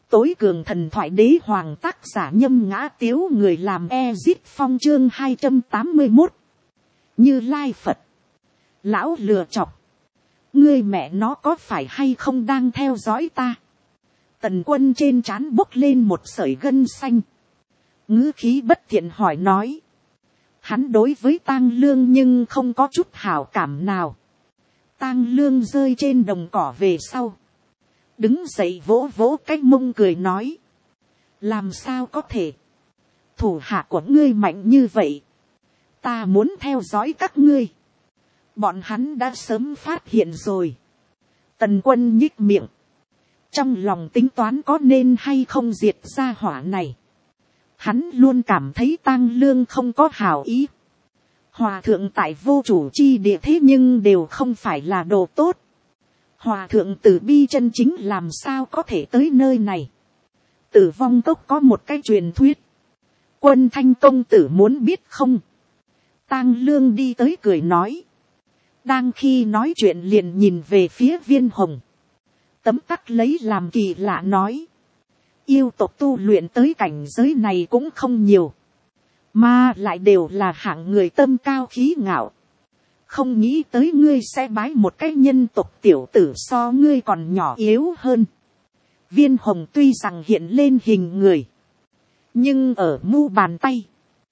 tối cường thần thoại đế hoàng, tác giả Nhâm Ngã Tiếu, người làm Ezit Phong, chương 281. Như Lai Phật. Lão lừa chọc. Ngươi mẹ nó có phải hay không đang theo dõi ta? Tần Quân trên trán bốc lên một sợi gân xanh. Ngữ khí bất thiện hỏi nói. Hắn đối với Tang Lương nhưng không có chút hảo cảm nào. Tang Lương rơi trên đồng cỏ về sau. Đứng dậy vỗ vỗ cái mông cười nói. Làm sao có thể? Thủ hạ của ngươi mạnh như vậy. Ta muốn theo dõi các ngươi. Bọn hắn đã sớm phát hiện rồi. Tần Quân nhích miệng. Trong lòng tính toán có nên hay không diệt ra hỏa này. Hắn luôn cảm thấy Tang Lương không có hảo ý. Hòa thượng tại vô chủ chi địa thế nhưng đều không phải là đồ tốt. Hòa thượng Từ Bi chân chính làm sao có thể tới nơi này. Tử Vong Cốc có một cái truyền thuyết. Quân Thanh công tử muốn biết không? Tang Lương đi tới cười nói. Đang khi nói chuyện liền nhìn về phía Viên Hồng. Tấm tắc lấy làm kỳ lạ nói. Yêu tộc tu luyện tới cảnh giới này cũng không nhiều. Mà lại đều là hạng người tâm cao khí ngạo. Không nghĩ tới ngươi sẽ bái một cái nhân tộc tiểu tử so ngươi còn nhỏ yếu hơn. Viên Hồng tuy rằng hiện lên hình người. Nhưng ở mu bàn tay.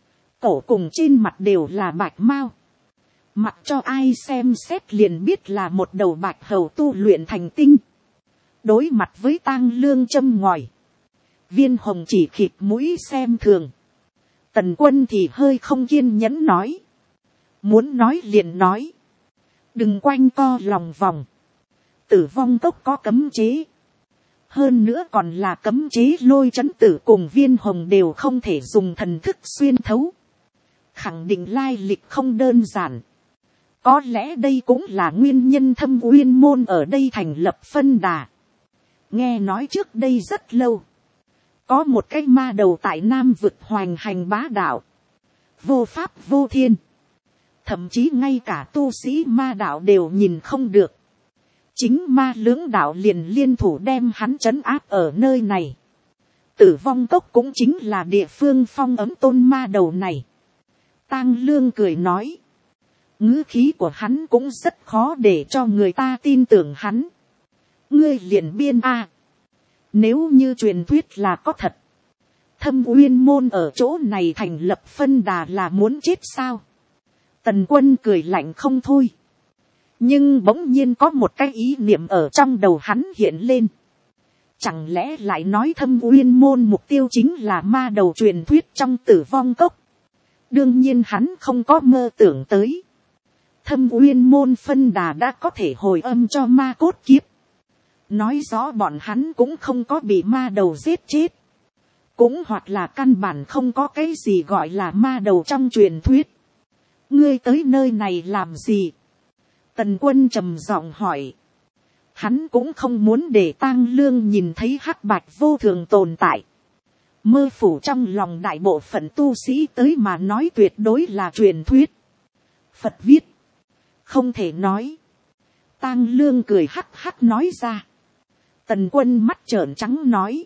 Cổ cùng trên mặt đều là bạch mao. Mặc cho ai xem xét liền biết là một đầu bạch hầu tu luyện thành tinh. Đối mặt với Tang Lương châm ngòi. Viên Hồng chỉ khịt mũi xem thường. Tần Quân thì hơi không kiên nhẫn nói. Muốn nói liền nói. Đừng quanh co lòng vòng. Tử Vong Cốc có cấm chế. Hơn nữa còn là cấm chế Lôi Chấn Tử cùng Viên Hồng đều không thể dùng thần thức xuyên thấu. Khẳng định lai lịch không đơn giản. Có lẽ đây cũng là nguyên nhân Thâm Uyên Môn ở đây thành lập phân đà. Nghe nói trước đây rất lâu. Có một cái ma đầu tại Nam vực hoành hành bá đạo. Vô pháp vô thiên. Thậm chí ngay cả tu sĩ ma đạo đều nhìn không được. Chính ma lưỡng đạo liền liên thủ đem hắn trấn áp ở nơi này. Tử Vong Cốc cũng chính là địa phương phong ấm tôn ma đầu này. Tang Lương cười nói. Ngữ khí của hắn cũng rất khó để cho người ta tin tưởng hắn. Ngươi liền biên a. Nếu như truyền thuyết là có thật. Thâm Uyên Môn ở chỗ này thành lập phân đà là muốn chết sao? Tần Quân cười lạnh không thôi. Nhưng bỗng nhiên có một cái ý niệm ở trong đầu hắn hiện lên. Chẳng lẽ lại nói Thâm Uyên Môn mục tiêu chính là ma đầu truyền thuyết trong Tử Vong Cốc? Đương nhiên hắn không có mơ tưởng tới. Thâm Uyên Môn phân đà đã có thể hồi âm cho ma cốt kiếp. Nói rõ bọn hắn cũng không có bị ma đầu giết chết. Cũng hoặc là căn bản không có cái gì gọi là ma đầu trong truyền thuyết. Ngươi tới nơi này làm gì? Tần Quân trầm giọng hỏi. Hắn cũng không muốn để Tang Lương nhìn thấy hắc bạch vô thường tồn tại. Mơ phủ trong lòng đại bộ phận tu sĩ tới mà nói tuyệt đối là truyền thuyết. Phật viết. Không thể nói. Tang Lương cười hắc hắc nói ra. Tần Quân mắt trợn trắng nói.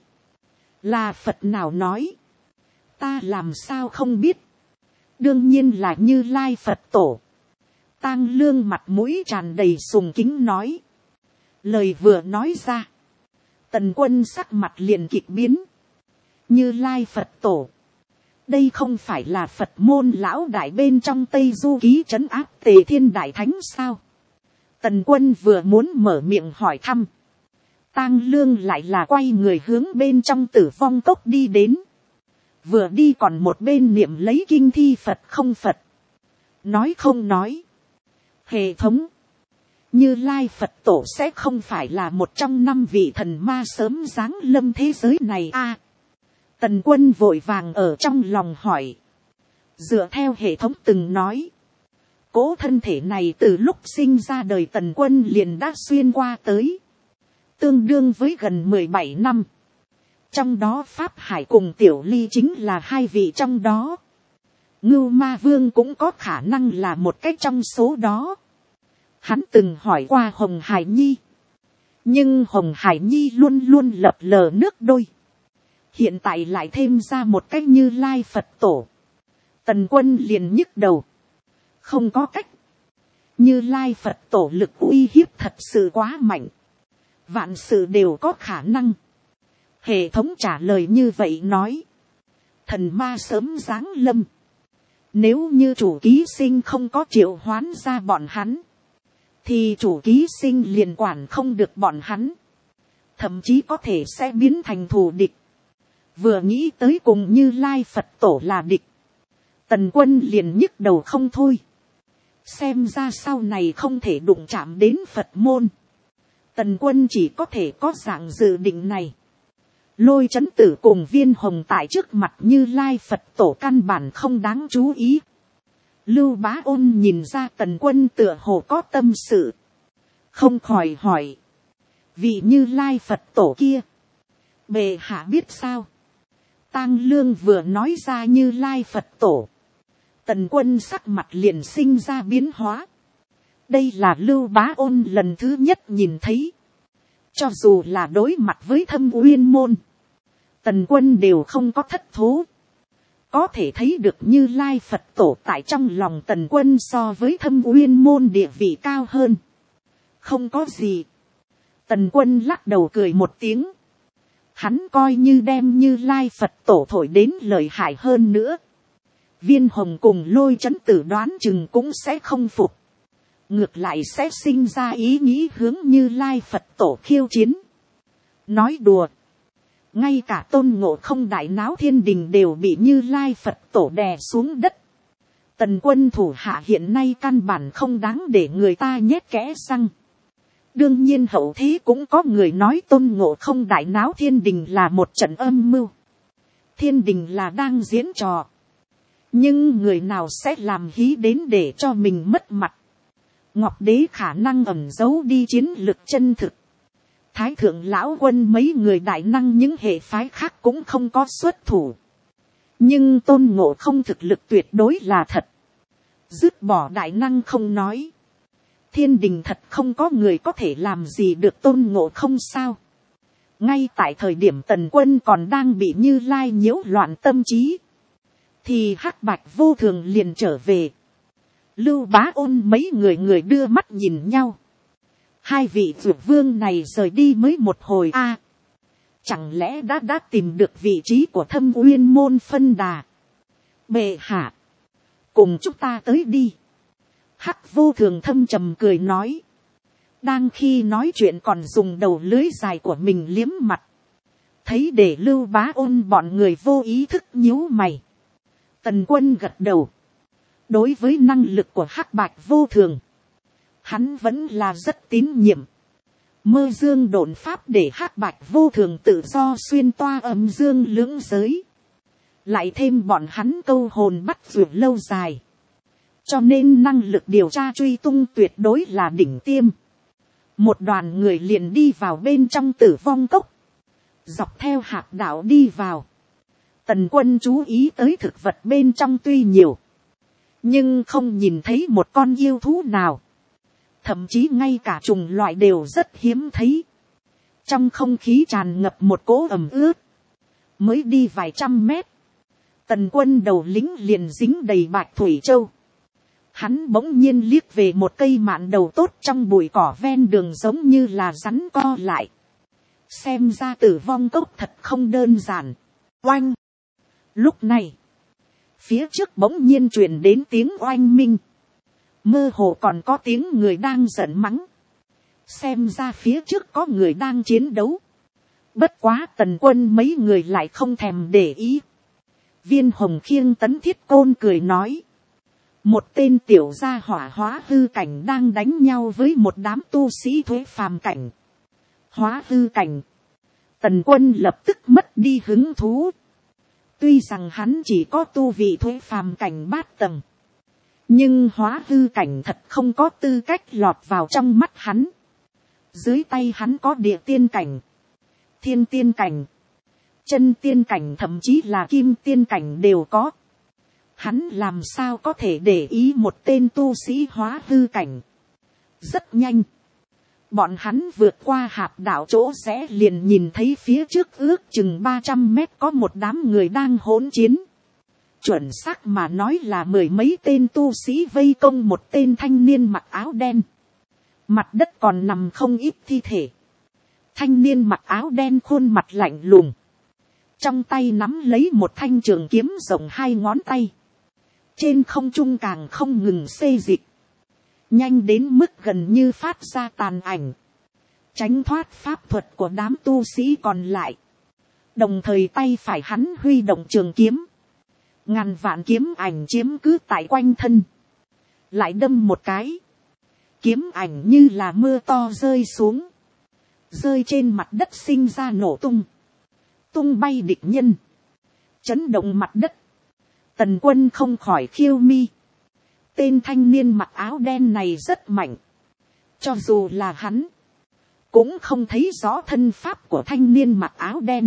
Là Phật nào nói? Ta làm sao không biết? Đương nhiên là Như Lai Phật tổ. Tang Lương mặt mũi tràn đầy sùng kính nói. Lời vừa nói ra. Tần Quân sắc mặt liền kịch biến. Như Lai Phật tổ. Đây không phải là Phật môn lão đại bên trong Tây Du Ký trấn áp Tề Thiên Đại Thánh sao? Tần Quân vừa muốn mở miệng hỏi thăm. Tang Lương lại là quay người hướng bên trong Tử Vong Cốc đi đến. Vừa đi còn một bên niệm lấy kinh thi Phật không Phật. Nói không nói. Hệ thống. Như Lai Phật tổ sẽ không phải là một trong 5 vị thần ma sớm giáng lâm thế giới này a? Tần Quân vội vàng ở trong lòng hỏi. Dựa theo hệ thống từng nói. Cố thân thể này từ lúc sinh ra đời Tần Quân liền đã xuyên qua tới. Tương đương với gần 17 năm. Trong đó Pháp Hải cùng Tiểu Ly chính là 2 vị trong đó. Ngưu Ma Vương cũng có khả năng là một cách trong số đó. Hắn từng hỏi qua Hồng Hải Nhi. Nhưng Hồng Hải Nhi luôn luôn lập lờ nước đôi. hiện tại lại thêm ra một cách Như Lai Phật tổ, Tần Quân liền nhức đầu. Không có cách, Như Lai Phật tổ lực uy hiếp thật sự quá mạnh, vạn sự đều có khả năng. Hệ thống trả lời như vậy nói, thần ma sớm giáng lâm, nếu như chủ ký sinh không có triệu hoán ra bọn hắn, thì chủ ký sinh liền quản không được bọn hắn, thậm chí có thể sẽ biến thành thù địch. Vừa nghĩ tới cùng Như Lai Phật tổ là địch, Tần Quân liền nhức đầu không thôi. Xem ra sau này không thể đụng chạm đến Phật môn. Tần Quân chỉ có thể có dạng dự định này. Lôi Chấn Tử cùng Viên Hồng tại trước mặt Như Lai Phật tổ căn bản không đáng chú ý. Lưu Bá Ôn nhìn ra Tần Quân tựa hồ có tâm sự, không khỏi hỏi, vị Như Lai Phật tổ kia, bệ hạ biết sao? Tang Lương vừa nói ra Như Lai Phật tổ, Tần Quân sắc mặt liền sinh ra biến hóa. Đây là Lưu Bá Ôn lần thứ nhất nhìn thấy. Cho dù là đối mặt với Thâm Uyên môn, Tần Quân đều không có thất thố. Có thể thấy được Như Lai Phật tổ tại trong lòng Tần Quân so với Thâm Uyên môn địa vị cao hơn. Không có gì. Tần Quân lắc đầu cười một tiếng. Hắn coi như đem Như Lai Phật tổ thổi đến lợi hại hơn nữa, Viên Hồng cùng Lôi Chấn Tử đoán chừng cũng sẽ không phục. Ngược lại sẽ sinh ra ý nghĩ hướng Như Lai Phật tổ khiêu chiến. Nói đùa, ngay cả Tôn Ngộ Không đại náo thiên đình đều bị Như Lai Phật tổ đè xuống đất. Tần Quân thủ hạ hiện nay căn bản không đáng để người ta nhét kẽ răng. Đương nhiên hậu thế cũng có người nói Tôn Ngộ Không đại náo thiên đình là một trận âm mưu. Thiên đình là đang diễn trò. Nhưng người nào sẽ làm hí đến để cho mình mất mặt? Ngọc Đế khả năng ẩn giấu đi chiến lực chân thực. Thái thượng lão quân mấy người đại năng những hệ phái khác cũng không có xuất thủ. Nhưng Tôn Ngộ Không thực lực tuyệt đối là thật. Dứt bỏ đại năng không nói, thiên đình thật không có người có thể làm gì được Tôn Ngộ Không sao? Ngay tại thời điểm Tần Quân còn đang bị Như Lai nhiễu loạn tâm trí, thì Hắc Bạch Vô Thường liền trở về. Lưu Bá Ôn mấy người đưa mắt nhìn nhau. Hai vị dược vương này rời đi mới một hồi a, chẳng lẽ đã tìm được vị trí của Thâm Uyên môn phân đà? Bệ hạ, cùng chúng ta tới đi. Hắc Vô Thường thâm trầm cười nói. Đang khi nói chuyện còn dùng đầu lưới dài của mình liếm mặt. Thấy để Lưu Bá Ôn bọn người vô ý thức nhíu mày. Tần Quân gật đầu. Đối với năng lực của Hắc Bạch Vô Thường, hắn vẫn là rất tín nhiệm. Mơ dương độn pháp để Hắc Bạch Vô Thường tự do xuyên toa âm dương lưỡng giới. Lại thêm bọn hắn câu hồn bắt vượt lâu dài. Cho nên năng lực điều tra truy tung tuyệt đối là đỉnh tiêm. Một đoàn người liền đi vào bên trong Tử Vong Cốc. Dọc theo hạp đạo đi vào. Tần Quân chú ý tới thực vật bên trong tuy nhiều, nhưng không nhìn thấy một con yêu thú nào. Thậm chí ngay cả trùng loại đều rất hiếm thấy. Trong không khí tràn ngập một cỗ ẩm ướt. Mới đi vài trăm mét, Tần Quân đầu lính liền dính đầy bạch thủy châu. Hắn bỗng nhiên liếc về một cây mạn đầu tốt trong bụi cỏ ven đường giống như là rắn co lại. Xem ra Tử Vong Cốc thật không đơn giản. Oanh! Lúc này, phía trước bỗng nhiên truyền đến tiếng oanh minh. Mơ hồ còn có tiếng người đang giận mắng. Xem ra phía trước có người đang chiến đấu. Bất quá Tần Quân mấy người lại không thèm để ý. Viên Hồng khiêng Tấn Thiết Côn cười nói. Một tên tiểu gia hỏa hóa hư cảnh đang đánh nhau với một đám tu sĩ thuế phàm cảnh. Hóa hư cảnh. Tần Quân lập tức mất đi hứng thú. Tuy rằng hắn chỉ có tu vị thuế phàm cảnh bát tầng, nhưng hóa hư cảnh thật không có tư cách lọt vào trong mắt hắn. Dưới tay hắn có địa tiên cảnh, thiên tiên cảnh, chân tiên cảnh, thậm chí là kim tiên cảnh đều có. Hắn làm sao có thể để ý một tên tu sĩ hóa hư cảnh. Rất nhanh, Bọn hắn vượt qua hạp đảo chỗ rẽ liền nhìn thấy phía trước ước chừng 300 mét có một đám người đang hỗn chiến. Chuẩn xác mà nói là mười mấy tên tu sĩ vây công một tên thanh niên mặc áo đen. Mặt đất còn nằm không ít thi thể. Thanh niên mặc áo đen khuôn mặt lạnh lùng. Trong tay nắm lấy một thanh trường kiếm rộng 2 ngón tay. Trên không trung càng không ngừng xê dịch. Nhanh đến mức gần như phát ra tàn ảnh. Tránh thoát pháp thuật của đám tu sĩ còn lại. Đồng thời tay phải hắn huy động trường kiếm. Ngàn vạn kiếm ảnh chiếm cứ tại quanh thân. Lại đâm một cái. Kiếm ảnh như là mưa to rơi xuống. Rơi trên mặt đất sinh ra nổ tung. Tung bay địch nhân. Chấn động mặt đất. Tần Quân không khỏi khiêu mi. Tên thanh niên mặc áo đen này rất mạnh. Cho dù là hắn. Cũng không thấy rõ thân pháp của thanh niên mặc áo đen.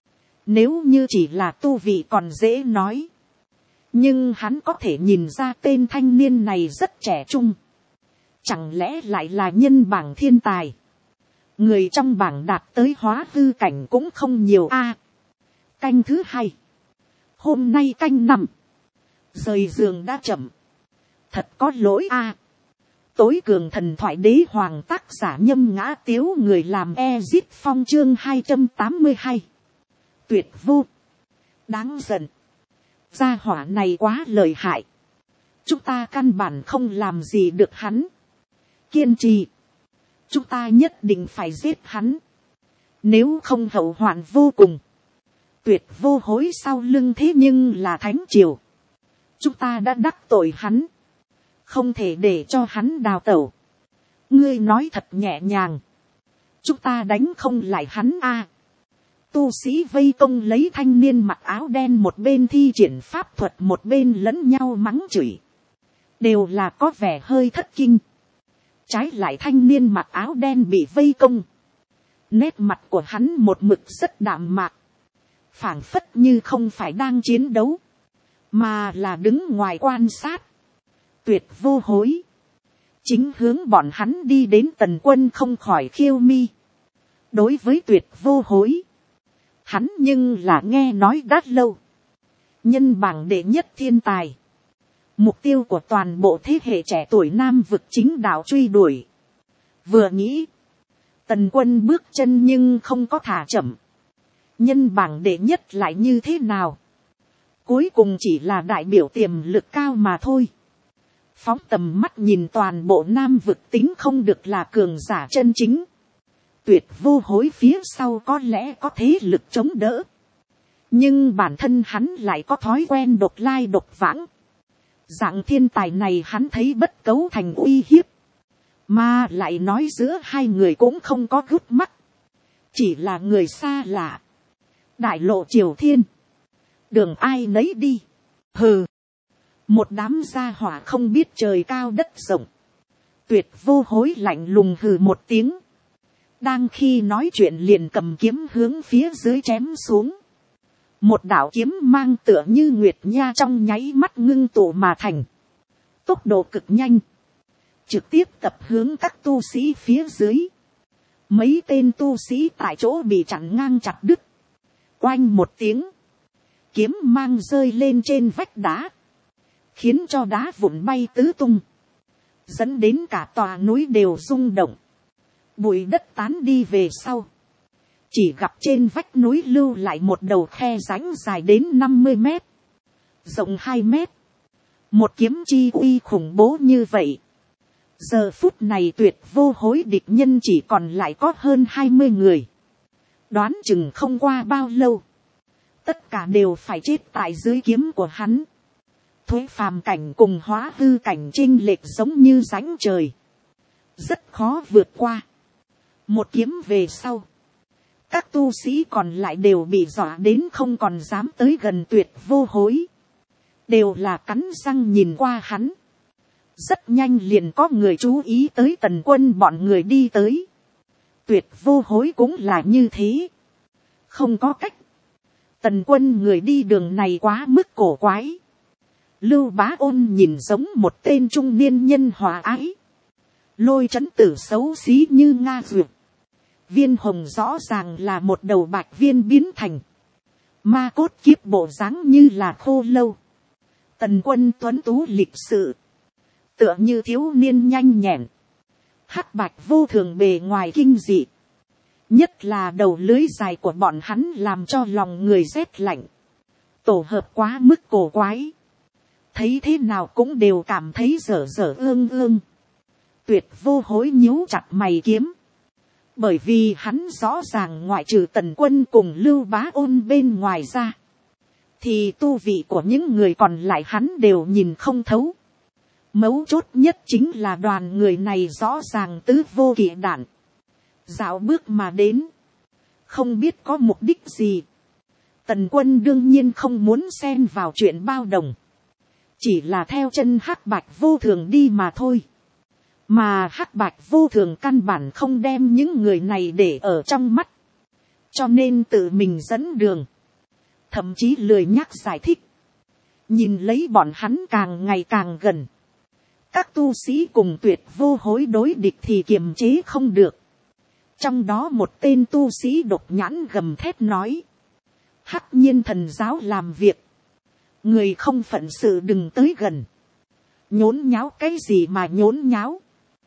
Nếu như chỉ là tu vị còn dễ nói. Nhưng hắn có thể nhìn ra tên thanh niên này rất trẻ trung. Chẳng lẽ lại là nhân bảng thiên tài. Người trong bảng đạt tới hóa hư cảnh cũng không nhiều a. Canh thứ 2. Hôm nay canh 5. Rời giường đã chậm. Thật có lỗi a. Tối cường thần thoại đế hoàng tác giả Nhâm Ngã Tiếu, người làm Ezit Phong chương 282. Tuyệt vô. Đáng giận. Gia hỏa này quá lợi hại. Chúng ta căn bản không làm gì được hắn. Kiên trì. Chúng ta nhất định phải giết hắn. Nếu không hậu hoạn vô cùng. Tuyệt vô hối sau lưng thế nhưng là thánh triều. Chúng ta đã đắc tội hắn. Không thể để cho hắn đào tẩu. Ngươi nói thật nhẹ nhàng. Chúng ta đánh không lại hắn a. Tu sĩ vây công lấy thanh niên mặc áo đen, một bên thi triển pháp thuật một bên lẫn nhau mắng chửi. Đều là có vẻ hơi thất kinh. Trái lại thanh niên mặc áo đen bị vây công. Nét mặt của hắn một mực rất đạm mạc. Phảng phất như không phải đang chiến đấu. Mà là đứng ngoài quan sát. Tuyệt vô hối. Chính hướng bọn hắn đi đến. Tần Quân không khỏi khiêu mi. Đối với tuyệt vô hối. Hắn nhưng là nghe nói đã lâu. Nhân bảng đệ nhất thiên tài. Mục tiêu của toàn bộ thế hệ trẻ tuổi Nam vực chính đạo truy đuổi. Vừa nghĩ. Tần Quân bước chân nhưng không có thả chậm. Nhân bảng đệ nhất lại như thế nào? Cuối cùng chỉ là đại biểu tiềm lực cao mà thôi. Phóng tầm mắt nhìn toàn bộ Nam vực tính không được là cường giả chân chính. Tuyệt vô hối phía sau có lẽ có thế lực chống đỡ. Nhưng bản thân hắn lại có thói quen độc lai độc vãng. Dạng thiên tài này hắn thấy bất cấu thành uy hiếp. Mà lại nói giữa hai người cũng không có gút mắt. Chỉ là người xa lạ. Đại lộ triều thiên. Đường ai nấy đi. Hừ. Một đám gia hỏa không biết trời cao đất rộng. Tuyệt vô hối lạnh lùng hừ một tiếng. Đang khi nói chuyện liền cầm kiếm hướng phía dưới chém xuống. Một đạo kiếm mang tựa như nguyệt nha trong nháy mắt ngưng tụ mà thành. Tốc độ cực nhanh. Trực tiếp tập hướng các tu sĩ phía dưới. Mấy tên tu sĩ tại chỗ bị chặn ngang chặt đứt. Oanh một tiếng. Kiếm mang rơi lên trên vách đá. Khiến cho đá vụn bay tứ tung. Dẫn đến cả tòa núi đều rung động. Bụi đất tán đi về sau. Chỉ gặp trên vách núi lưu lại một đầu khe rãnh dài đến 50 mét. Rộng 2 mét. Một kiếm chi uy khủng bố như vậy. Giờ phút này tuyệt vô hối địch nhân chỉ còn lại có hơn 20 người. Đoán chừng không qua bao lâu. Tất cả đều phải chết tại dưới kiếm của hắn. Thuế phàm cảnh cùng hóa hư cảnh chênh lệch giống như rãnh trời. Rất khó vượt qua. Một kiếm về sau. Các tu sĩ còn lại đều bị dọa đến không còn dám tới gần tuyệt vô hối. Đều là cắn răng nhìn qua hắn. Rất nhanh liền có người chú ý tới Tần Quân bọn người đi tới. Tuyệt vô hối cũng là như thế. Không có cách. Tần Quân người đi đường này quá mức cổ quái. Lưu Bá Ôn nhìn giống một tên trung niên nhân hòa ái. Lôi trấn tử xấu xí như Nga duyệt. Viên hồng rõ ràng là một đầu bạch viên biến thành. Ma cốt kiếp bộ dáng như là khô lâu. Tần Quân tuấn tú lịch sự. Tựa như thiếu niên nhanh nhẹn. Hắc bạch vô thường bề ngoài kinh dị. Nhất là đầu lưới dài của bọn hắn làm cho lòng người rét lạnh. Tổ hợp quá mức cổ quái. Thấy thế nào cũng đều cảm thấy dở dở ương ương. Tuyệt vô hối nhíu chặt mày kiếm. Bởi vì hắn rõ ràng ngoại trừ Tần Quân cùng Lưu Bá Ôn bên ngoài ra. Thì tu vị của những người còn lại hắn đều nhìn không thấu. Mấu chốt nhất chính là đoàn người này rõ ràng tứ vô kỵ đạn. Dạo bước mà đến. Không biết có mục đích gì. Tần Quân đương nhiên không muốn xen vào chuyện bao đồng. Chỉ là theo chân hắc bạch vô thường đi mà thôi. Mà hắc bạch vô thường căn bản không đem những người này để ở trong mắt. Cho nên tự mình dẫn đường. Thậm chí lười nhắc giải thích. Nhìn lấy bọn hắn càng ngày càng gần. Các tu sĩ cùng tuyệt vô hối đối địch thì kiềm chế không được. Trong đó một tên tu sĩ độc nhãn gầm thét nói. Hắc nhiên thần giáo làm việc. Người không phận sự đừng tới gần. Nhốn nháo cái gì mà nhốn nháo.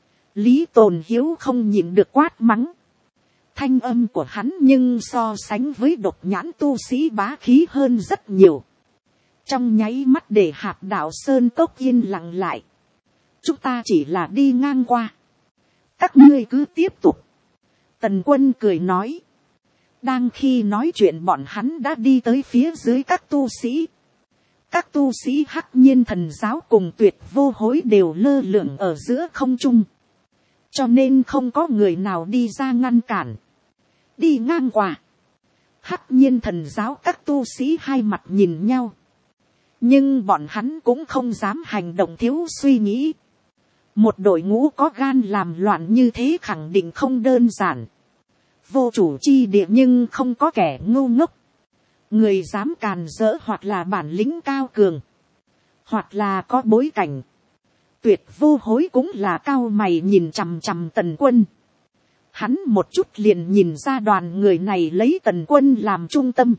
Lý Tồn Hiếu không nhịn được quát mắng. Thanh âm của hắn nhưng so sánh với độc nhãn tu sĩ bá khí hơn rất nhiều. Trong nháy mắt để Hạp Đạo Sơn Cốc yên lặng lại. Chúng ta chỉ là đi ngang qua. Các ngươi cứ tiếp tục. Tần Quân cười nói. Đang khi nói chuyện bọn hắn đã đi tới phía dưới các tu sĩ. Các tu sĩ Hắc Nhiên thần giáo cùng Tuyệt vô hối đều lơ lửng ở giữa không trung. Cho nên không có người nào đi ra ngăn cản. Đi ngang qua. Hắc Nhiên thần giáo các tu sĩ hai mặt nhìn nhau. Nhưng bọn hắn cũng không dám hành động thiếu suy nghĩ. Một đội ngũ có gan làm loạn như thế khẳng định không đơn giản. Vô chủ chi địa nhưng không có kẻ ngu ngốc. Người dám càn rỡ hoặc là bản lĩnh cao cường. Hoặc là có bối cảnh. Tuyệt vô hối cũng là cao mày nhìn chằm chằm Tần Quân. Hắn một chút liền nhìn ra đoàn người này lấy Tần Quân làm trung tâm.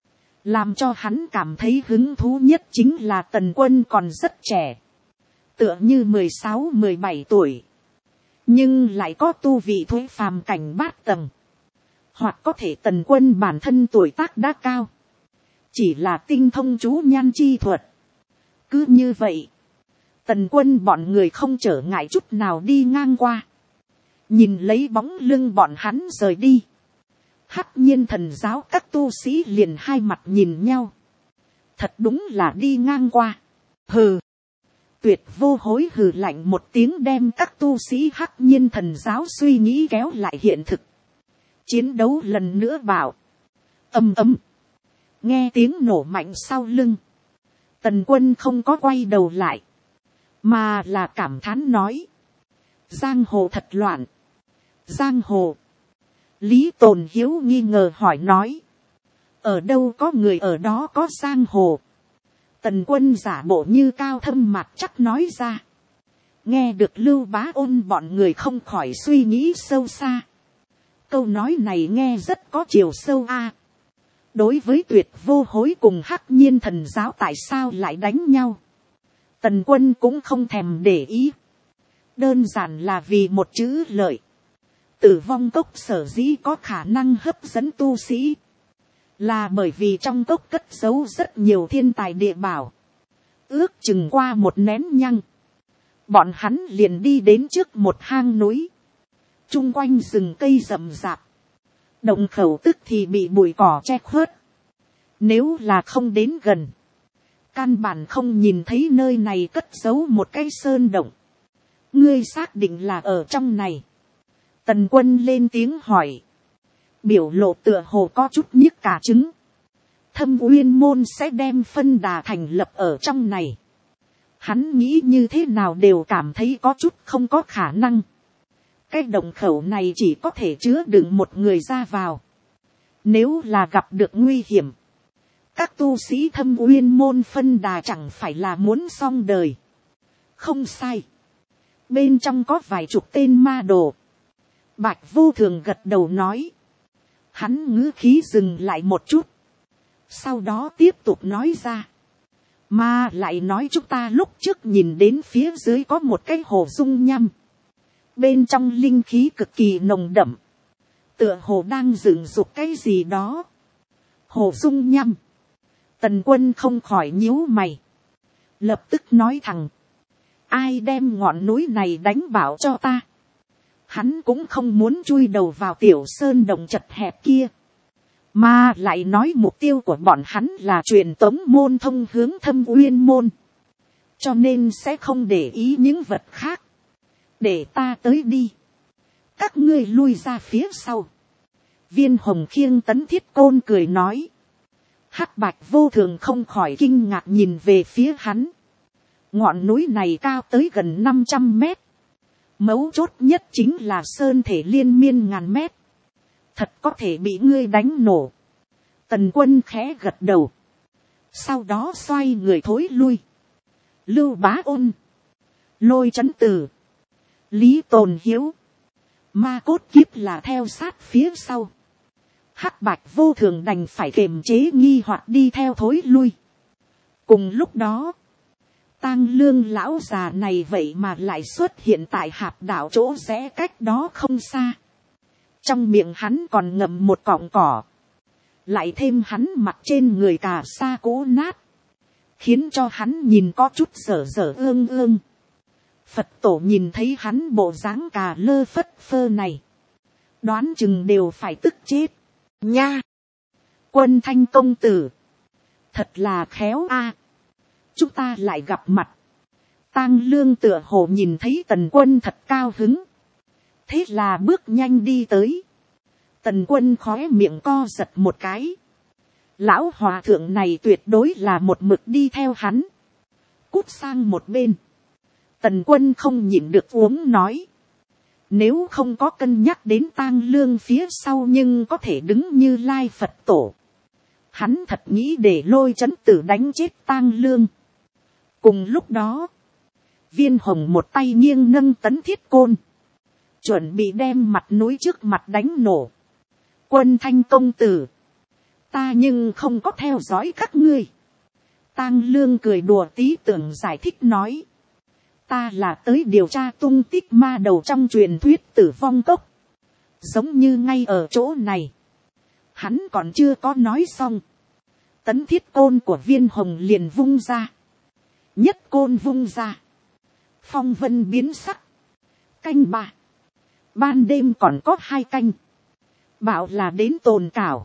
Làm cho hắn cảm thấy hứng thú nhất chính là Tần Quân còn rất trẻ. Tựa như 16-17 tuổi. Nhưng lại có tu vị thuế phàm cảnh bát tầng. Hoặc có thể Tần Quân bản thân tuổi tác đã cao. Chỉ là tinh thông chú nhan chi thuật. Cứ như vậy. Tần Quân bọn người không trở ngại chút nào đi ngang qua. Nhìn lấy bóng lưng bọn hắn rời đi. Hắc Nhiên thần giáo các tu sĩ liền hai mặt nhìn nhau. Thật đúng là đi ngang qua. Hừ. Tuyệt vô hối hừ lạnh một tiếng đem các tu sĩ Hắc Nhiên thần giáo suy nghĩ kéo lại hiện thực. Chiến đấu lần nữa bảo. Ầm ầm. Nghe tiếng nổ mạnh sau lưng. Tần Quân không có quay đầu lại. Mà là cảm thán nói. Giang hồ thật loạn. Giang hồ. Lý Tồn Hiếu nghi ngờ hỏi nói. Ở đâu có người ở đó có giang hồ. Tần Quân giả bộ như cao thâm mặt chắc nói ra. Nghe được Lưu Bá Ôn bọn người không khỏi suy nghĩ sâu xa. Câu nói này nghe rất có chiều sâu a. Đối với Tuyệt vô hối cùng Hắc Nhiên thần giáo tại sao lại đánh nhau. Tần Quân cũng không thèm để ý. Đơn giản là vì một chữ lợi. Tử vong cốc sở dĩ có khả năng hấp dẫn tu sĩ. Là bởi vì trong cốc cất giấu rất nhiều thiên tài địa bảo. Ước chừng qua một nén nhăng. Bọn hắn liền đi đến trước một hang núi. Chung quanh rừng cây rậm rạp. Động khẩu tức thì bị bụi cỏ che khuất. Nếu là không đến gần. Căn bản không nhìn thấy nơi này cất giấu một cái sơn động. Ngươi xác định là ở trong này. Tần Quân lên tiếng hỏi. Biểu lộ tựa hồ có chút nhức cả trứng. Thâm Uyên môn sẽ đem phân đà thành lập ở trong này. Hắn nghĩ như thế nào đều cảm thấy có chút không có khả năng. Cái động khẩu này chỉ có thể chứa đựng một người ra vào. Nếu là gặp được nguy hiểm. Các tu sĩ Thâm Uyên môn phân đà chẳng phải là muốn xong đời. Không sai. bên trong có vài chục tên ma đồ. Bạch Vô Thường gật đầu nói. Hắn ngữ khí dừng lại một chút. Sau đó tiếp tục nói ra. Mà lại nói chúng ta lúc trước nhìn đến phía dưới có một cái hồ dung nham. Bên trong linh khí cực kỳ nồng đậm. Tựa hồ đang dựng dục cái gì đó. Hồ dung nham. Tần Quân không khỏi nhíu mày. Lập tức nói thẳng. Ai đem ngọn núi này đánh bảo cho ta. Hắn cũng không muốn chui đầu vào tiểu sơn động chật hẹp kia. Mà lại nói mục tiêu của bọn hắn là truyền tống môn thông hướng Thâm Uyên môn. Cho nên sẽ không để ý những vật khác. Để ta tới đi. Các ngươi lui ra phía sau. Viên Hồng khiêng Tấn Thiết Côn cười nói. Hắc Bạch Vô Thường không khỏi kinh ngạc nhìn về phía hắn. Ngọn núi này cao tới gần 500 mét. Mấu chốt nhất chính là sơn thể liên miên ngàn mét. Thật có thể bị ngươi đánh nổ. Tần Quân khẽ gật đầu. Sau đó xoay người thối lui. Lưu Bá Ôn. Lôi Chấn Tử. Lý Tồn Hiếu. Ma Cốt Kiếp là theo sát phía sau. Hắc Bạch Vô Thường đành phải kiềm chế nghi hoặc đi theo thối lui. Cùng lúc đó. Tang Lương lão già này vậy mà lại xuất hiện tại hạp đảo chỗ rẽ cách đó không xa. Trong miệng hắn còn ngậm một cọng cỏ. Lại thêm hắn mặt trên người cà sa cũ nát. Khiến cho hắn nhìn có chút dở dở ương ương. Phật tổ nhìn thấy hắn bộ dáng cà lơ phất phơ này. Đoán chừng đều phải tức chết. Nha! Quân Thanh công tử. Thật là khéo a. Chúng ta lại gặp mặt. Tang Lương tựa hồ nhìn thấy Tần Quân thật cao hứng. Thế là bước nhanh đi tới. Tần Quân khóe miệng co giật một cái. Lão hòa thượng này tuyệt đối là một mực đi theo hắn. Cút sang một bên. Tần Quân không nhịn được uống nói. Nếu không có cân nhắc đến Tang Lương phía sau nhưng có thể đứng Như Lai Phật tổ. Hắn thật nghĩ để Lôi Chấn Tử đánh chết Tang Lương. Cùng lúc đó. Viên Hồng một tay nghiêng nâng Tấn Thiết Côn. Chuẩn bị đem mặt núi trước mặt đánh nổ. Quân Thanh công tử. Ta nhưng không có theo dõi các ngươi. Tang Lương cười đùa tí tưởng giải thích nói. Ta là tới điều tra tung tích ma đầu trong truyền thuyết Tử Vong Cốc. Giống như ngay ở chỗ này. Hắn còn chưa có nói xong. Tấn Thiết Côn của Viên Hồng liền vung ra. Nhất côn vung ra. Phong vân biến sắc. Canh ba. Ban đêm còn có 2 canh. Bảo là đến tồn cảo.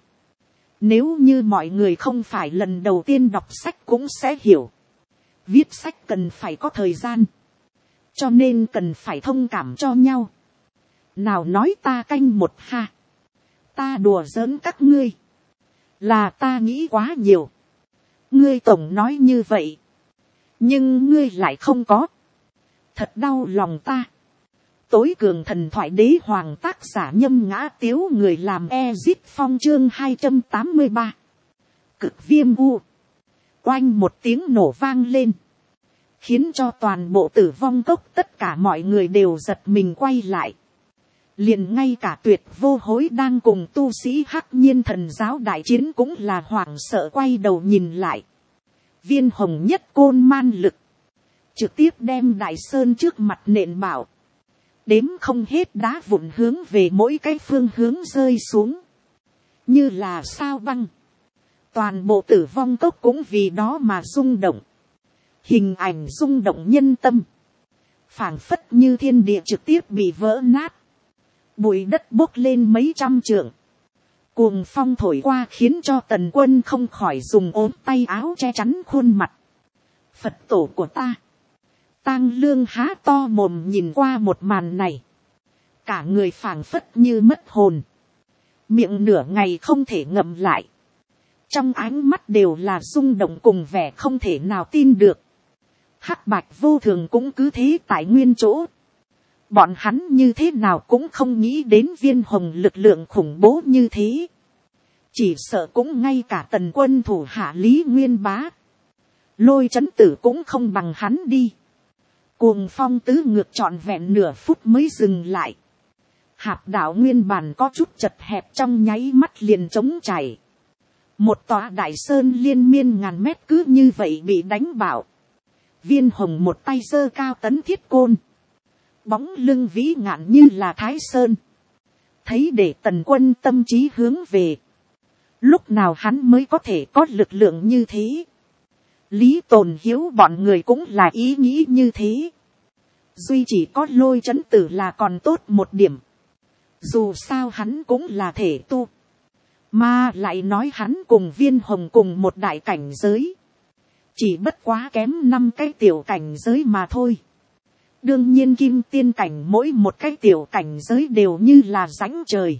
Nếu như mọi người không phải lần đầu tiên đọc sách cũng sẽ hiểu. Viết sách cần phải có thời gian. Cho nên cần phải thông cảm cho nhau. Nào nói ta canh 1 ha. Ta đùa giỡn các ngươi. Là ta nghĩ quá nhiều. Ngươi tổng nói như vậy. Nhưng ngươi lại không có. Thật đau lòng ta. Tối cường thần thoại đế hoàng tác giả Nhâm Ngã Tiếu, người làm Ezit Phong chương 283. Cực viêm u. Oanh một tiếng nổ vang lên. Khiến cho toàn bộ Tử Vong Cốc tất cả mọi người đều giật mình quay lại. Liền ngay cả Tuyệt Vô Hối đang cùng tu sĩ Hắc Nhiên Thần giáo đại chiến cũng là hoảng sợ quay đầu nhìn lại. Viên Hồng nhất côn man lực. Trực tiếp đem Đại Sơn trước mặt nện bảo. Đếm không hết đá vụn hướng về mỗi cái phương hướng rơi xuống. Như là sao băng. Toàn bộ Tử Vong Cốc cũng vì đó mà rung động. Hình ảnh rung động nhân tâm. Phảng phất như thiên địa trực tiếp bị vỡ nát. Bụi đất bốc lên mấy trăm trượng. Cuồng phong thổi qua khiến cho Tần Quân không khỏi dùng ốm tay áo che chắn khuôn mặt. Phật tổ của ta. Tang Lương há to mồm nhìn qua một màn này. Cả người phảng phất như mất hồn. Miệng nửa ngày không thể ngậm lại. Trong ánh mắt đều là rung động cùng vẻ không thể nào tin được. Hắc Bạch Vô Thường cũng cứ thế tại nguyên chỗ. Bọn hắn như thế nào cũng không nghĩ đến Viên Hồng lực lượng khủng bố như thế. Chỉ sợ cũng ngay cả Tần Quân thủ hạ Lý Nguyên Bá. Lôi Chấn Tử cũng không bằng hắn đi. Cuồng phong tứ ngược trọn vẹn nửa phút mới dừng lại. Hạp đảo nguyên bản có chút chật hẹp trong nháy mắt liền trống chảy. Một tòa đại sơn liên miên ngàn mét cứ như vậy bị đánh bạo. Viên Hồng một tay giơ cao tấn thiết côn. Bóng lưng vĩ ngạn như là Thái Sơn. Thấy để Tần Quân tâm trí hướng về. Lúc nào hắn mới có thể có lực lượng như thế. Lý Tồn Hiếu bọn người cũng là ý nghĩ như thế. Duy chỉ có Lôi Chấn Tử là còn tốt một điểm. Dù sao hắn cũng là thể tu. Mà lại nói hắn cùng Viên Hồng cùng một đại cảnh giới. Chỉ bất quá kém 5 cái tiểu cảnh giới mà thôi. Đương nhiên kim tiên cảnh mỗi một cái tiểu cảnh giới đều như là rãnh trời.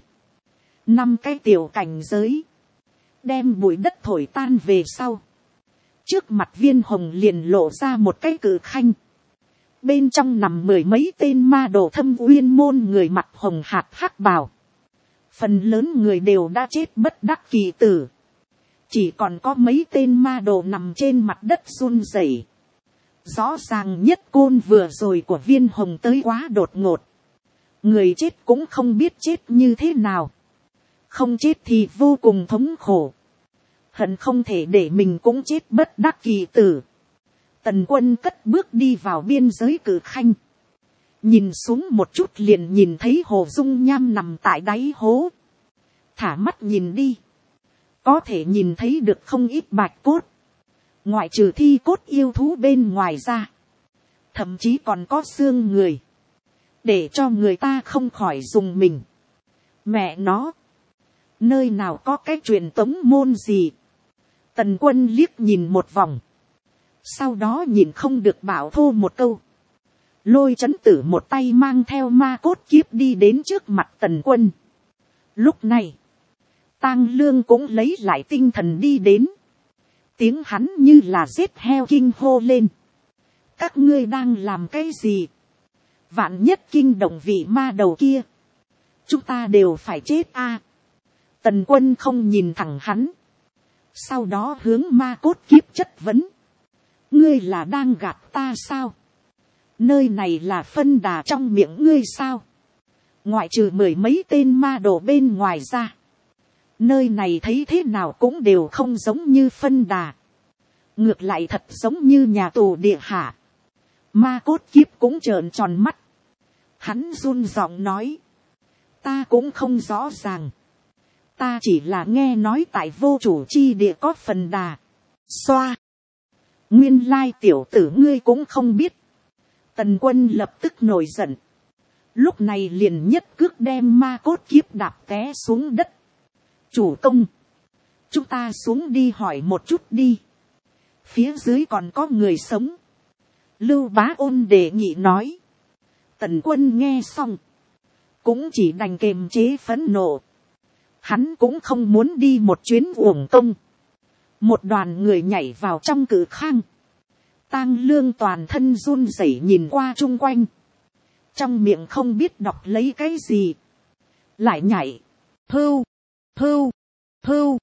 5 cái tiểu cảnh giới. Đem bụi đất thổi tan về sau. Trước mặt Viên Hồng liền lộ ra một cái cự khanh. Bên trong nằm 10 mấy tên ma đồ Thâm Uyên môn người mặt hồng hạt hắc bào. Phần lớn người đều đã chết bất đắc kỳ tử. Chỉ còn có mấy tên ma đồ nằm trên mặt đất run rẩy. Rõ ràng nhất côn vừa rồi của Viên Hồng tới quá đột ngột. Người chết cũng không biết chết như thế nào. Không chết thì vô cùng thống khổ. Hận không thể để mình cũng chết bất đắc kỳ tử. Tần Quân cất bước đi vào biên giới cử khanh. Nhìn xuống một chút liền nhìn thấy Hồ Dung Nham nằm tại đáy hố. Thả mắt nhìn đi. Có thể nhìn thấy được không ít bạch cốt. Ngoại trừ thi cốt yêu thú bên ngoài ra. Thậm chí còn có xương người. Để cho người ta không khỏi dùng mình. Mẹ nó. Nơi nào có cái truyền tống môn gì. Tần Quân liếc nhìn một vòng. Sau đó nhìn không được bảo thô một câu. Lôi Chấn Tử một tay mang theo ma cốt kiếp đi đến trước mặt Tần Quân. Lúc này. Tang Lương cũng lấy lại tinh thần đi đến. Tiếng hắn như là giết heo kinh hô lên. Các ngươi đang làm cái gì? Vạn nhất kinh động vị ma đầu kia. Chúng ta đều phải chết a. Tần Quân không nhìn thẳng hắn. Sau đó hướng ma cốt kiếp chất vấn. Ngươi là đang gạt ta sao? Nơi này là phân đà trong miệng ngươi sao? Ngoại trừ 10 mấy tên ma đồ bên ngoài ra. Nơi này thấy thế nào cũng đều không giống như phân đà. Ngược lại thật giống như nhà tù địa hạ. Ma cốt kiếp cũng trợn tròn mắt. Hắn run giọng nói. Ta cũng không rõ ràng. Ta chỉ là nghe nói tại vô chủ chi địa có phần đà. Xoa. Nguyên lai tiểu tử ngươi cũng không biết. Tần Quân lập tức nổi giận. Lúc này liền nhất cước đem ma cốt kiếp đạp té xuống đất. Chủ công. Chúng ta xuống đi hỏi một chút đi. Phía dưới còn có người sống. Lưu Bá Ôn đề nghị nói. Tần Quân nghe xong. Cũng chỉ đành kềm chế phẫn nộ. Hắn cũng không muốn đi một chuyến uổng công. Một đoàn người nhảy vào trong cử khang. Tang Lương toàn thân run rẩy nhìn qua chung quanh. Trong miệng không biết đọc lấy cái gì. Lại nhảy. Hưu. Hưu. Hưu.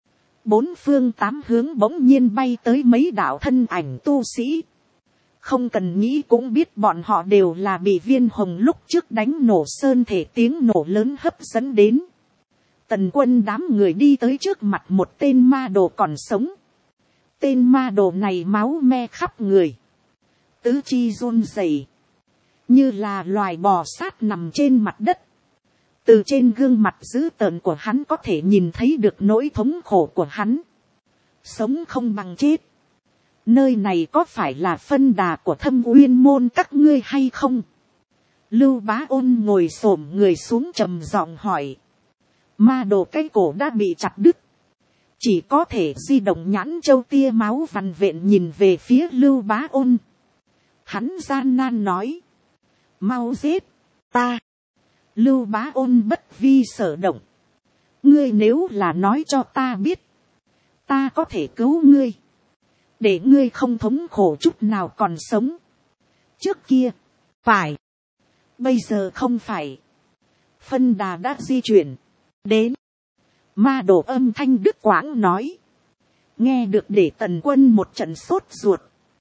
4 phương 8 hướng bỗng nhiên bay tới mấy đạo thân ảnh tu sĩ. Không cần nghĩ cũng biết bọn họ đều là bị Viên Hồng lúc trước đánh nổ sơn thể tiếng nổ lớn hấp dẫn đến. Tần Quân đám người đi tới trước mặt một tên ma đồ còn sống. Tên ma đồ này máu me khắp người. Tứ chi run rẩy, như là loài bò sát nằm trên mặt đất. Từ trên gương mặt dữ tợn của hắn có thể nhìn thấy được nỗi thống khổ của hắn. Sống không bằng chết. Nơi này có phải là phân đà của Thâm Uyên môn các ngươi hay không? Lưu Bá Ôn ngồi xổm người xuống trầm giọng hỏi. Ma đồ cái cổ đã bị chặt đứt. Chỉ có thể di động nhãn châu tia máu vằn vện nhìn về phía Lưu Bá Ôn. Hắn gian nan nói. Mau giết ta. Lưu Bá Ôn bất vi sở động. Ngươi nếu là nói cho ta biết. Ta có thể cứu ngươi. Để ngươi không thống khổ chút nào còn sống. Trước kia. Phải. Bây giờ không phải. Phân đà đã di chuyển. Đến. Ma đồ âm thanh đứt quãng nói. Nghe được để Tần Quân một trận sốt ruột.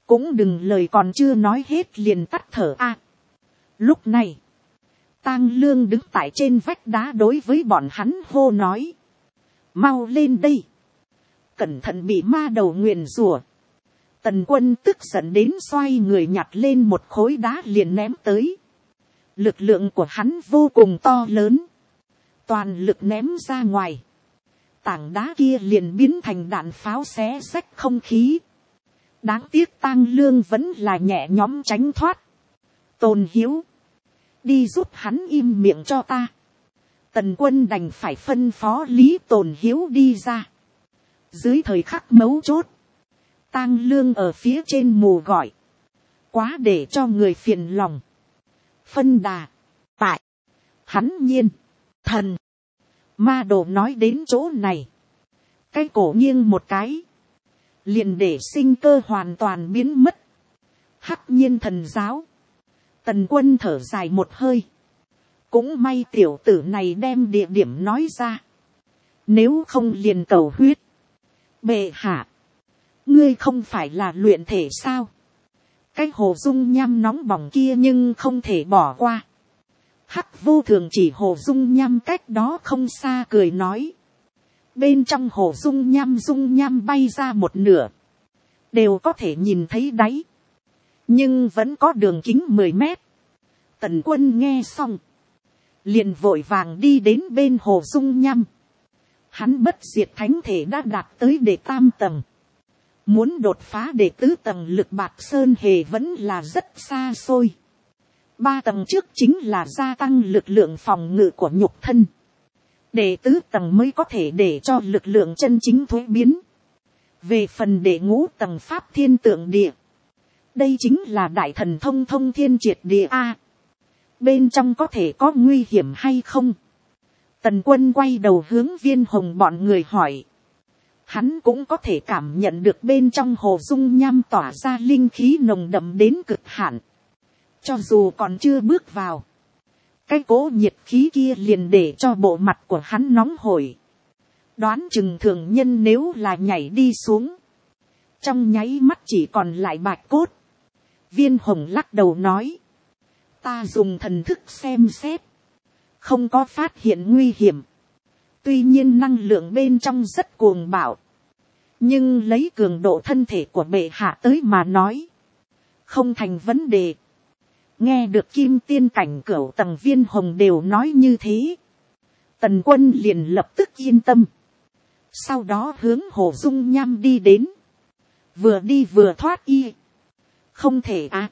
cũng đừng lời còn chưa nói hết liền tắt thở a. Lúc này, Tang Lương đứng tại trên vách đá đối với bọn hắn hô nói, mau lên đây, cẩn thận bị ma đầu nguyền rủa. Tần Quân tức giận đến xoay người nhặt lên một khối đá liền ném tới. Lực lượng của hắn vô cùng to lớn, toàn lực ném ra ngoài, tảng đá kia liền biến thành đạn pháo xé xách không khí. Đáng tiếc Tang Lương vẫn là nhẹ nhõm tránh thoát. Tôn Hiếu, đi giúp hắn im miệng cho ta. Tần Quân đành phải phân phó Lý Tồn Hiếu đi ra. Dưới thời khắc mấu chốt, Tang Lương ở phía trên mù gọi, quá để cho người phiền lòng. Phân đà, tại, hắn nhiên, thần. Ma đồ nói đến chỗ này, cái cổ nghiêng một cái, liền để sinh cơ hoàn toàn biến mất. Hắc nhiên thần giáo. Tần Quân thở dài một hơi, cũng may tiểu tử này đem địa điểm nói ra, nếu không liền cầu huyết. Bệ hạ, ngươi không phải là luyện thể sao? Cái hồ dung nham nóng bỏng kia nhưng không thể bỏ qua. Hắc Vô Thường chỉ hồ dung nham cách đó không xa cười nói, bên trong hồ dung nham bay ra một nửa, đều có thể nhìn thấy đáy, nhưng vẫn có đường kính 10 mét. Tần Quân nghe xong, liền vội vàng đi đến bên hồ dung nham. Hắn bất diệt thánh thể đã đạt tới đệ tam tầng, muốn đột phá đệ tứ tầng lực bạt sơn hề vẫn là rất xa xôi. 3 tầng trước chính là gia tăng lực lượng phòng ngự của nhục thân, đệ tứ tầng mới có thể để cho lực lượng chân chính thuế biến. Về phần đệ ngũ tầng pháp thiên tượng địa, đây chính là đại thần thông thông thiên triệt địa a. Bên trong có thể có nguy hiểm hay không? Tần Quân quay đầu hướng Viên Hồng bọn người hỏi. Hắn cũng có thể cảm nhận được bên trong hồ dung nham tỏa ra linh khí nồng đậm đến cực hạn. Cho dù còn chưa bước vào, cái cỗ nhiệt khí kia liền để cho bộ mặt của hắn nóng hổi. Đoán chừng thường nhân nếu là nhảy đi xuống, trong nháy mắt chỉ còn lại bạch cốt. Viên Hồng lắc đầu nói, ta dùng thần thức xem xét, không có phát hiện nguy hiểm. Tuy nhiên năng lượng bên trong rất cuồng bạo, nhưng lấy cường độ thân thể của bệ hạ tới mà nói, không thành vấn đề. Nghe được Kim Tiên cảnh cửu tầng Viên Hồng đều nói như thế, Tần Quân liền lập tức yên tâm. Sau đó hướng hồ dung nham đi đến, vừa đi vừa thoát y. Không thể à,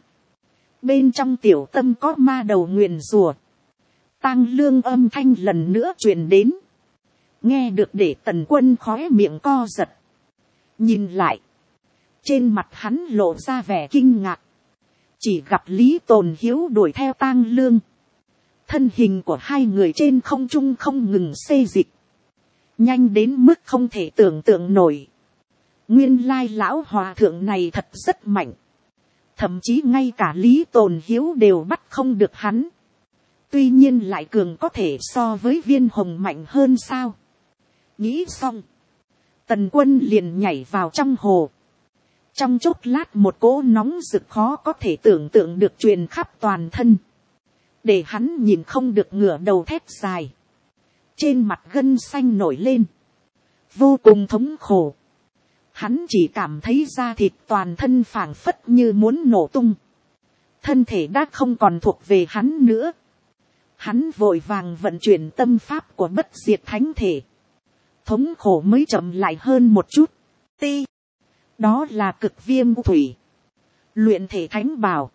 bên trong tiểu tâm có ma đầu nguyền rủa. Tang Lương âm thanh lần nữa truyền đến, nghe được để Tần Quân khóe miệng co giật. Nhìn lại, trên mặt hắn lộ ra vẻ kinh ngạc, chỉ gặp Lý Tồn Hiếu đuổi theo Tang Lương. Thân hình của hai người trên không trung không ngừng xê dịch, nhanh đến mức không thể tưởng tượng nổi. Nguyên lai lão hòa thượng này thật rất mạnh, thậm chí ngay cả Lý Tồn Hiếu đều bắt không được hắn. Tuy nhiên lại cường có thể so với Viên Hồng mạnh hơn sao? Nghĩ xong, Tần Quân liền nhảy vào trong hồ. Trong chốc lát một cỗ nóng rực khó có thể tưởng tượng được truyền khắp toàn thân, để hắn nhìn không được ngửa đầu thét dài. Trên mặt gân xanh nổi lên, vô cùng thống khổ. Hắn chỉ cảm thấy da thịt toàn thân phảng phất như muốn nổ tung. Thân thể đã không còn thuộc về hắn nữa. Hắn vội vàng vận chuyển tâm pháp của bất diệt thánh thể. Thống khổ mới chậm lại hơn một chút. Ti. Đó là cực viêm thủy. Luyện thể thánh bảo.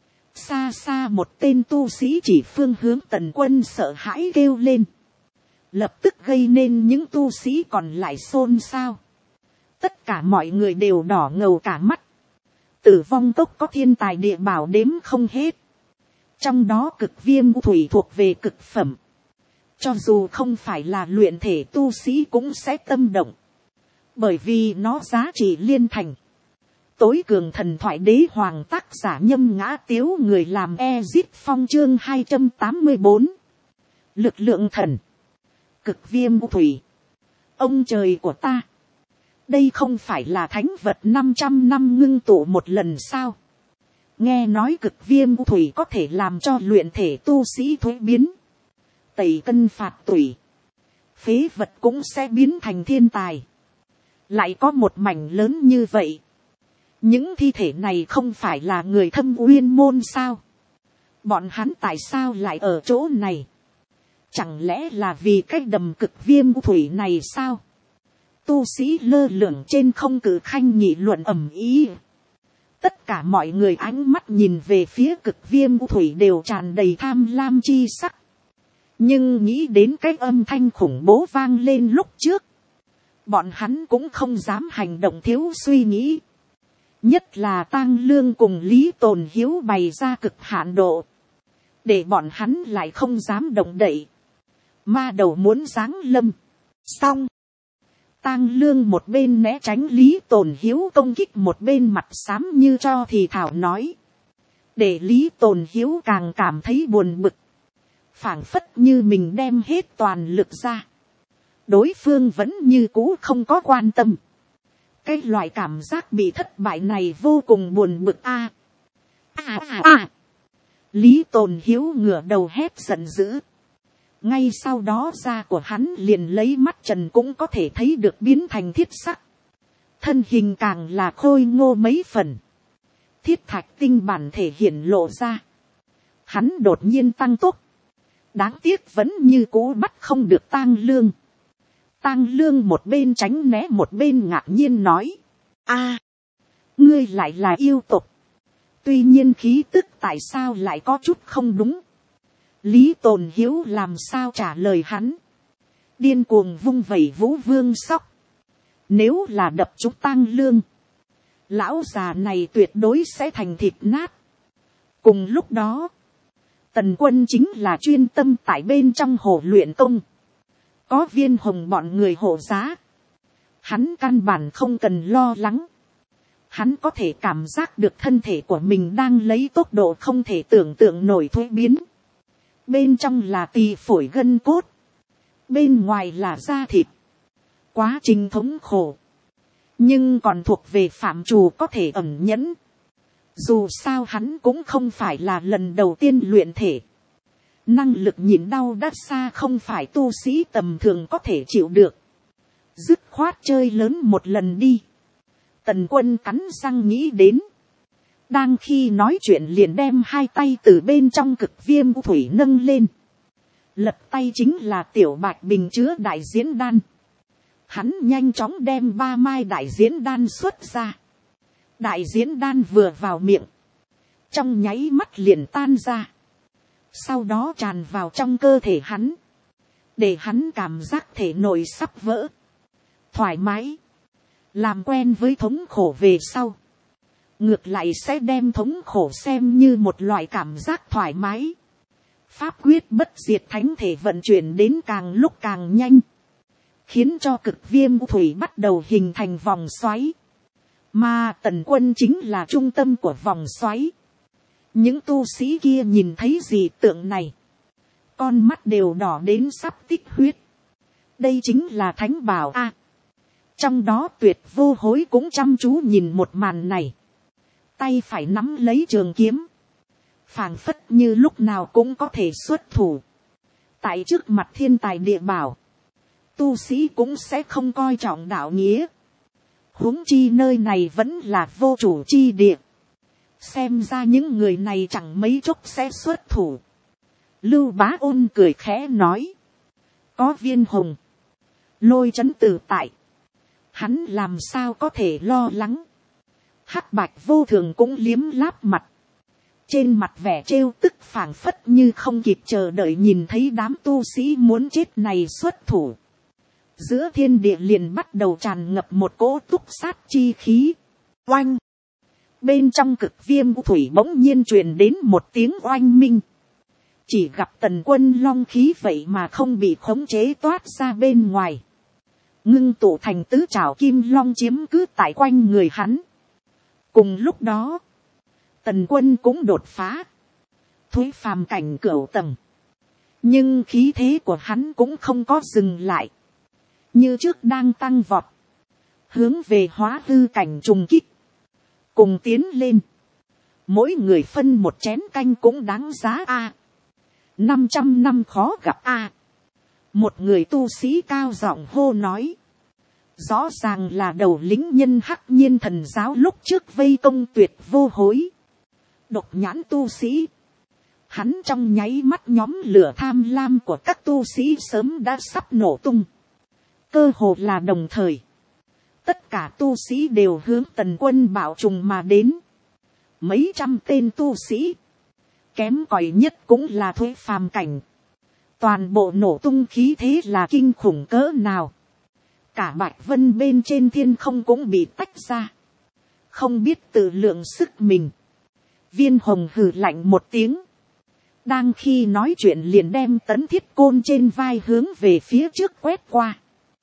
Xa xa một tên tu sĩ chỉ phương hướng Tần Quân sợ hãi kêu lên, lập tức gây nên những tu sĩ còn lại xôn xao. Tất cả mọi người đều đỏ ngầu cả mắt. Tử vong cốc có thiên tài địa bảo đếm không hết. Trong đó cực viêm thủy thuộc về cực phẩm. Cho dù không phải là luyện thể tu sĩ cũng sẽ tâm động. Bởi vì nó giá trị liên thành. Tối cường thần thoại đế hoàng tác giả Nhâm Ngã Tiếu, người làm Ezit Phong chương 284. Lực lượng thần. Cực viêm thủy. Ông trời của ta. đây không phải là thánh vật 500 năm ngưng tụ một lần sao. Nghe nói cực viêm u thủy có thể làm cho luyện thể tu sĩ thuế biến, tẩy cân phạt tủy, phế vật cũng sẽ biến thành thiên tài. Lại có một mảnh lớn như vậy, những thi thể này không phải là người thâm uyên môn sao. Bọn hắn tại sao lại ở chỗ này? Chẳng lẽ là vì cái đầm cực viêm u thủy này sao? Tu sĩ lơ lửng trên không cử khanh nghị luận ầm ĩ. Tất cả mọi người ánh mắt nhìn về phía cực viêm u thủy đều tràn đầy tham lam chi sắc. Nhưng nghĩ đến cái âm thanh khủng bố vang lên lúc trước, bọn hắn cũng không dám hành động thiếu suy nghĩ. Nhất là Tang Lương cùng Lý Tồn Hiếu bày ra cực hạn độ, để bọn hắn lại không dám động đậy. Ma đầu muốn giáng lâm. Xong. Tang Lương một bên né tránh Lý Tồn Hiếu công kích, một bên mặt xám như cho thì thảo nói. Để Lý Tồn Hiếu càng cảm thấy buồn bực. Phảng phất như mình đem hết toàn lực ra, đối phương vẫn như cũ không có quan tâm. Cái loại cảm giác bị thất bại này vô cùng buồn bực a. Lý Tồn Hiếu ngửa đầu hét giận dữ. Ngay sau đó da của hắn liền lấy mắt trần cũng có thể thấy được biến thành thiết sắc. Thân hình càng là khôi ngô mấy phần. Thiết thạch tinh bản thể hiện lộ ra. Hắn đột nhiên tăng tốc. Đáng tiếc vẫn như cũ bắt không được Tang Lương. Tang Lương một bên tránh né một bên ngạc nhiên nói. Ngươi lại là yêu tộc. Tuy nhiên khí tức tại sao lại có chút không đúng. Lý Tồn Hiếu làm sao trả lời hắn. Điên cuồng vung vẩy vũ vương sóc. Nếu là đập trúng Tang Lương, lão già này tuyệt đối sẽ thành thịt nát. Cùng lúc đó, Tần Quân chính là chuyên tâm tại bên trong hồ luyện công. Có Viên Hồng bọn người hộ giá, hắn căn bản không cần lo lắng. Hắn có thể cảm giác được thân thể của mình đang lấy tốc độ không thể tưởng tượng nổi thuế biến. Bên trong là tỳ phổi gân cốt, bên ngoài là da thịt. Quá trình thống khổ, nhưng còn thuộc về phạm trù có thể ẩn nhẫn. Dù sao hắn cũng không phải là lần đầu tiên luyện thể. Năng lực nhịn đau đã xa không phải tu sĩ tầm thường có thể chịu được. Dứt khoát chơi lớn một lần đi. Tần Quân cắn răng nghĩ đến. Đang khi nói chuyện liền đem hai tay từ bên trong cực viêm u thủy nâng lên. Lật tay chính là tiểu bạch bình chứa đại diễn đan. Hắn nhanh chóng đem 3 mai đại diễn đan xuất ra. Đại diễn đan vừa vào miệng, trong nháy mắt liền tan ra. Sau đó tràn vào trong cơ thể hắn, để hắn cảm giác thể nội sắp vỡ. Thoải mái. Làm quen với thống khổ về sau, ngược lại sẽ đem thống khổ xem như một loại cảm giác thoải mái. Pháp quyết bất diệt thánh thể vận chuyển đến càng lúc càng nhanh, khiến cho cực viêm u thủy bắt đầu hình thành vòng xoáy. Mà Tần Quân chính là trung tâm của vòng xoáy. Những tu sĩ kia nhìn thấy gì tượng này, con mắt đều đỏ đến sắp tích huyết. Đây chính là thánh bảo a. Trong đó Tuyệt Vô Hối cũng chăm chú nhìn một màn này. Tay phải nắm lấy trường kiếm, phảng phất như lúc nào cũng có thể xuất thủ. Tại trước mặt thiên tài địa bảo, tu sĩ cũng sẽ không coi trọng đạo nghĩa. Huống chi nơi này vẫn là vô chủ chi địa. Xem ra những người này chẳng mấy chốc sẽ xuất thủ. Lưu Bá Ôn cười khẽ nói. Có Viên Hồng, Lôi Chấn Tử tại, hắn làm sao có thể lo lắng. Hắc Bạch Vô Thường cũng liếm láp mặt. Trên mặt vẻ trêu tức phảng phất như không kịp chờ đợi nhìn thấy đám tu sĩ muốn chết này xuất thủ. Giữa thiên địa liền bắt đầu tràn ngập một cỗ túc sát chi khí. Oanh! Bên trong cực viêm u thủy bỗng nhiên truyền đến một tiếng oanh minh. Chỉ gặp Tần Quân long khí vậy mà không bị khống chế toát ra bên ngoài. Ngưng tụ thành tứ trảo kim long chiếm cứ tại quanh người hắn. Cùng lúc đó, Tần Quân cũng đột phá. Thối phàm cảnh cửu tầng. Nhưng khí thế của hắn cũng không có dừng lại. Như trước đang tăng vọt. hướng về hóa hư cảnh trùng kích, cùng tiến lên, mỗi người phân một chén canh cũng đáng giá a. 500 năm khó gặp a. Một người tu sĩ cao giọng hô nói, rõ ràng là đầu lĩnh nhân Hắc Nhiên Thần giáo lúc trước vây công Tuyệt Vô Hối. Độc nhãn tu sĩ, hắn trong nháy mắt nhóm lửa tham lam của các tu sĩ sớm đã sắp nổ tung. Cơ hồ là đồng thời, tất cả tu sĩ đều hướng Tần Quân bảo trùng mà đến. Mấy trăm tên tu sĩ, kém cỏi nhất cũng là Thuế phàm cảnh. Toàn bộ nổ tung khí thế là kinh khủng cỡ nào. Cả Bạch Vân bên trên thiên không cũng bị tách ra. Không biết tự lượng sức mình. Viên Hồng hừ lạnh một tiếng. Đang khi nói chuyện liền đem Tấn Thiết Côn trên vai hướng về phía trước quét qua.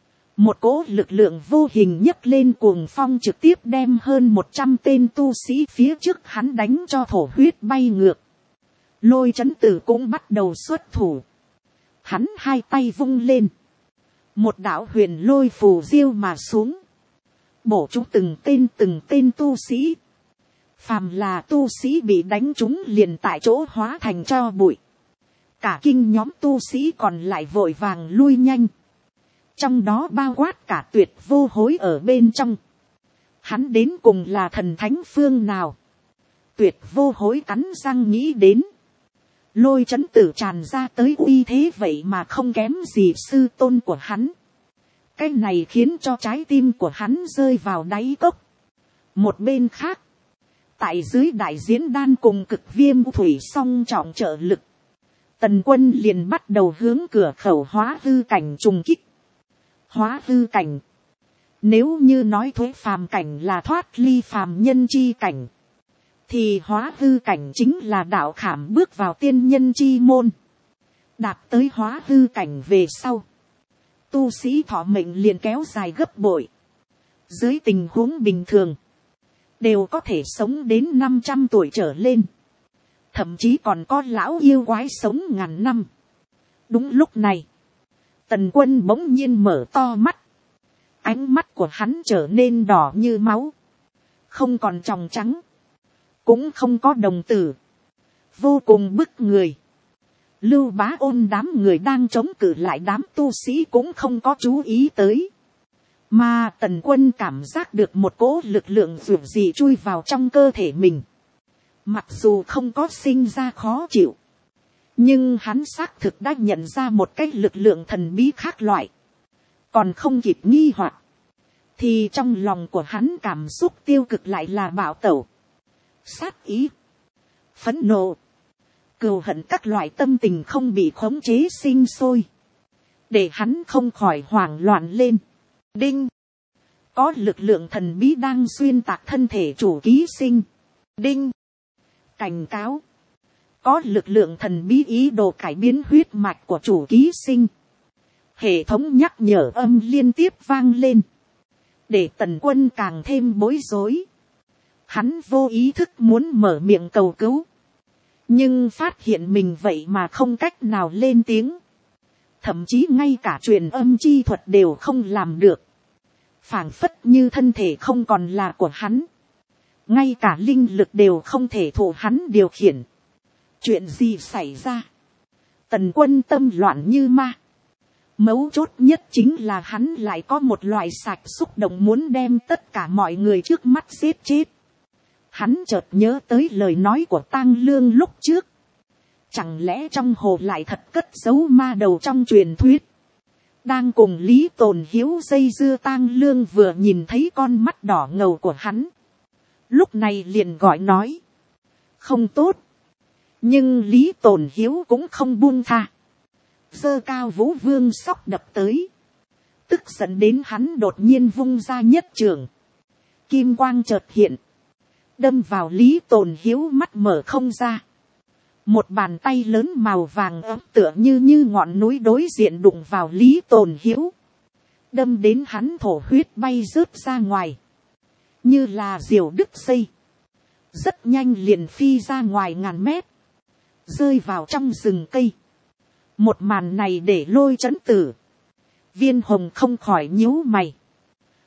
Một cỗ lực lượng vô hình nhấc lên cuồng phong trực tiếp đem hơn 100 tên tu sĩ phía trước hắn đánh cho thổ huyết bay ngược. Lôi Chấn Tử cũng bắt đầu xuất thủ. Hắn hai tay vung lên. Một đạo huyền lôi phù diêu mà xuống. Bổ trúng từng tên tu sĩ. Phàm là tu sĩ bị đánh trúng liền tại chỗ hóa thành tro bụi. Cả kinh nhóm tu sĩ còn lại vội vàng lui nhanh. Trong đó bao quát cả Tuyệt Vô Hối ở bên trong. Hắn đến cùng là thần thánh phương nào? Tuyệt Vô Hối cắn răng nghĩ đến. Lôi Chấn Tử tràn ra tới uy thế vậy mà không kém gì sư tôn của hắn. Cái này khiến cho trái tim của hắn rơi vào đáy cốc. Một bên khác, tại dưới đại diễn đan cùng Cực Viêm thủy song trọng trợ lực, Tần Quân liền bắt đầu hướng cửa khẩu hóa hư cảnh trùng kích. Hóa hư cảnh, nếu như nói Thuế phàm cảnh là thoát ly phàm nhân chi cảnh, thì hóa hư cảnh chính là đạo khảm bước vào tiên nhân chi môn. Đạt tới hóa hư cảnh về sau, tu sĩ thọ mệnh liền kéo dài gấp bội. Dưới tình huống bình thường, đều có thể sống đến 500 tuổi trở lên. Thậm chí còn có lão yêu quái sống ngàn năm. Đúng lúc này, Tần Quân bỗng nhiên mở to mắt. Ánh mắt của hắn trở nên đỏ như máu. Không còn tròng trắng. Cũng không có đồng tử. Vô cùng bức người. Lưu Bá Ôn đám người đang chống cự lại đám tu sĩ cũng không có chú ý tới. Mà Tần Quân cảm giác được một cỗ lực lượng dường gì chui vào trong cơ thể mình. Mặc dù không có sinh ra khó chịu, nhưng hắn xác thực đã nhận ra một cái lực lượng thần bí khác loại. Còn không kịp nghi hoặc, thì trong lòng của hắn cảm xúc tiêu cực lại là bạo tẩu. Sát ý, phẫn nộ, cừu hận các loại tâm tình không bị khống chế sinh sôi. Để hắn không khỏi hoảng loạn lên. Đinh! Có lực lượng thần bí đang xuyên tạc thân thể chủ ký sinh. Đinh! Cảnh cáo! Có lực lượng thần bí ý đồ cải biến huyết mạch của chủ ký sinh. Hệ thống nhắc nhở âm liên tiếp vang lên. Để Tần Quân càng thêm bối rối. Hắn vô ý thức muốn mở miệng cầu cứu. Nhưng phát hiện mình vậy mà không cách nào lên tiếng. Thậm chí ngay cả truyền âm chi thuật đều không làm được. Phảng phất như thân thể không còn là của hắn. Ngay cả linh lực đều không thể thụ hắn điều khiển. Chuyện gì xảy ra? Tần Quân tâm loạn như ma. Mấu chốt nhất chính là hắn lại có một loại sạch xúc động muốn đem tất cả mọi người trước mắt giết chết. Hắn chợt nhớ tới lời nói của Tang Lương lúc trước. Chẳng lẽ trong hồ lại thật cất giấu ma đầu trong truyền thuyết? Đang cùng Lý Tồn Hiếu dây dưa, Tang Lương vừa nhìn thấy con mắt đỏ ngầu của hắn. Lúc này liền gọi nói. Không tốt. Nhưng Lý Tồn Hiếu cũng không buông tha. Giơ cao Vũ Vương sóc đập tới. Tức giận đến hắn đột nhiên vung ra nhất trường. Kim quang chợt hiện. Đâm vào Lý Tồn Hiếu mắt mở không ra. Một bàn tay lớn màu vàng ấm tựa như ngọn núi đối diện đụng vào Lý Tồn Hiếu. Đâm đến hắn thổ huyết bay rớt ra ngoài. Như là diều đứt dây. Rất nhanh liền phi ra ngoài ngàn mét. Rơi vào trong rừng cây. Một màn này để Lôi Chấn Tử, Viên Hồng không khỏi nhíu mày.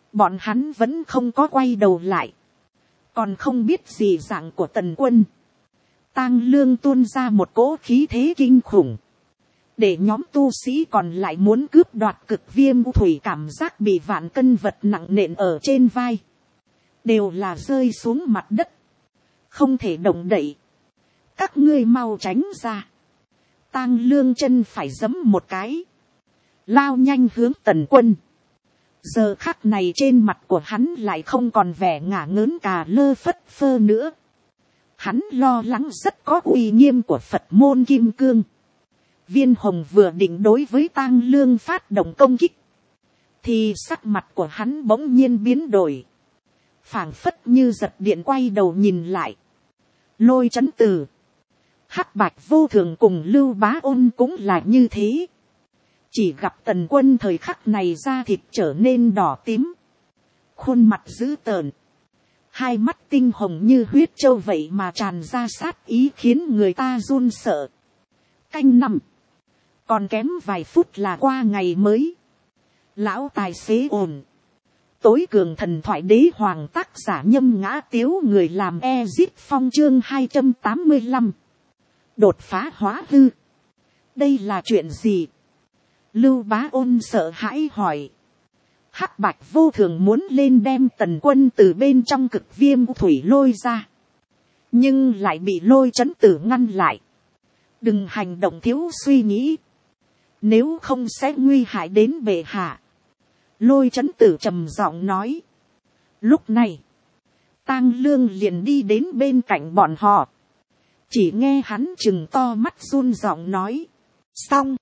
Bọn hắn vẫn không có quay đầu lại. Còn không biết gì dạng của Tần Quân. Tang Lương tuôn ra một cỗ khí thế kinh khủng. Để nhóm tu sĩ còn lại muốn cướp đoạt cực viêm u thủy cảm giác bị vạn cân vật nặng nện ở trên vai. Đều là rơi xuống mặt đất. Không thể động đậy. Các ngươi mau tránh ra. Tang Lương chân phải giẫm một cái. Lao nhanh hướng Tần Quân. Giờ khắc này trên mặt của hắn lại không còn vẻ ngả ngớn cà lơ phất phơ nữa. Hắn lo lắng rất có uy nghiêm của Phật môn kim cương. Viên Hồng vừa định đối với Tang Lương phát động công kích. Thì sắc mặt của hắn bỗng nhiên biến đổi. Phảng phất như giật điện quay đầu nhìn lại. Lôi Chấn Tử, Hắc Bạch Vô Thường cùng Lưu Bá Ôn cũng là như thế. Chỉ gặp Tần Quân thời khắc này da thịt trở nên đỏ tím. Khuôn mặt dữ tợn. Hai mắt tinh hồng như huyết châu vậy mà tràn ra sát ý khiến người ta run sợ. Canh năm. Còn kém vài phút là qua ngày mới. Lão tài xế ồn. Tối cường thần thoại đế hoàng tác giả Nhâm Ngã Tiếu người làm Ezip Phong chương 285. Đột phá hóa hư. Đây là chuyện gì? Lưu Bá Ôn sợ hãi hỏi. Hắc Bạch Vô Thường muốn lên đem Tần Quân từ bên trong cực viêm thủy lôi ra. Nhưng lại bị Lôi Chấn Tử ngăn lại. Đừng hành động thiếu suy nghĩ. Nếu không sẽ nguy hại đến bệ hạ. Lôi Chấn Tử trầm giọng nói. Lúc này, Tang Lương liền đi đến bên cạnh bọn họ. Chỉ nghe hắn trừng to mắt run giọng nói. Xong.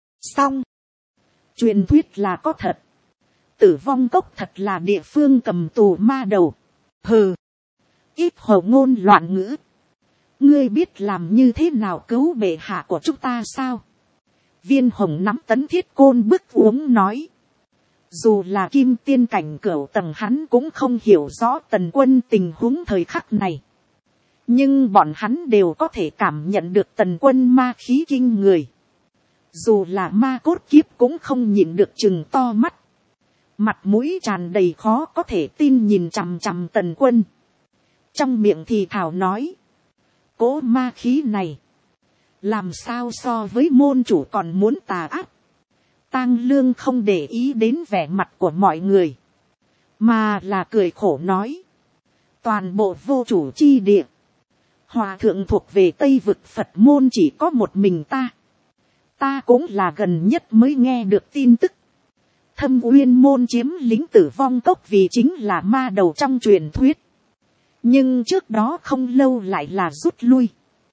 Truyền thuyết là có thật. Tử vong cốc thật là địa phương cầm tù ma đầu. Hừ. Ít hồ ngôn loạn ngữ. Ngươi biết làm như thế nào cứu bệ hạ của chúng ta sao? Viên Hồng nắm tấn thiết côn bức uống nói. Dù là kim tiên cảnh cửu tầng hắn cũng không hiểu rõ Tần Quân tình huống thời khắc này. Nhưng bọn hắn đều có thể cảm nhận được Tần Quân ma khí kinh người. Dù là ma cốt kiếp cũng không nhìn được chừng to mắt. Mặt mũi tràn đầy khó có thể tin nhìn chằm chằm Tần Quân. Trong miệng thì thảo nói. Cỗ ma khí này. Làm sao so với môn chủ còn muốn tà ác. Tang Lương không để ý đến vẻ mặt của mọi người. Mà là cười khổ nói. Toàn bộ vô chủ chi địa. Hòa thượng thuộc về Tây vực Phật môn chỉ có một mình ta. Ta cũng là gần nhất mới nghe được tin tức. Thâm Uyên môn chiếm lĩnh Tử Vong cốc vì chính là ma đầu trong truyền thuyết. Nhưng trước đó không lâu lại là rút lui.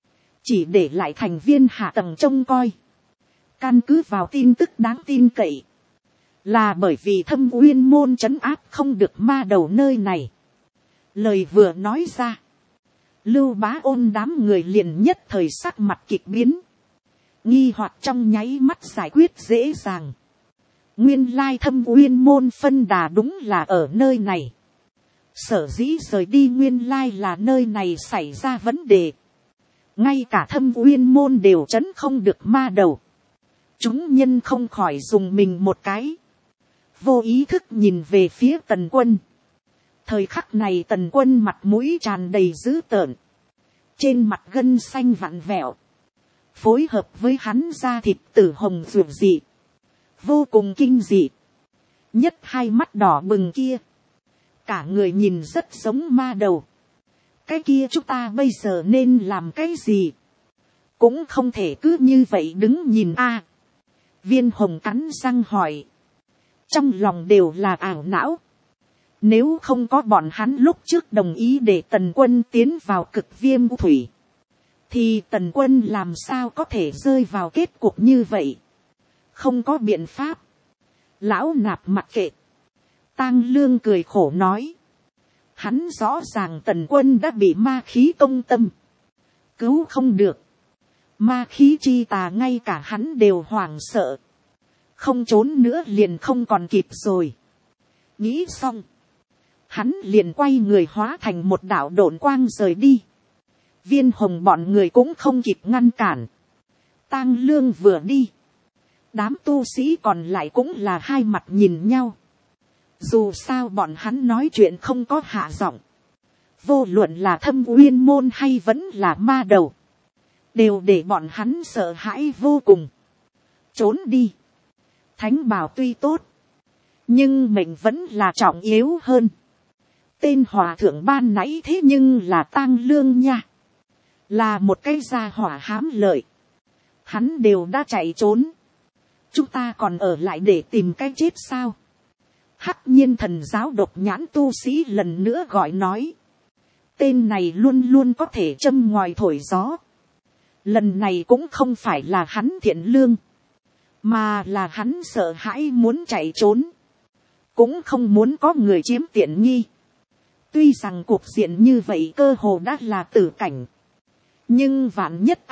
Chỉ để lại thành viên hạ tầng trông coi. Căn cứ vào tin tức đáng tin cậy. Là bởi vì Thâm Uyên môn trấn áp không được ma đầu nơi này. Lời vừa nói ra. Lưu Bá Ôn đám người liền nhất thời sắc mặt kịch biến. Nghi hoặc trong nháy mắt giải quyết dễ dàng. Nguyên lai Thâm Uyên môn phân đà đúng là ở nơi này. Sở dĩ rời đi nguyên lai là nơi này xảy ra vấn đề. Ngay cả Thâm Uyên môn đều trấn không được ma đầu. Chúng nhân không khỏi dùng mình một cái. Vô ý thức nhìn về phía Tần Quân. Thời khắc này Tần Quân mặt mũi tràn đầy dữ tợn. Trên mặt gân xanh vặn vẹo. Phối hợp với hắn da thịt tử hồng rượu dị. Vô cùng kinh dị. Nhất hai mắt đỏ bừng kia. Cả người nhìn rất giống ma đầu. Cái kia chúng ta bây giờ nên làm cái gì? Cũng không thể cứ như vậy đứng nhìn a. Viên Hồng cắn răng hỏi. Trong lòng đều là ảo não. Nếu không có bọn hắn lúc trước đồng ý để Tần Quân tiến vào cực viêm thủy. Thì Tần Quân làm sao có thể rơi vào kết cục như vậy? Không có biện pháp. Lão nạp mặc kệ. Tang Lương cười khổ nói. Hắn rõ ràng Tần Quân đã bị ma khí công tâm. Cứu không được. Ma khí chi tà ngay cả hắn đều hoảng sợ. Không trốn nữa liền không còn kịp rồi. Nghĩ xong. Hắn liền quay người hóa thành một đạo độn quang rời đi. Viên Hồng bọn người cũng không kịp ngăn cản. Tang Lương vừa đi. Đám tu sĩ còn lại cũng là hai mặt nhìn nhau. Dù sao bọn hắn nói chuyện không có hạ giọng. Vô luận là Thâm Uyên môn hay vẫn là ma đầu. Đều để bọn hắn sợ hãi vô cùng. Trốn đi. Thánh bảo tuy tốt. Nhưng mình vẫn là trọng yếu hơn. Tên hòa thượng ban nãy thế nhưng là Tang Lương nha. Là một cái gia hỏa hám lợi. Hắn đều đã chạy trốn. Chúng ta còn ở lại để tìm cái chết sao? Hắc Nhiên Thần giáo độc nhãn tu sĩ lần nữa gọi nói. Tên này luôn luôn có thể châm ngòi thổi gió. Lần này cũng không phải là hắn thiện lương. Mà là hắn sợ hãi muốn chạy trốn. Cũng không muốn có người chiếm tiện nghi. Tuy rằng cuộc diện như vậy cơ hồ đã là tử cảnh. Nhưng vạn nhất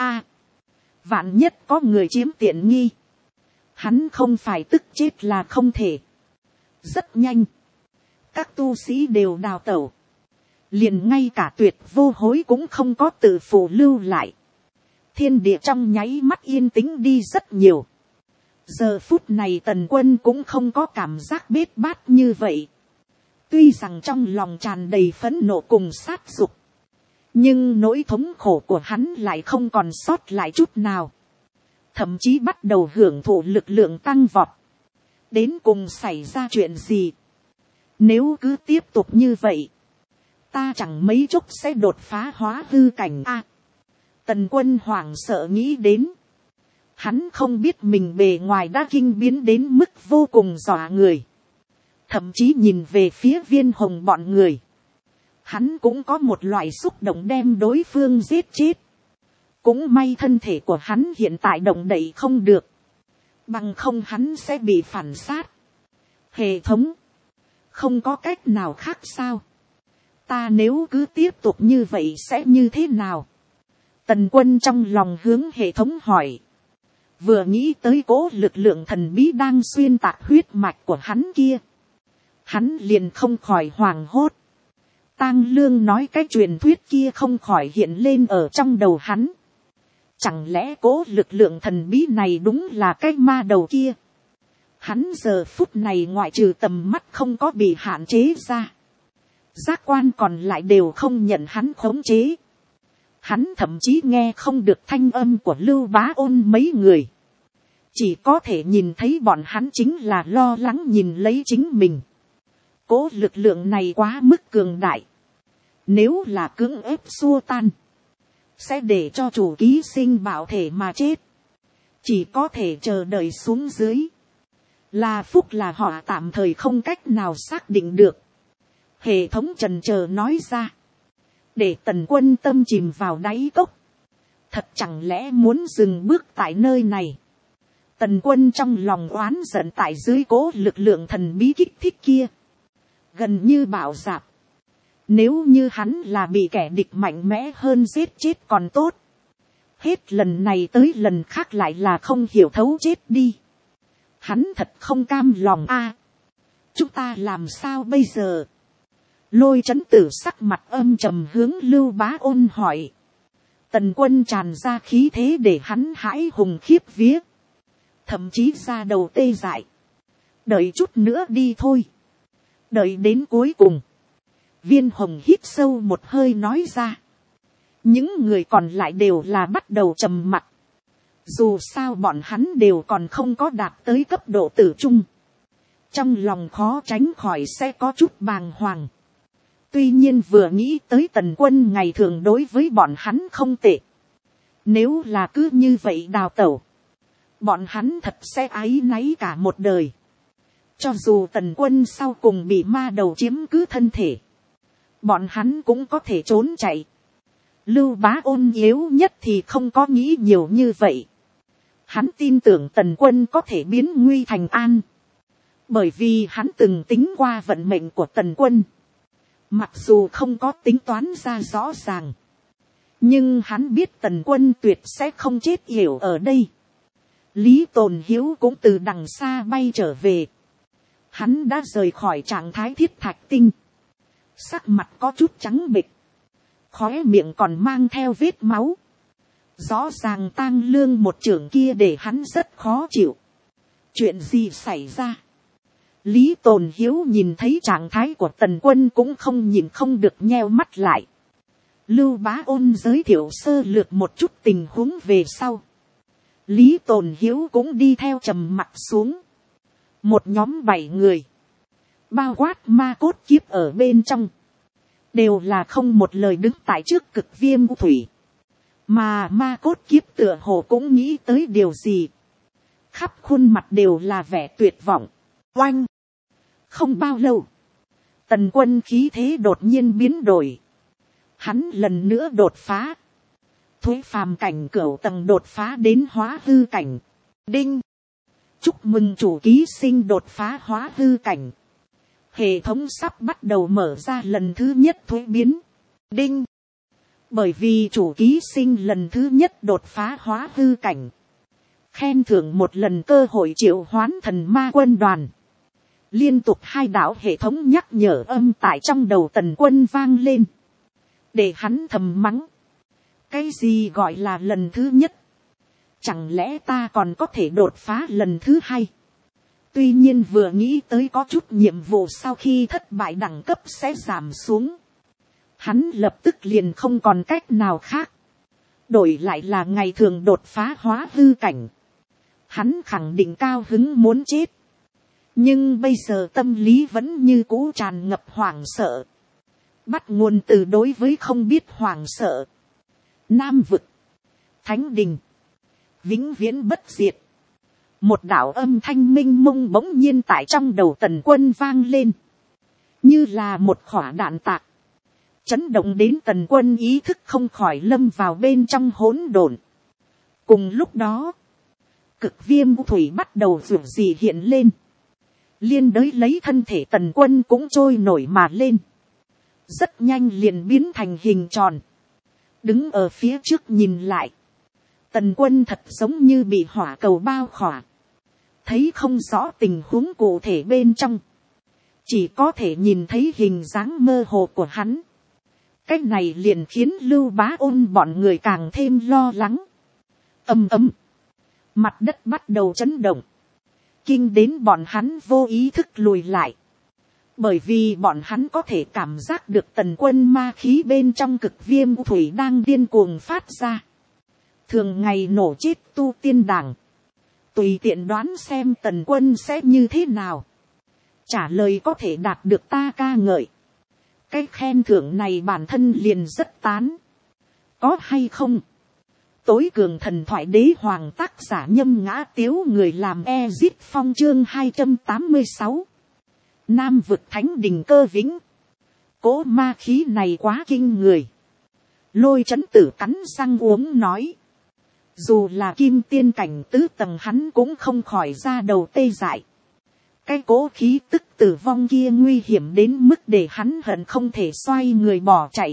vạn nhất có người chiếm tiện nghi. Hắn không phải tức chết là không thể. Rất nhanh. Các tu sĩ đều đào tẩu. Liền ngay cả Tuyệt Vô Hối cũng không có tự phù lưu lại. Thiên địa trong nháy mắt yên tĩnh đi rất nhiều. Giờ phút này Tần Quân cũng không có cảm giác bết bát như vậy. Tuy rằng trong lòng tràn đầy phẫn nộ cùng sát dục. Nhưng nỗi thống khổ của hắn lại không còn sót lại chút nào. Thậm chí bắt đầu hưởng thụ lực lượng tăng vọt. Đến cùng xảy ra chuyện gì? Nếu cứ tiếp tục như vậy. Ta chẳng mấy chốc sẽ đột phá hóa hư cảnh a. Tần Quân hoảng sợ nghĩ đến. Hắn không biết mình bề ngoài đã kinh biến đến mức vô cùng dọa người. Thậm chí nhìn về phía Viên Hồng bọn người. Hắn cũng có một loại xúc động đem đối phương giết chết. Cũng may thân thể của hắn hiện tại động đậy không được. Bằng không hắn sẽ bị phản sát. Hệ thống. Không có cách nào khác sao? Ta nếu cứ tiếp tục như vậy sẽ như thế nào? Tần Quân trong lòng hướng hệ thống hỏi. Vừa nghĩ tới cố lực lượng thần bí đang xuyên tạc huyết mạch của hắn kia. Hắn liền không khỏi hoảng hốt. Tang Lương nói cái truyền thuyết kia không khỏi hiện lên ở trong đầu hắn. Chẳng lẽ cố lực lượng thần bí này đúng là cái ma đầu kia? Hắn giờ phút này ngoại trừ tầm mắt không có bị hạn chế ra. Giác quan còn lại đều không nhận hắn khống chế. Hắn thậm chí nghe không được thanh âm của Lưu Bá Ôn mấy người. Chỉ có thể nhìn thấy bọn hắn chính là lo lắng nhìn lấy chính mình. Cố lực lượng này quá mức cường đại. Nếu là cưỡng ép xua tan. Sẽ để cho chủ ký sinh bảo thể mà chết. Chỉ có thể chờ đợi xuống dưới. Là phúc là họ tạm thời không cách nào xác định được. Hệ thống trần chờ nói ra. Để Tần Quân tâm chìm vào đáy cốc. Thật chẳng lẽ muốn dừng bước tại nơi này. Tần Quân trong lòng oán giận tại dưới cố lực lượng thần bí kích thích kia. Gần như bạo dạp. Nếu như hắn là bị kẻ địch mạnh mẽ hơn giết chết còn tốt. Hết lần này tới lần khác lại là không hiểu thấu chết đi. Hắn thật không cam lòng a. Chúng ta làm sao bây giờ? Lôi Chấn Tử sắc mặt âm trầm hướng Lưu Bá Ôn hỏi. Tần Quân tràn ra khí thế để hắn hãi hùng khiếp vía. Thậm chí ra đầu tê dại. Đợi chút nữa đi thôi. Đợi đến cuối cùng. Viên Hồng hít sâu một hơi nói ra. Những người còn lại đều là bắt đầu trầm mặc. Dù sao bọn hắn đều còn không có đạt tới cấp độ tử trung. Trong lòng khó tránh khỏi sẽ có chút bàng hoàng. Tuy nhiên vừa nghĩ tới Tần Quân ngày thường đối với bọn hắn không tệ. Nếu là cứ như vậy đào tẩu. Bọn hắn thật sẽ áy náy cả một đời. Cho dù Tần Quân sau cùng bị ma đầu chiếm cứ thân thể. Bọn hắn cũng có thể trốn chạy. Lưu Bá Ôn yếu nhất thì không có nghĩ nhiều như vậy. Hắn tin tưởng Tần Quân có thể biến nguy thành an. Bởi vì hắn từng tính qua vận mệnh của Tần Quân. Mặc dù không có tính toán ra rõ ràng. Nhưng hắn biết Tần Quân tuyệt sẽ không chết yểu ở đây. Lý Tồn Hiếu cũng từ đằng xa bay trở về. Hắn đã rời khỏi trạng thái thiết thạch tinh. Sắc mặt có chút trắng bệch. Khóe miệng còn mang theo vết máu. Rõ ràng Tang Lương một chưởng kia để hắn rất khó chịu. Chuyện gì xảy ra? Lý Tồn Hiếu nhìn thấy trạng thái của Tần Quân cũng không nhìn không được nheo mắt lại. Lưu Bá Ôn giới thiệu sơ lược một chút tình huống về sau. Lý Tồn Hiếu cũng đi theo trầm mặt xuống. Một nhóm 7 người, bao quát ma cốt kiếp ở bên trong, đều là không một lời đứng tại trước Cực Viêm U Thủy. Mà ma cốt kiếp tựa hồ cũng nghĩ tới điều gì. Khắp khuôn mặt đều là vẻ tuyệt vọng. Oanh! Không bao lâu, Tần Quân khí thế đột nhiên biến đổi. Hắn lần nữa đột phá. Thuế phàm cảnh cửu tầng đột phá đến hóa hư cảnh. Đinh! Chúc mừng chủ ký sinh đột phá hóa hư cảnh. Hệ thống sắp bắt đầu mở ra lần thứ nhất thuế biến. Đinh! Bởi vì chủ ký sinh lần thứ nhất đột phá hóa hư cảnh. Khen thưởng một lần cơ hội triệu hoán thần ma quân đoàn. Liên tục 2 đạo hệ thống nhắc nhở âm tại trong đầu Tần Quân vang lên. Để hắn thầm mắng. Cái gì gọi là lần thứ nhất? Chẳng lẽ ta còn có thể đột phá lần thứ 2? Tuy nhiên vừa nghĩ tới có chút nhiệm vụ sau khi thất bại đẳng cấp sẽ giảm xuống. Hắn lập tức liền không còn cách nào khác. Đổi lại là ngày thường đột phá hóa hư cảnh. Hắn khẳng định cao hứng muốn chết. Nhưng bây giờ tâm lý vẫn như cũ tràn ngập hoảng sợ. Bắt nguồn từ đối với không biết hoảng sợ. Nam vực, Thánh đình, vĩnh viễn bất diệt. Một đạo âm thanh minh mông bỗng nhiên tại trong đầu Tần Quân vang lên. Như là một quả đạn tạc. Chấn động đến Tần Quân ý thức không khỏi lâm vào bên trong hỗn độn. Cùng lúc đó, Cực Viêm U Thủy bắt đầu rủ gì hiện lên. Liên đới lấy thân thể Tần Quân cũng trôi nổi mà lên. Rất nhanh liền biến thành hình tròn. Đứng ở phía trước nhìn lại. Tần Quân thật giống như bị hỏa cầu bao khỏa. Thấy không rõ tình huống cụ thể bên trong. Chỉ có thể nhìn thấy hình dáng mơ hồ của hắn. Cái này liền khiến Lưu Bá Ôn bọn người càng thêm lo lắng. Ầm ầm. Mặt đất bắt đầu chấn động. Kinh đến bọn hắn vô ý thức lùi lại. Bởi vì bọn hắn có thể cảm giác được Tần Quân ma khí bên trong Cực Viêm U Thủy đang điên cuồng phát ra. Thường ngày nổ chết tu tiên đảng. Tùy tiện đoán xem Tần Quân sẽ như thế nào. Trả lời có thể đạt được ta ca ngợi. Cái khen thưởng này bản thân liền rất tán. Có hay không? Tối cường thần thoại đế hoàng tác giả Nhâm Ngã Tiếu, người làm Ezit Phong chương 286. Nam vực Thánh đình Cơ Vĩnh. Cỗ ma khí này quá kinh người. Lôi Chấn Tử cắn răng uống nói. Dù là kim tiên cảnh tứ tầng hắn cũng không khỏi ra đầu tê dại. Cái cỗ khí tức tử vong kia nguy hiểm đến mức để hắn hận không thể xoay người bỏ chạy.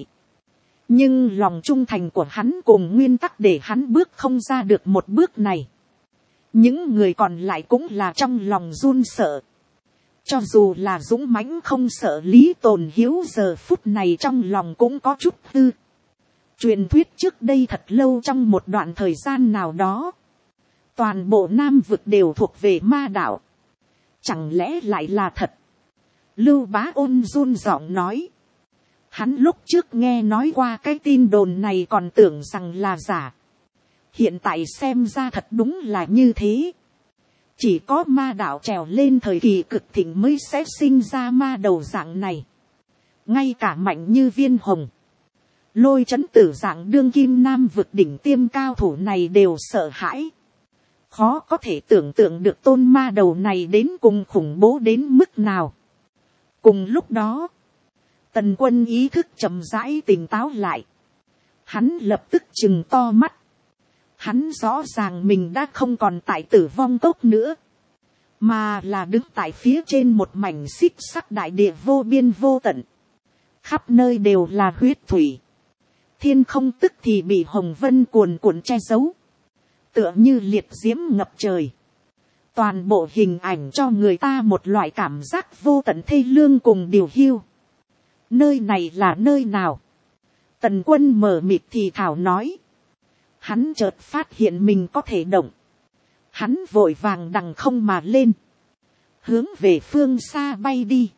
Nhưng lòng trung thành của hắn cùng nguyên tắc để hắn bước không ra được một bước này. Những người còn lại cũng là trong lòng run sợ. Cho dù là dũng mãnh không sợ Lý Tồn Hiếu giờ phút này trong lòng cũng có chút hư. Truyền thuyết trước đây thật lâu trong một đoạn thời gian nào đó. Toàn bộ Nam vực đều thuộc về ma đạo. Chẳng lẽ lại là thật? Lưu Bá Ôn run giọng nói. Hắn lúc trước nghe nói qua cái tin đồn này còn tưởng rằng là giả. Hiện tại xem ra thật đúng là như thế. Chỉ có ma đạo trèo lên thời kỳ cực thịnh mới sẽ sinh ra ma đầu dạng này. Ngay cả mạnh như Viên Hồng, Lôi Chấn Tử dạng đương kim Nam vực đỉnh tiêm cao thủ này đều sợ hãi. Khó có thể tưởng tượng được tôn ma đầu này đến cùng khủng bố đến mức nào. Cùng lúc đó, Tần Quân ý thức chậm rãi tỉnh táo lại. Hắn lập tức trừng to mắt. Hắn rõ ràng mình đã không còn tại Tử Vong Cốc nữa. Mà là đứng tại phía trên một mảnh xích sắc đại địa vô biên vô tận. Khắp nơi đều là huyết thủy. Thiên không tức thì bị hồng vân cuồn cuộn che giấu. Tựa như liệt diễm ngập trời. Toàn bộ hình ảnh cho người ta một loại cảm giác vô tận thê lương cùng điều hiu. Nơi này là nơi nào? Tần Quân mờ mịt thì thảo nói. Hắn chợt phát hiện mình có thể động. Hắn vội vàng đằng không mà lên. hướng về phương xa bay đi,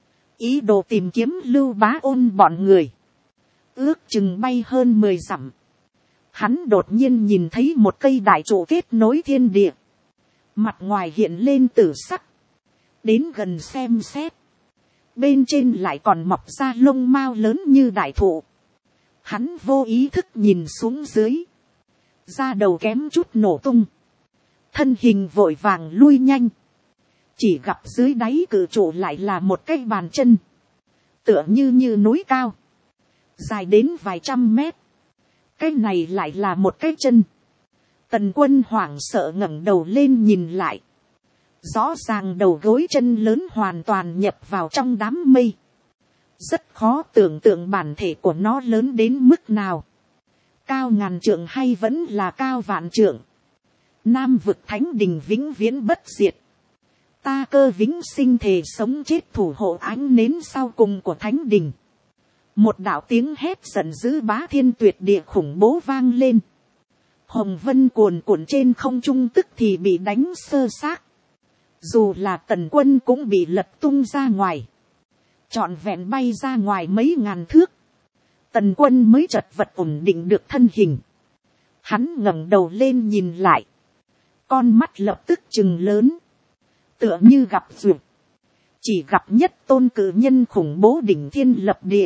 ý đồ tìm kiếm Lưu Bá Ôn bọn người, ước chừng bay hơn 10 dặm. Hắn đột nhiên nhìn thấy một cây đại trụ kết nối thiên địa, mặt ngoài hiện lên tử sắc, đến gần xem xét, bên trên lại còn mọc ra lông mao lớn như đại thụ. Hắn vô ý thức nhìn xuống dưới, da đầu kém chút nổ tung, thân hình vội vàng lui nhanh, chỉ gặp dưới đáy cự trụ lại là một cái bàn chân, tựa như núi cao, dài đến vài trăm mét. Cái này lại là một cái chân. Tần Quân hoảng sợ ngẩng đầu lên nhìn lại, rõ ràng đầu gối chân lớn hoàn toàn nhập vào trong đám mây, rất khó tưởng tượng bản thể của nó lớn đến mức nào, cao ngàn trượng hay vẫn là cao vạn trượng. Nam vực thánh đình vĩnh viễn bất diệt, ta Cơ Vĩnh Sinh thề sống chết thủ hộ ánh nến sau cùng của thánh đình. Một đạo tiếng hét giận dữ bá thiên tuyệt địa khủng bố vang lên, hồng vân cuồn cuộn trên không trung tức thì bị đánh sơ xác, dù là Tần Quân cũng bị lật tung ra ngoài, trọn vẹn bay ra ngoài mấy ngàn thước. Tần Quân mới chật vật ổn định được thân hình, hắn ngẩng đầu lên nhìn lại, con mắt lập tức trừng lớn, tựa như gặp duyệt, chỉ gặp nhất tôn cử nhân khủng bố đỉnh thiên lập địa,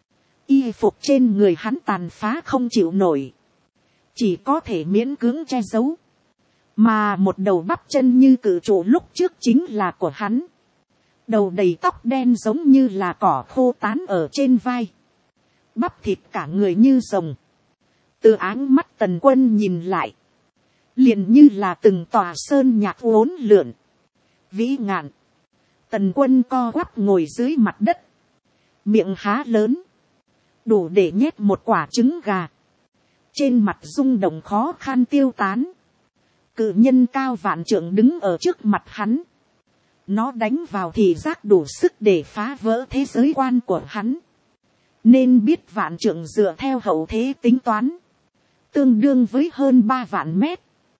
y phục trên người hắn tàn phá không chịu nổi, chỉ có thể miễn cưỡng che giấu, mà một đầu bắp chân như cự trụ lúc trước chính là của hắn, đầu đầy tóc đen giống như là cỏ khô tán ở trên vai, bắp thịt cả người như rồng. Từ áng mắt Tần Quân nhìn lại, liền như là từng tòa sơn nhạc uốn lượn, vĩ ngạn. Tần Quân co quắp ngồi dưới mặt đất, miệng há lớn, đủ để nhét một quả trứng gà, trên mặt rung động khó khăn tiêu tán. Cự nhân cao vạn trượng đứng ở trước mặt hắn, nó đánh vào thì giác đủ sức để phá vỡ thế giới quan của hắn. Nên biết vạn trượng dựa theo hậu thế tính toán, tương đương với hơn 3 vạn mét,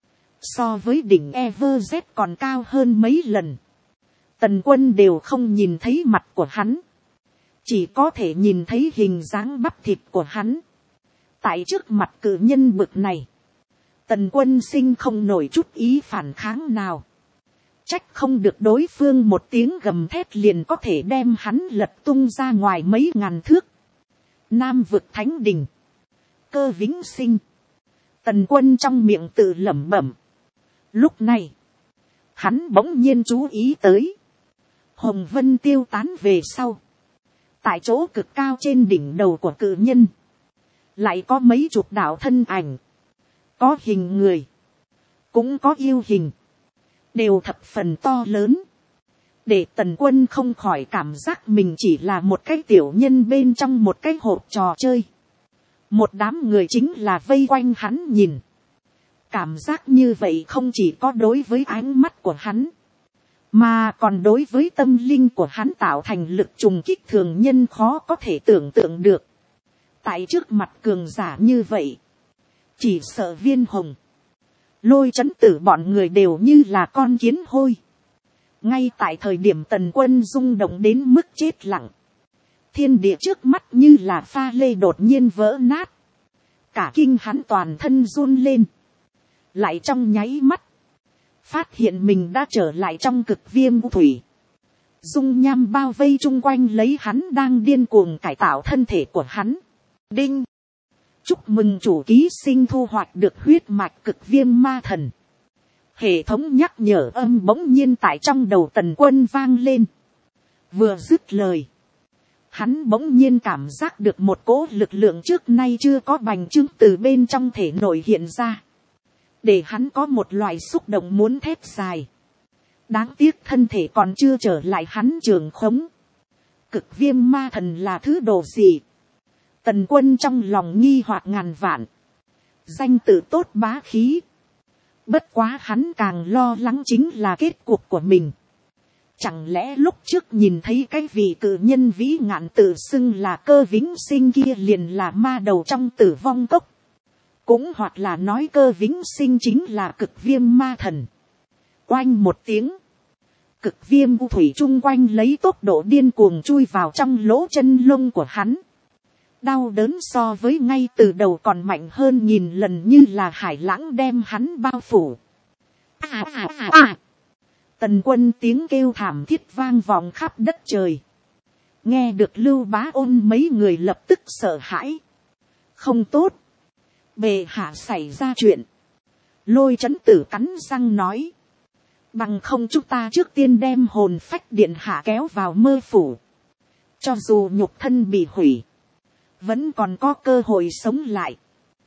so với đỉnh Everest còn cao hơn mấy lần. Tần Quân đều không nhìn thấy mặt của hắn, chỉ có thể nhìn thấy hình dáng bắp thịt của hắn. Tại trước mặt cự nhân bực này, Tần Quân sinh không nổi chút ý phản kháng nào, trách không được đối phương một tiếng gầm thét liền có thể đem hắn lật tung ra ngoài mấy ngàn thước. Nam vực thánh đình, Cơ Vĩnh Sinh. Tần Quân trong miệng tự lẩm bẩm. Lúc này, hắn bỗng nhiên chú ý tới, hồng vân tiêu tán về sau, tại chỗ cực cao trên đỉnh đầu của cự nhân, lại có mấy chục đạo thân ảnh, có hình người, cũng có yêu hình, đều thập phần to lớn, để Tần Quân không khỏi cảm giác mình chỉ là một cái tiểu nhân bên trong một cái hộp trò chơi. Một đám người chính là vây quanh hắn nhìn. Cảm giác như vậy không chỉ có đối với ánh mắt của hắn, mà còn đối với tâm linh của hắn tạo thành lực trùng kích thường nhân khó có thể tưởng tượng được. Tại trước mặt cường giả như vậy, chỉ sợ Viên Hồng, Lôi Chấn Tử bọn người đều như là con kiến hôi. Ngay tại thời điểm Tần Quân rung động đến mức chết lặng, thiên địa trước mắt như là pha lê đột nhiên vỡ nát, cả kinh hắn toàn thân run lên, lại trong nháy mắt phát hiện mình đã trở lại trong cực viêm thủy, dung nham bao vây chung quanh lấy hắn đang điên cuồng cải tạo thân thể của hắn. Đinh, chúc mừng chủ ký sinh thu hoạch được huyết mạch cực viêm ma thần. Hệ thống nhắc nhở âm bỗng nhiên tại trong đầu Tần Quân vang lên. Vừa dứt lời, hắn bỗng nhiên cảm giác được một cỗ lực lượng trước nay chưa có bành trướng từ bên trong thể nội hiện ra, để hắn có một loại xúc động muốn thét dài. Đáng tiếc thân thể còn chưa trở lại hắn trường khống. Cực viêm ma thần là thứ đồ gì? Tần Quân trong lòng nghi hoặc ngàn vạn. Danh tự tốt bá khí. Bất quá hắn càng lo lắng chính là kết cục của mình. Chẳng lẽ lúc trước nhìn thấy cái vị cự nhân vĩ ngạn tự xưng là Cơ Vĩnh Sinh kia liền là ma đầu trong Tử Vong Cốc? Cũng hoặc là nói Cơ Vĩnh Sinh chính là cực viêm ma thần. Oanh một tiếng, cực viêm u thủy chung quanh lấy tốc độ điên cuồng chui vào trong lỗ chân lông của hắn. Đau đớn so với ngay từ đầu còn mạnh hơn nghìn lần, như là hải lãng đem hắn bao phủ. Tần Quân tiếng kêu thảm thiết vang vọng khắp đất trời. Nghe được Lưu Bá Ôn mấy người lập tức sợ hãi. Không tốt. Bệ hạ xảy ra chuyện. Lôi Chấn Tử cắn răng nói. Bằng không chúng ta trước tiên đem hồn phách điện hạ kéo vào mơ phủ. Cho dù nhục thân bị hủy, vẫn còn có cơ hội sống lại.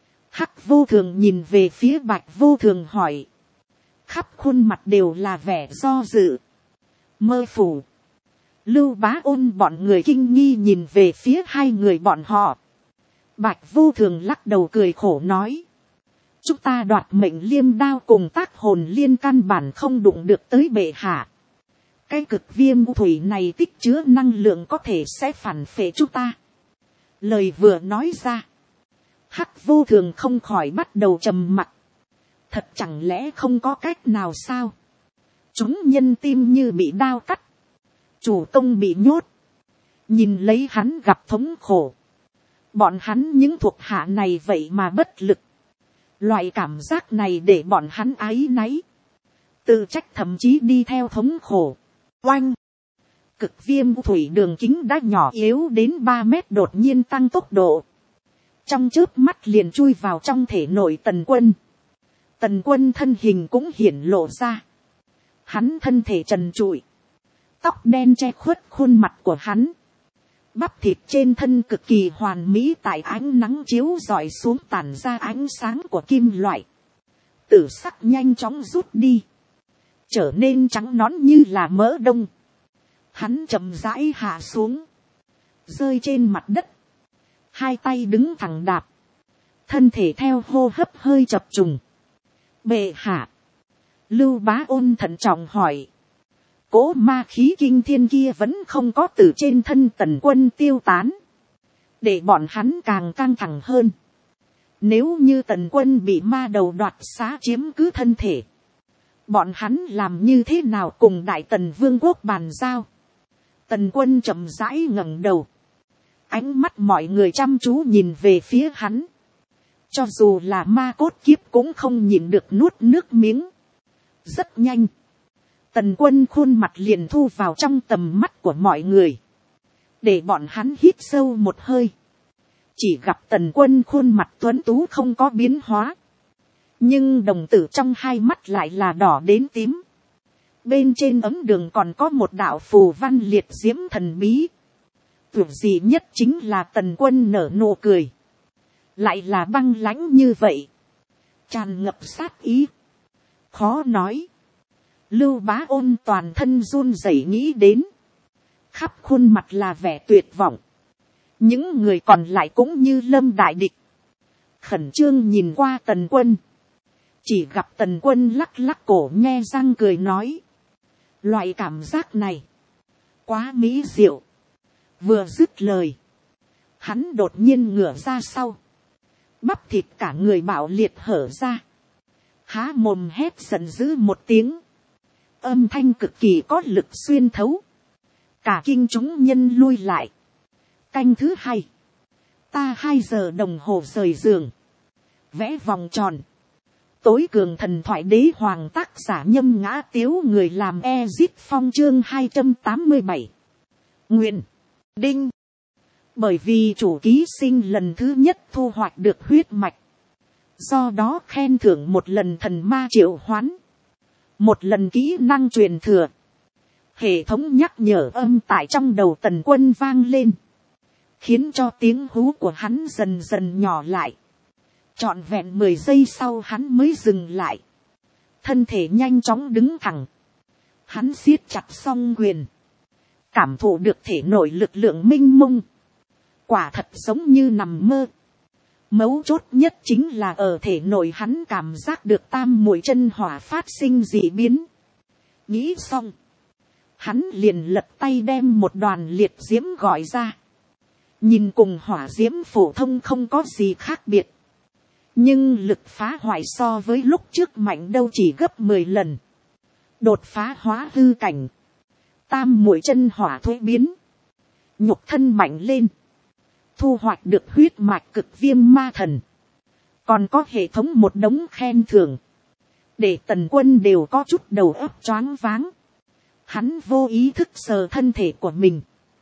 Hắc Vô Thường nhìn về phía Bạch Vô Thường hỏi. Khắp khuôn mặt đều là vẻ do dự. Mơ phủ. Lưu Bá Ôn bọn người kinh nghi nhìn về phía hai người bọn họ. Bạch Vô Thường lắc đầu cười khổ nói. Chúng ta đoạt mệnh liêm đao cùng tác hồn liên căn bản không đụng được tới bệ hạ. Cái cực viêm u thủy này tích chứa năng lượng có thể sẽ phản phệ chúng ta. Lời vừa nói ra, Hắc Vô Thường không khỏi bắt đầu trầm mặc. Thật chẳng lẽ không có cách nào sao? Chúng nhân tim như bị đao cắt. Chủ công bị nhốt. Nhìn lấy hắn gặp thống khổ. Bọn hắn những thuộc hạ này vậy mà bất lực. Loại cảm giác này để bọn hắn áy náy. Tự trách thậm chí đi theo thống khổ. Oanh! Cực viêm thủy đường kính đã nhỏ yếu đến 3 mét, đột nhiên tăng tốc độ. Trong chớp mắt liền chui vào trong thể nội Tần Quân. Tần Quân thân hình cũng hiển lộ ra. Hắn thân thể trần trụi. Tóc đen che khuất khuôn mặt của hắn. Bắp thịt trên thân cực kỳ hoàn mỹ, tại ánh nắng chiếu rọi xuống tản ra ánh sáng của kim loại. Tử sắc nhanh chóng rút đi. Trở nên trắng nõn như là mỡ đông. Hắn chậm rãi hạ xuống. Rơi trên mặt đất. Hai tay đứng thẳng đạp. Thân thể theo hô hấp hơi chập trùng. Bệ hạ. Lưu Bá Ôn thận trọng hỏi. Cỗ ma khí kinh thiên kia vẫn không có từ trên thân Tần Quân tiêu tán. Để bọn hắn càng căng thẳng hơn. Nếu như Tần Quân bị ma đầu đoạt xá chiếm cứ thân thể. Bọn hắn làm như thế nào cùng Đại Tần Vương quốc bàn giao? Tần Quân chậm rãi ngẩng đầu. Ánh mắt mọi người chăm chú nhìn về phía hắn. Cho dù là ma cốt kiếp cũng không nhịn được nuốt nước miếng. Rất nhanh. Tần Quân khuôn mặt liền thu vào trong tầm mắt của mọi người. Để bọn hắn hít sâu một hơi. Chỉ gặp Tần Quân khuôn mặt tuấn tú không có biến hóa. Nhưng đồng tử trong hai mắt lại là đỏ đến tím. Bên trên ấm đường còn có một đạo phù văn liệt diễm thần bí. Tưởng gì nhất chính là Tần Quân nở nụ cười. Lại là băng lãnh như vậy. Tràn ngập sát ý. Khó nói. Lưu Bá Ôn toàn thân run rẩy nghĩ đến. Khắp khuôn mặt là vẻ tuyệt vọng. Những người còn lại cũng như lâm đại địch. Khẩn trương nhìn qua Tần Quân. Chỉ gặp Tần Quân lắc lắc cổ nhe răng cười nói. Loại cảm giác này. Quá mỹ diệu. Vừa dứt lời. Hắn đột nhiên ngửa ra sau. Bắp thịt cả người bạo liệt hở ra. Há mồm hét giận dữ một tiếng. Âm thanh cực kỳ có lực xuyên thấu. Cả kinh chúng nhân lui lại. Canh thứ 2. Ta 2 giờ đồng hồ rời giường. Vẽ vòng tròn. Tối cường thần thoại đế hoàng, tác giả Nhâm Ngã Tiếu, người làm Ezit Phong, chương 287. Nguyện. Đinh. Bởi vì chủ ký sinh lần thứ nhất thu hoạch được huyết mạch. Do đó khen thưởng một lần thần ma triệu hoán. Một lần kỹ năng truyền thừa. Hệ thống nhắc nhở âm tại trong đầu Tần Quân vang lên. Khiến cho tiếng hú của hắn dần dần nhỏ lại. Trọn vẹn 10 giây sau hắn mới dừng lại. Thân thể nhanh chóng đứng thẳng. Hắn siết chặt song quyền. Cảm thụ được thể nội lực lượng minh mông. Quả thật giống như nằm mơ. Mấu chốt nhất chính là ở thể nội hắn cảm giác được tam muội chân hỏa phát sinh dị biến. Nghĩ xong. Hắn liền lật tay đem một đoàn liệt diễm gọi ra. Nhìn cùng hỏa diễm phổ thông không có gì khác biệt. Nhưng lực phá hoại so với lúc trước mạnh đâu chỉ gấp 10 lần. Đột phá hóa hư cảnh. Tam muội chân hỏa thuế biến, nhục thân mạnh lên, thu hoạch được huyết mạch cực viêm ma thần, còn có hệ thống một đống khen thưởng, để Tần Quân đều có chút đầu óc choáng váng. Hắn vô ý thức sờ thân thể của mình,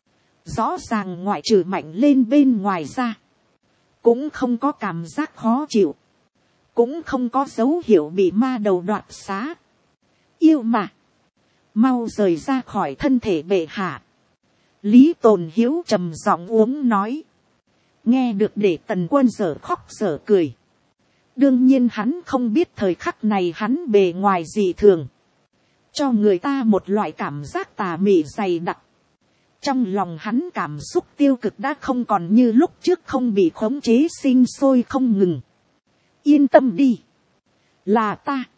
rõ ràng ngoại trừ mạnh lên bên ngoài ra, cũng không có cảm giác khó chịu, cũng không có dấu hiệu bị ma đầu đoạt xá. Yêu mà, mau rời ra khỏi thân thể bệ hạ. Lý Tồn Hiếu trầm giọng uống nói, nghe được để Tần Quân dở khóc dở cười. Đương nhiên hắn không biết thời khắc này hắn bề ngoài dị thường, cho người ta một loại cảm giác tà mị dày đặc. Trong lòng hắn cảm xúc tiêu cực đã không còn như lúc trước không bị khống chế sinh sôi không ngừng. Yên tâm đi, là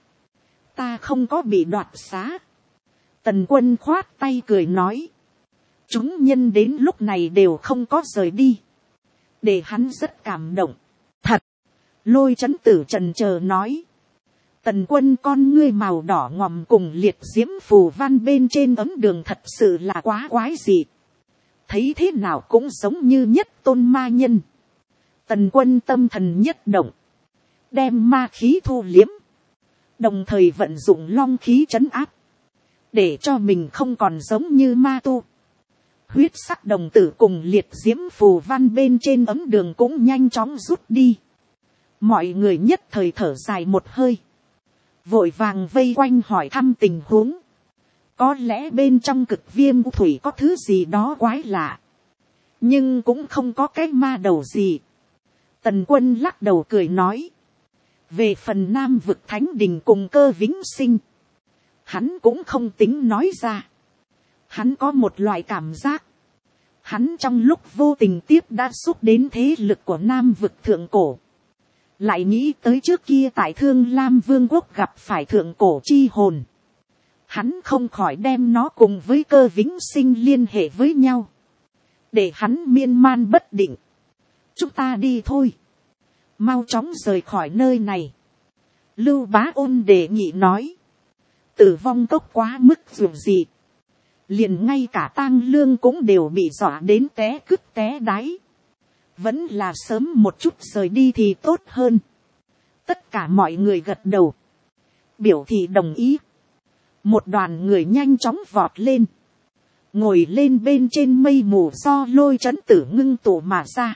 ta không có bị đoạt xá. Tần Quân khoát tay cười nói, chúng nhân đến lúc này đều không có rời đi, để hắn rất cảm động. Thật, Lôi Chấn Tử trần chờ nói, Tần Quân con ngươi màu đỏ ngòm cùng liệt diễm phù văn bên trên ấm đường thật sự là quá quái dị, thấy thế nào cũng giống như nhất tôn ma nhân. Tần Quân tâm thần nhất động, đem ma khí thu liếm, đồng thời vận dụng long khí trấn áp, để cho mình không còn giống như ma tu. Huyết sắc đồng tử cùng liệt diễm phù văn bên trên ấm đường cũng nhanh chóng rút đi. Mọi người nhất thời thở dài một hơi, vội vàng vây quanh hỏi thăm tình huống. Có lẽ bên trong cực viêm thủy có thứ gì đó quái lạ, nhưng cũng không có cái ma đầu gì. Tần Quân lắc đầu cười nói, về phần Nam vực Thánh Đình cùng Cơ Vĩnh Sinh, hắn cũng không tính nói ra. Hắn có một loại cảm giác, hắn trong lúc vô tình tiếp đã xúc đến thế lực của Nam vực thượng cổ. Lại nghĩ tới trước kia tại Thương Lam Vương quốc gặp phải thượng cổ chi hồn, hắn không khỏi đem nó cùng với Cơ Vĩnh Sinh liên hệ với nhau, để hắn miên man bất định. Chúng ta đi thôi, mau chóng rời khỏi nơi này. Lưu Bá Ôn đề nghị nói, Tử Vong Cốc quá mức dù gì, liền ngay cả Tang Lương cũng đều bị dọa đến té cứt té đáy, vẫn là sớm một chút rời đi thì tốt hơn. Tất cả mọi người gật đầu, biểu thị đồng ý. Một đoàn người nhanh chóng vọt lên, ngồi lên bên trên mây mù do Lôi Chấn Tử ngưng tụ mà ra.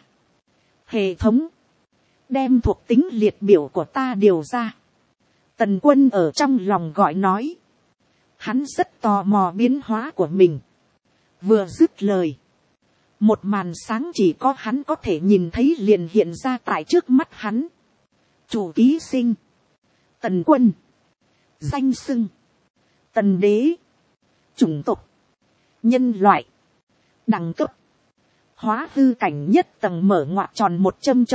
Hệ thống, đem thuộc tính liệt biểu của ta điều ra. Tần Quân ở trong lòng gọi nói, hắn rất tò mò biến hóa của mình. Vừa dứt lời, một màn sáng chỉ có hắn có thể nhìn thấy liền hiện ra tại trước mắt hắn. Chủ ký sinh, Tần Quân, danh xưng, Tần Đế, chủng tộc, nhân loại, đẳng cấp, hóa hư cảnh nhất tầng mở ngoặc tròn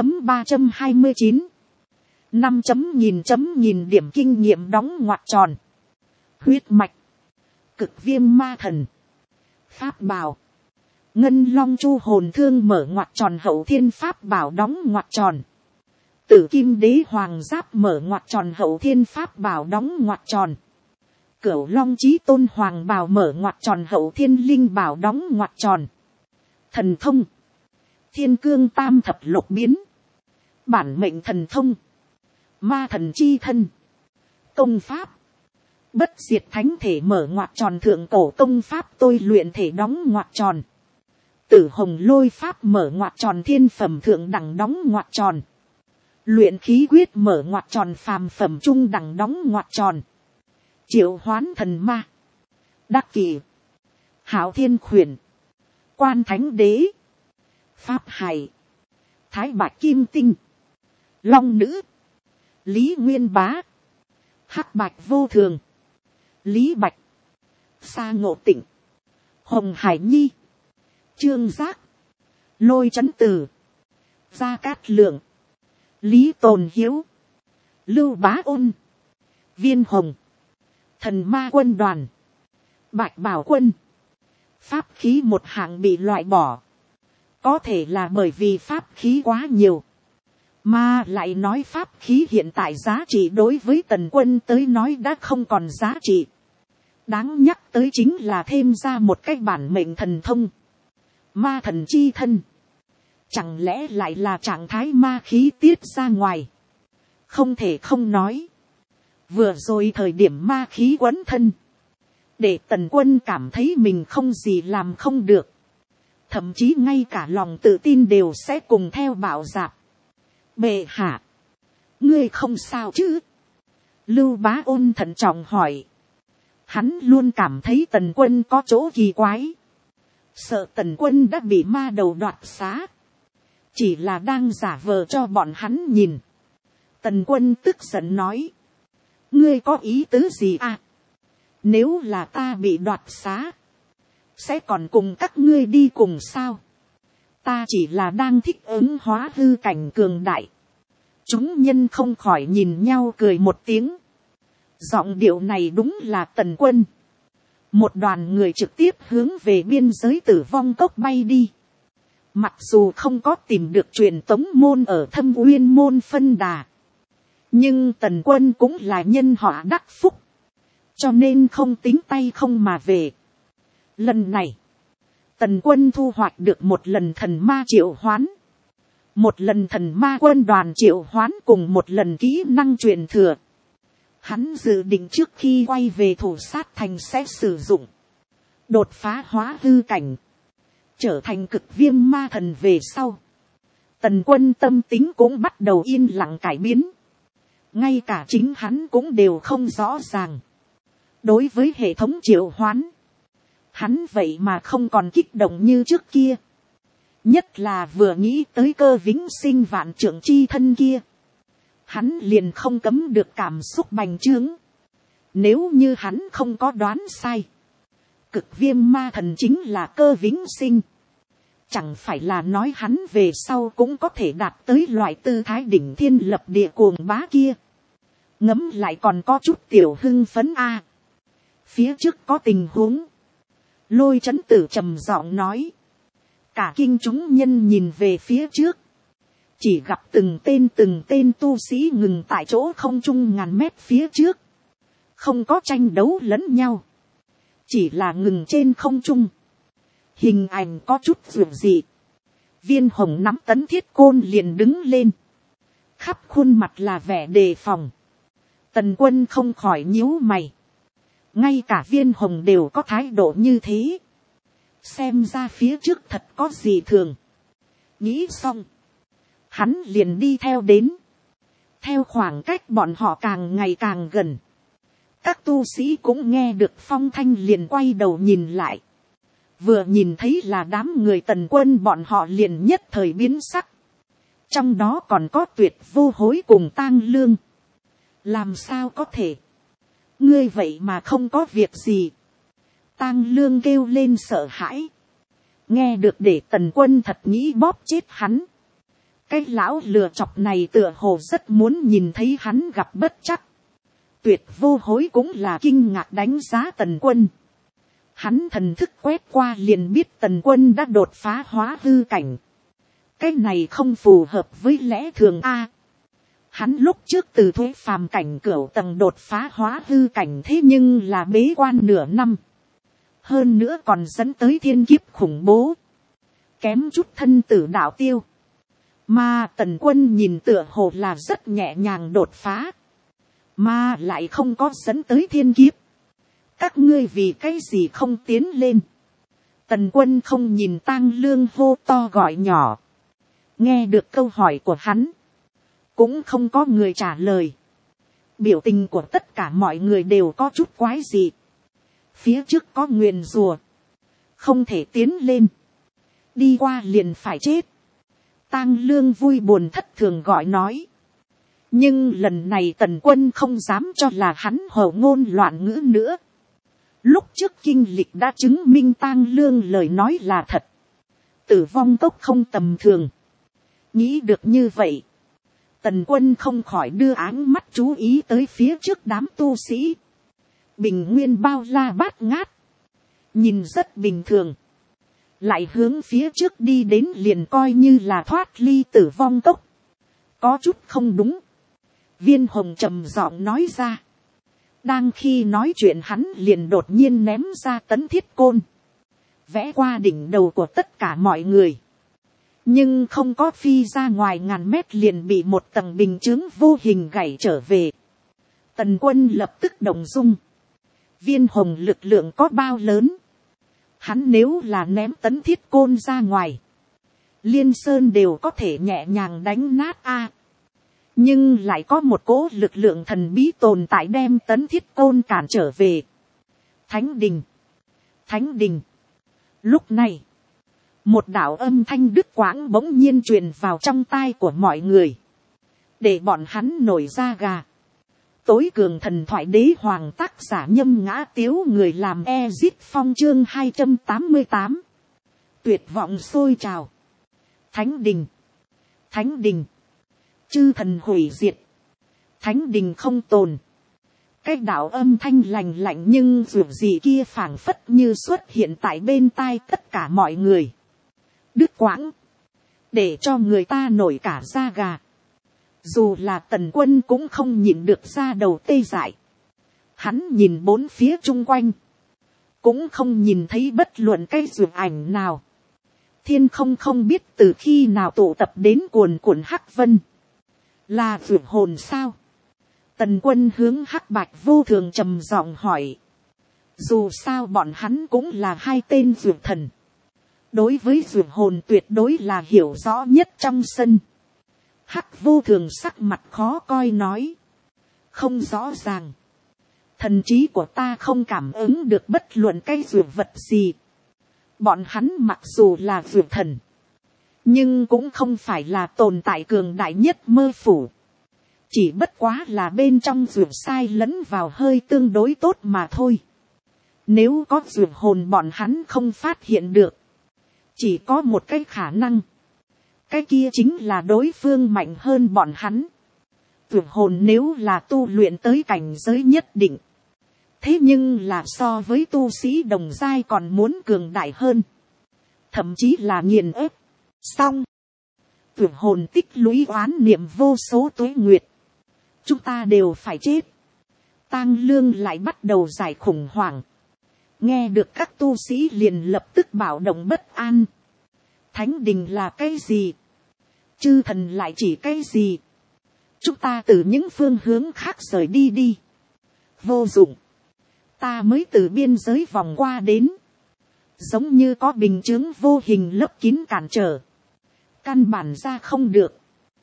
100.329, 5 nghìn điểm kinh nghiệm đóng ngoặc tròn, huyết mạch, cực viêm ma thần, pháp bảo, ngân long chu hồn thương mở ngoặc tròn hậu thiên pháp bảo đóng ngoặc tròn, tử kim đế hoàng giáp mở ngoặc tròn hậu thiên pháp bảo đóng ngoặc tròn, cửu long chí tôn hoàng bào mở ngoặc tròn hậu thiên linh bảo đóng ngoặc tròn, thần thông, thiên cương tam thập lục biến, bản mệnh thần thông, ma thần chi thân, công pháp, bất diệt thánh thể mở ngoặc tròn thượng cổ công pháp tôi luyện thể đóng ngoặc tròn, tử hồng lôi pháp mở ngoặc tròn thiên phẩm thượng đẳng đóng ngoặc tròn, luyện khí quyết mở ngoặc tròn phàm phẩm trung đẳng đóng ngoặc tròn, triệu hoán thần ma, đắc kỳ, hảo thiên khuyển, quan thánh đế, pháp hải, thái bạch kim tinh, long nữ, lý nguyên bá, hắc bạch vô thường, lý bạch, sa ngộ tịnh, hồng hải nhi, trương giác, lôi chấn tử, gia cát lượng, lý tồn hiếu, lưu bá ôn, viên hồng, thần ma quân đoàn, bạch bảo quân. Pháp khí một hạng bị loại bỏ, có thể là bởi vì pháp khí quá nhiều, mà lại nói pháp khí hiện tại giá trị đối với Tần Quân tới nói đã không còn giá trị. Đáng nhắc tới chính là thêm ra một cái bản mệnh thần thông. Ma thần chi thân. Chẳng lẽ lại là trạng thái ma khí tiết ra ngoài. Không thể không nói. Vừa rồi thời điểm ma khí quấn thân. Để Tần Quân cảm thấy mình không gì làm không được. Thậm chí ngay cả lòng tự tin đều sẽ cùng theo bạo dạp. Bệ hạ. Ngươi không sao chứ? Lưu Bá Ôn thận trọng hỏi. Hắn luôn cảm thấy Tần Quân có chỗ kỳ quái. Sợ Tần Quân đã bị ma đầu đoạt xá. Chỉ là đang giả vờ cho bọn hắn nhìn. Tần Quân tức giận nói. Ngươi có ý tứ gì à? Nếu là ta bị đoạt xá. Sẽ còn cùng các ngươi đi cùng sao? Ta chỉ là đang thích ứng hóa hư cảnh cường đại. Chúng nhân không khỏi nhìn nhau cười một tiếng. Giọng điệu này đúng là Tần Quân. Một đoàn người trực tiếp hướng về biên giới Tử Vong Cốc bay đi. Mặc dù không có tìm được truyền tống môn ở Thâm Uyên môn phân đà. Nhưng Tần Quân cũng là nhân họa đắc phúc. Cho nên không tính tay không mà về. Lần này, Tần Quân thu hoạch được một lần thần ma triệu hoán. Một lần thần ma quân đoàn triệu hoán cùng một lần kỹ năng truyền thừa. Hắn dự định trước khi quay về thủ sát thành sẽ sử dụng. Đột phá hóa hư cảnh. Trở thành cực viêm ma thần về sau. Tần Quân tâm tính cũng bắt đầu yên lặng cải biến. Ngay cả chính hắn cũng đều không rõ ràng. Đối với hệ thống triệu hoán. Hắn vậy mà không còn kích động như trước kia. Nhất là vừa nghĩ tới Cơ Vĩnh Sinh vạn trưởng chi thân kia. Hắn liền không cấm được cảm xúc bành trướng. Nếu như hắn không có đoán sai. Cực viêm ma thần chính là Cơ Vĩnh Sinh. Chẳng phải là nói hắn về sau cũng có thể đạt tới loại tư thái đỉnh thiên lập địa cuồng bá kia. Ngấm lại còn có chút tiểu hưng phấn a. Phía trước có tình huống. Lôi Chấn Tử trầm giọng nói. Cả kinh chúng nhân nhìn về phía trước. Chỉ gặp từng tên tu sĩ ngừng tại chỗ không trung ngàn mét phía trước. Không có tranh đấu lẫn nhau. Chỉ là ngừng trên không trung. Hình ảnh có chút dường dị. Viên Hồng nắm tấn thiết côn liền đứng lên. Khắp khuôn mặt là vẻ đề phòng. Tần Quân không khỏi nhíu mày. Ngay cả Viên Hồng đều có thái độ như thế. Xem ra phía trước thật có gì thường. Nghĩ xong. Hắn liền đi theo đến. Theo khoảng cách bọn họ càng ngày càng gần. Các tu sĩ cũng nghe được phong thanh liền quay đầu nhìn lại. Vừa nhìn thấy là đám người Tần Quân bọn họ liền nhất thời biến sắc. Trong đó còn có Tuyệt Vô Hối cùng Tang Lương. Làm sao có thể? Ngươi vậy mà không có việc gì. Tang Lương kêu lên sợ hãi. Nghe được để Tần Quân thật nghĩ bóp chết hắn. Cái lão lừa chọc này tựa hồ rất muốn nhìn thấy hắn gặp bất trắc. Tuyệt Vô Hối cũng là kinh ngạc đánh giá Tần Quân. Hắn thần thức quét qua liền biết Tần Quân đã đột phá hóa hư cảnh. Cái này không phù hợp với lẽ thường a. Hắn lúc trước từ thuế phàm cảnh cửu tầng đột phá hóa hư cảnh thế nhưng là bế quan nửa năm. Hơn nữa còn dẫn tới thiên kiếp khủng bố. Kém chút thân tử đạo tiêu. Mà Tần Quân nhìn tựa hồ là rất nhẹ nhàng đột phá. Mà lại không có dẫn tới thiên kiếp. Các ngươi vì cái gì không tiến lên. Tần Quân không nhìn Tang Lương hô to gọi nhỏ. Nghe được câu hỏi của hắn. Cũng không có người trả lời. Biểu tình của tất cả mọi người đều có chút quái dị. Phía trước có nguyền rùa. Không thể tiến lên. Đi qua liền phải chết. Tang Lương vui buồn thất thường gọi nói. Nhưng lần này Tần Quân không dám cho là hắn hổ ngôn loạn ngữ nữa. Lúc trước kinh lịch đã chứng minh Tang Lương lời nói là thật. Tử Vong Cốc không tầm thường. Nghĩ được như vậy. Tần Quân không khỏi đưa áng mắt chú ý tới phía trước đám tu sĩ. Bình nguyên bao la bát ngát. Nhìn rất bình thường. Lại hướng phía trước đi đến liền coi như là thoát ly Tử Vong Cốc. Có chút không đúng. Viên Hồng trầm giọng nói ra. Đang khi nói chuyện hắn liền đột nhiên ném ra tấn thiết côn, vẽ qua đỉnh đầu của tất cả mọi người, nhưng không có phi ra ngoài ngàn mét liền bị một tầng bình chướng vô hình gảy trở về. Tần Quân lập tức động dung, viên hồng lực lượng có bao lớn, hắn nếu là ném tấn thiết côn ra ngoài, liên sơn đều có thể nhẹ nhàng đánh nát a. Nhưng lại có một cỗ lực lượng thần bí tồn tại đem tấn thiết côn cản trở về. Thánh đình, thánh đình. Lúc này, một đạo âm thanh đứt quãng bỗng nhiên truyền vào trong tai của mọi người, để bọn hắn nổi da gà. Tối cường thần thoại đế hoàng, tác giả Nhâm Ngã Tiếu, người làm Ezit Phong, chương 288. Tuyệt vọng sôi trào. Thánh đình, thánh đình, chư thần hủy diệt, thánh đình không tồn. Cái đạo âm thanh lành lạnh nhưng dù gì kia phảng phất như xuất hiện tại bên tai tất cả mọi người. Đứt quãng, để cho người ta nổi cả da gà. Dù là Tần Quân cũng không nhìn được ra đầu tê dại. Hắn nhìn bốn phía chung quanh, cũng không nhìn thấy bất luận cái dược ảnh nào. Thiên không biết từ khi nào tụ tập đến cuồn cuộn hắc vân. Là vượt hồn sao? Tần Quân hướng Hắc Bạch Vô Thường trầm giọng hỏi. Dù sao bọn hắn cũng là hai tên vượt thần, đối với vượt hồn tuyệt đối là hiểu rõ nhất trong sân. Hắc Vô Thường sắc mặt khó coi nói. Không rõ ràng. Thần trí của ta không cảm ứng được bất luận cái vượt vật gì. Bọn hắn mặc dù là vượt thần, nhưng cũng không phải là tồn tại cường đại nhất mơ phủ. Chỉ bất quá là bên trong vượt sai lẫn vào hơi tương đối tốt mà thôi. Nếu có vượt hồn bọn hắn không phát hiện được, chỉ có một cái khả năng. Cái kia chính là đối phương mạnh hơn bọn hắn. Vượt hồn nếu là tu luyện tới cảnh giới nhất định, thế nhưng là so với tu sĩ đồng giai còn muốn cường đại hơn, thậm chí là nghiền ép. Xong, vượt hồn tích lũy oán niệm vô số tuế nguyệt, chúng ta đều phải chết. Tang Lương lại bắt đầu giải khủng hoảng. Nghe được các tu sĩ liền lập tức bạo động bất an. Thánh đình là cái gì? Chư thần lại chỉ cái gì? Chúng ta từ những phương hướng khác rời đi đi. Vô dụng. Ta mới từ biên giới vòng qua đến. Giống như có bình chướng vô hình lấp kín cản trở. Căn bản ra không được.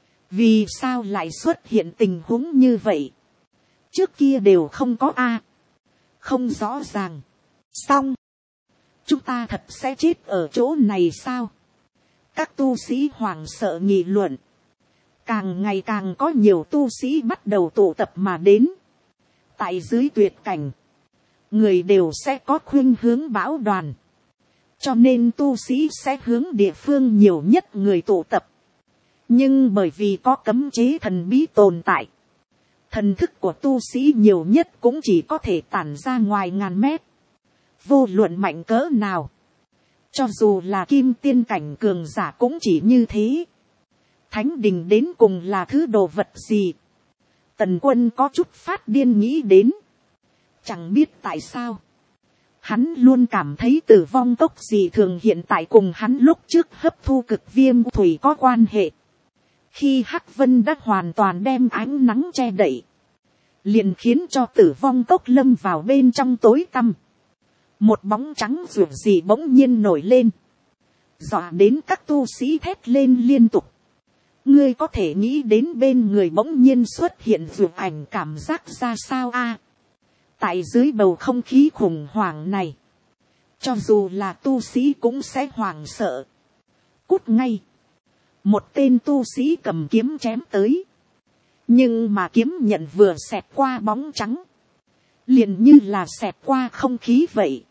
Vì sao lại xuất hiện tình huống như vậy? Trước kia đều không có a. Không rõ ràng. Xong. Chúng ta thật sẽ chết ở chỗ này sao? Các tu sĩ hoảng sợ nghị luận. Càng ngày càng có nhiều tu sĩ bắt đầu tụ tập mà đến. Tại dưới tuyệt cảnh, người đều sẽ có khuynh hướng bão đoàn. Cho nên tu sĩ sẽ hướng địa phương nhiều nhất người tụ tập. Nhưng bởi vì có cấm chế thần bí tồn tại, thần thức của tu sĩ nhiều nhất cũng chỉ có thể tản ra ngoài ngàn mét. Vô luận mạnh cỡ nào, cho dù là kim tiên cảnh cường giả cũng chỉ như thế. Thánh đình đến cùng là thứ đồ vật gì? Tần Quân có chút phát điên nghĩ đến. Chẳng biết tại sao, hắn luôn cảm thấy tử vong cốc dị thường hiện tại cùng hắn lúc trước hấp thu cực viêm thủy có quan hệ. Khi Hắc Vân đã hoàn toàn đem ánh nắng che đậy, liền khiến cho tử vong cốc lâm vào bên trong tối tăm. Một bóng trắng ruột gì bỗng nhiên nổi lên, dọa đến các tu sĩ thét lên liên tục. Ngươi có thể nghĩ đến bên người bỗng nhiên xuất hiện ruột ảnh cảm giác ra sao a? Tại dưới bầu không khí khủng hoảng này, cho dù là tu sĩ cũng sẽ hoảng sợ. Cút ngay. Một tên tu sĩ cầm kiếm chém tới. Nhưng mà kiếm nhận vừa xẹt qua bóng trắng, liền như là xẹt qua không khí vậy.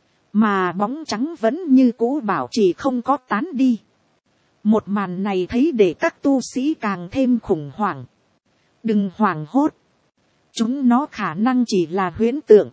Mà bóng trắng vẫn như cũ bảo trì không có tán đi. Một màn này thấy để các tu sĩ càng thêm khủng hoảng. Đừng hoảng hốt. Chúng nó khả năng chỉ là huyễn tượng.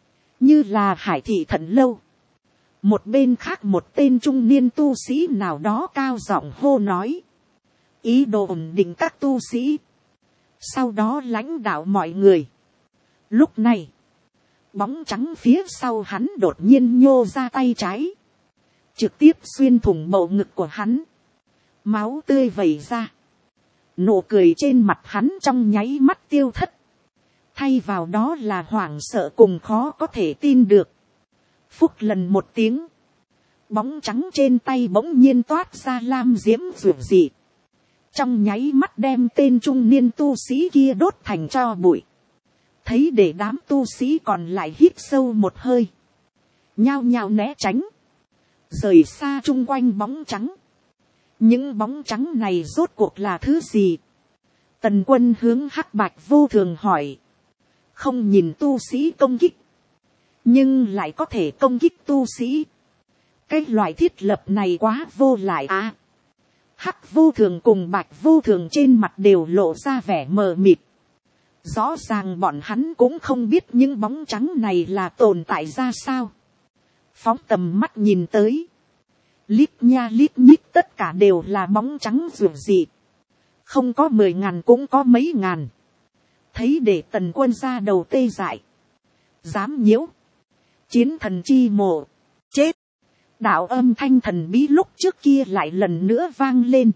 Như là Hải Thị Thận Lâu. Một bên khác một tên trung niên tu sĩ nào đó cao giọng hô nói. Ý đồ ổn định các tu sĩ. Sau đó lãnh đạo mọi người. Lúc này, bóng trắng phía sau hắn đột nhiên nhô ra tay trái, trực tiếp xuyên thủng bầu ngực của hắn, máu tươi vẩy ra, nụ cười trên mặt hắn trong nháy mắt tiêu thất, thay vào đó là hoảng sợ cùng khó có thể tin được. Phúc lần một tiếng, bóng trắng trên tay bỗng nhiên toát ra lam diễm ruột dị, trong nháy mắt đem tên trung niên tu sĩ kia đốt thành tro bụi. Thấy để đám tu sĩ còn lại hít sâu một hơi, nhao nhao né tránh, rời xa chung quanh bóng trắng. Những bóng trắng này rốt cuộc là thứ gì? Tần Quân hướng Hắc Bạch Vô Thường hỏi. Không nhìn tu sĩ công kích, nhưng lại có thể công kích tu sĩ. Cái loại thiết lập này quá vô lại à. Hắc Vô Thường cùng Bạch Vô Thường trên mặt đều lộ ra vẻ mờ mịt. Rõ ràng bọn hắn cũng không biết những bóng trắng này là tồn tại ra sao. Phóng tầm mắt nhìn tới, lít nha lít nhít tất cả đều là bóng trắng ruột dị. Không có 10.000 cũng có mấy ngàn. Thấy để Tần Quân ra đầu tê dại. Dám nhiễu. Chiến thần chi mộ. Chết. Đạo âm thanh thần bí lúc trước kia lại lần nữa vang lên.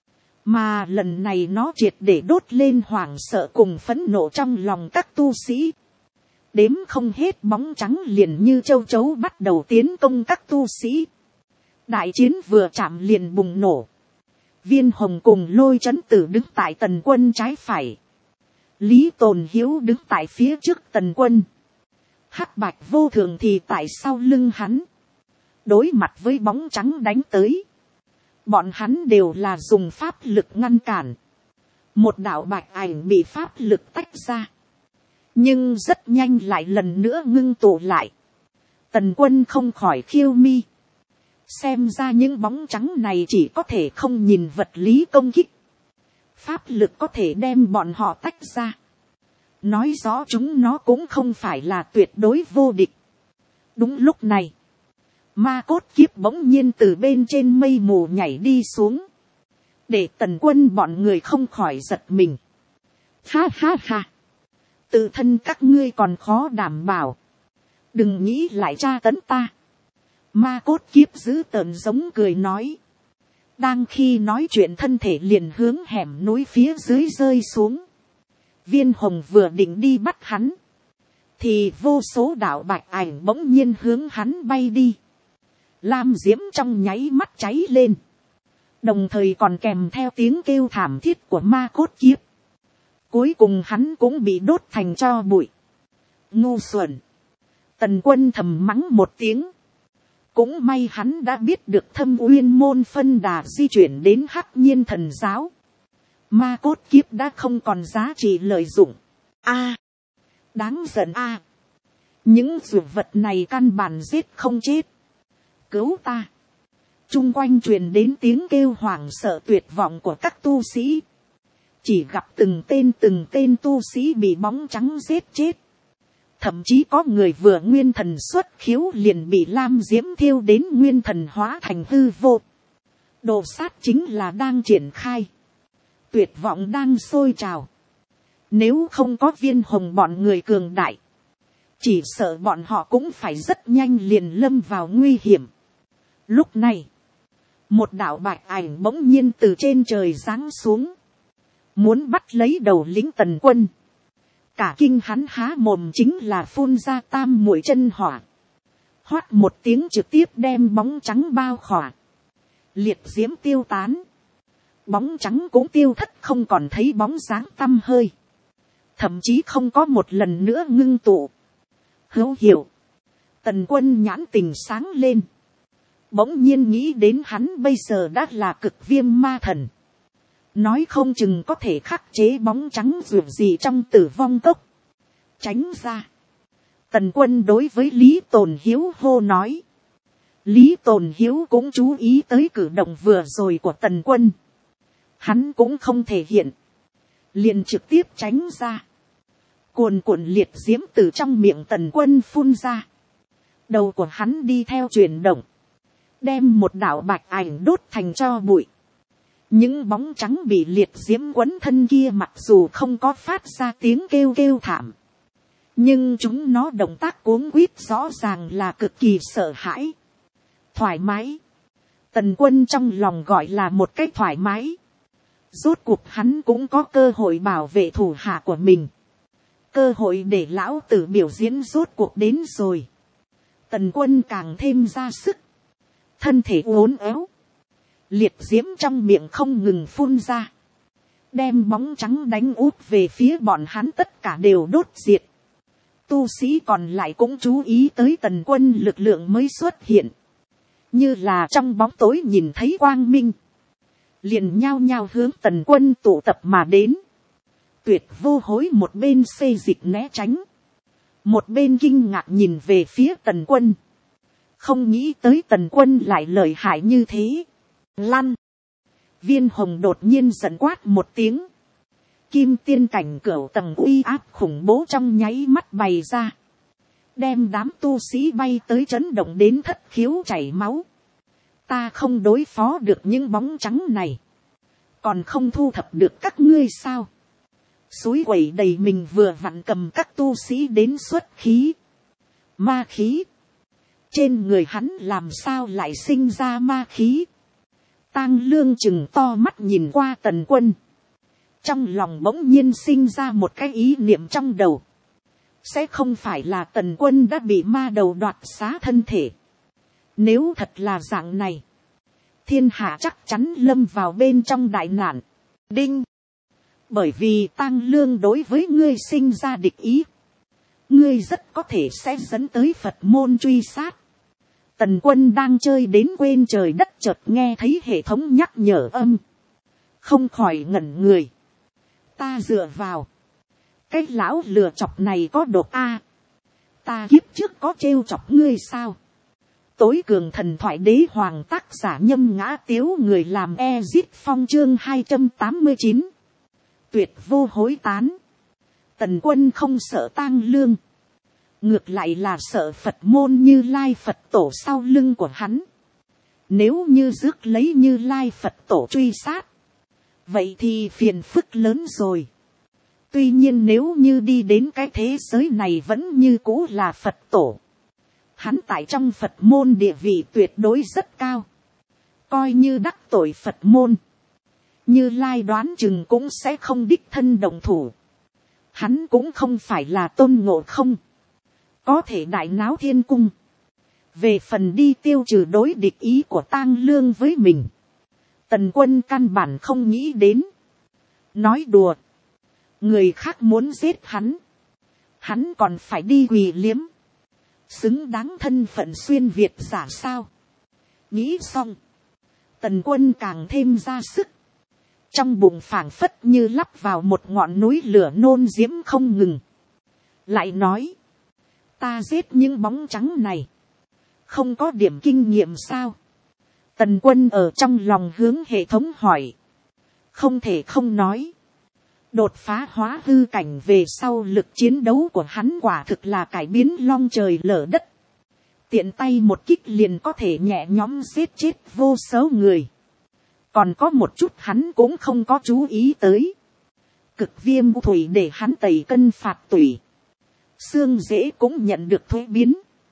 Mà lần này nó triệt để đốt lên hoảng sợ cùng phẫn nộ trong lòng các tu sĩ. Đếm không hết bóng trắng liền như châu chấu bắt đầu tiến công các tu sĩ. Đại chiến vừa chạm liền bùng nổ. Viên Hồng cùng Lôi Chấn Tử đứng tại Tần Quân trái phải. Lý Tồn Hiếu đứng tại phía trước Tần Quân. Hắc Bạch Vô Thường thì tại sau lưng hắn. Đối mặt với bóng trắng đánh tới, bọn hắn đều là dùng pháp lực ngăn cản. Một đạo bạch ảnh bị pháp lực tách ra, nhưng rất nhanh lại lần nữa ngưng tụ lại. Tần Quân không khỏi khiêu mi. Xem ra những bóng trắng này chỉ có thể không nhìn vật lý công kích, pháp lực có thể đem bọn họ tách ra. Nói rõ chúng nó cũng không phải là tuyệt đối vô địch. Đúng lúc này, ma cốt kiếp bỗng nhiên từ bên trên mây mù nhảy đi xuống, để Tần Quân bọn người không khỏi giật mình. Ha ha ha, tự thân các ngươi còn khó đảm bảo, đừng nghĩ lại tra tấn ta. Ma cốt kiếp dữ tợn giống cười nói. Đang khi nói chuyện thân thể liền hướng hẻm núi phía dưới rơi xuống. Viên Hồng vừa định đi bắt hắn, thì vô số đạo bạch ảnh bỗng nhiên hướng hắn bay đi. Lam diễm trong nháy mắt cháy lên, đồng thời còn kèm theo tiếng kêu thảm thiết của ma cốt kiếp. Cuối cùng hắn cũng bị đốt thành tro bụi. Ngu xuẩn. Tần Quân thầm mắng một tiếng. Cũng may hắn đã biết được Thâm Uyên môn phân đà di chuyển đến Hắc Nhiên thần giáo. Ma cốt kiếp đã không còn giá trị lợi dụng. A, đáng giận a. Những dược vật này căn bản giết không chết. Cứu ta. Chung quanh truyền đến tiếng kêu hoảng sợ tuyệt vọng của các tu sĩ. Chỉ gặp từng tên tu sĩ bị bóng trắng giết chết. Thậm chí có người vừa nguyên thần xuất khiếu liền bị lam diễm thiêu đến nguyên thần hóa thành hư vô. Đồ sát chính là đang triển khai. Tuyệt vọng đang sôi trào. Nếu không có Viên Hồng bọn người cường đại, chỉ sợ bọn họ cũng phải rất nhanh liền lâm vào nguy hiểm. Lúc này, một đạo bạch ảnh bỗng nhiên từ trên trời giáng xuống, muốn bắt lấy đầu lĩnh Tần Quân. Cả kinh hắn há mồm chính là phun ra tam muội chân hỏa. Hoát một tiếng trực tiếp đem bóng trắng bao khỏa. Liệt diễm tiêu tán. Bóng trắng cũng tiêu thất không còn thấy bóng dáng tăm hơi. Thậm chí không có một lần nữa ngưng tụ. Hữu hiểu. Tần Quân nhãn tình sáng lên. Bỗng nhiên nghĩ đến hắn bây giờ đã là cực viêm ma thần. Nói không chừng có thể khắc chế bóng trắng ruột gì trong tử vong cốc. Tránh ra. Tần Quân đối với Lý Tồn Hiếu hô nói. Lý Tồn Hiếu cũng chú ý tới cử động vừa rồi của Tần Quân. Hắn cũng không thể hiện. Liền trực tiếp tránh ra. Cuồn cuộn liệt diễm từ trong miệng Tần Quân phun ra. Đầu của hắn đi theo chuyển động. Đem một đạo bạch ảnh đốt thành tro bụi. Những bóng trắng bị liệt diễm quấn thân kia mặc dù không có phát ra tiếng kêu thảm. nhưng chúng nó động tác cuống quýt rõ ràng là cực kỳ sợ hãi, thoải mái. Tần Quân trong lòng gọi là một cách thoải mái. Rốt cuộc hắn cũng có cơ hội bảo vệ thủ hạ của mình. Cơ hội để lão tử biểu diễn rốt cuộc đến rồi. Tần Quân càng thêm ra sức. Thân thể uốn éo. Liệt diễm trong miệng không ngừng phun ra. Đem bóng trắng đánh úp về phía bọn hắn, tất cả đều đốt diệt. Tu sĩ còn lại cũng chú ý tới Tần Quân lực lượng mới xuất hiện. Như là trong bóng tối nhìn thấy quang minh. Liền nhao nhao hướng Tần Quân tụ tập mà đến. Tuyệt Vô Hối một bên xê dịch né tránh. Một bên kinh ngạc nhìn về phía Tần Quân. Không nghĩ tới Tần Quân lại lợi hại như thế. Lăn. Viên Hồng đột nhiên giận quát một tiếng. Kim tiên cảnh cửu tầng uy áp khủng bố trong nháy mắt bày ra. Đem đám tu sĩ bay tới chấn động đến thất khiếu chảy máu. Ta không đối phó được những bóng trắng này. Còn không thu thập được các ngươi sao? Suối quẩy đầy mình vừa vặn cầm các tu sĩ đến xuất khí. Ma khí. Trên người hắn làm sao lại sinh ra ma khí? Tang Lương chừng to mắt nhìn qua Tần Quân. Trong lòng bỗng nhiên sinh ra một cái ý niệm trong đầu. Sẽ không phải là Tần Quân đã bị ma đầu đoạt xá thân thể. Nếu thật là dạng này, thiên hạ chắc chắn lâm vào bên trong đại nạn. Đinh. Bởi vì Tang Lương đối với ngươi sinh ra địch ý. Ngươi rất có thể sẽ dẫn tới Phật môn truy sát. Tần Quân đang chơi đến quên trời đất, chợt nghe thấy hệ thống nhắc nhở âm. Không khỏi ngẩn người. Ta dựa vào. Cái lão lừa chọc này có độc a. Ta kiếp trước có trêu chọc ngươi sao? Tối cường thần thoại đế hoàng, tác giả Nhâm Ngã Tiếu, người làm Ezit Phong, chương 289. Tuyệt Vô Hối tán. Tần Quân không sợ Tang Lương. Ngược lại là sợ Phật môn Như Lai Phật tổ sau lưng của hắn. Nếu như rước lấy Như Lai Phật tổ truy sát, vậy thì phiền phức lớn rồi. Tuy nhiên nếu như đi đến cái thế giới này vẫn như cũ là Phật tổ, hắn tại trong Phật môn địa vị tuyệt đối rất cao. Coi như đắc tội Phật môn, Như Lai đoán chừng cũng sẽ không đích thân động thủ. Hắn cũng không phải là Tôn Ngộ Không, có thể đại náo thiên cung. Về phần đi tiêu trừ đối địch ý của Tang Lương với mình, Tần Quân căn bản không nghĩ đến. Nói đùa. Người khác muốn giết hắn, hắn còn phải đi quỳ liếm. Xứng đáng thân phận xuyên Việt giả sao? Nghĩ xong, Tần Quân càng thêm ra sức. Trong bụng phảng phất như lắp vào một ngọn núi lửa nôn diễm không ngừng. Lại nói, ta giết những bóng trắng này, không có điểm kinh nghiệm sao? Tần Quân ở trong lòng hướng hệ thống hỏi. Không thể không nói, đột phá hóa hư cảnh về sau, lực chiến đấu của hắn quả thực là cải biến long trời lở đất. Tiện tay một kích liền có thể nhẹ nhõm giết chết vô số người. Còn có một chút hắn cũng không có chú ý tới. Cực viêm thủy để hắn tẩy cân phạt tủy. Xương dễ cũng nhận được thuế biến.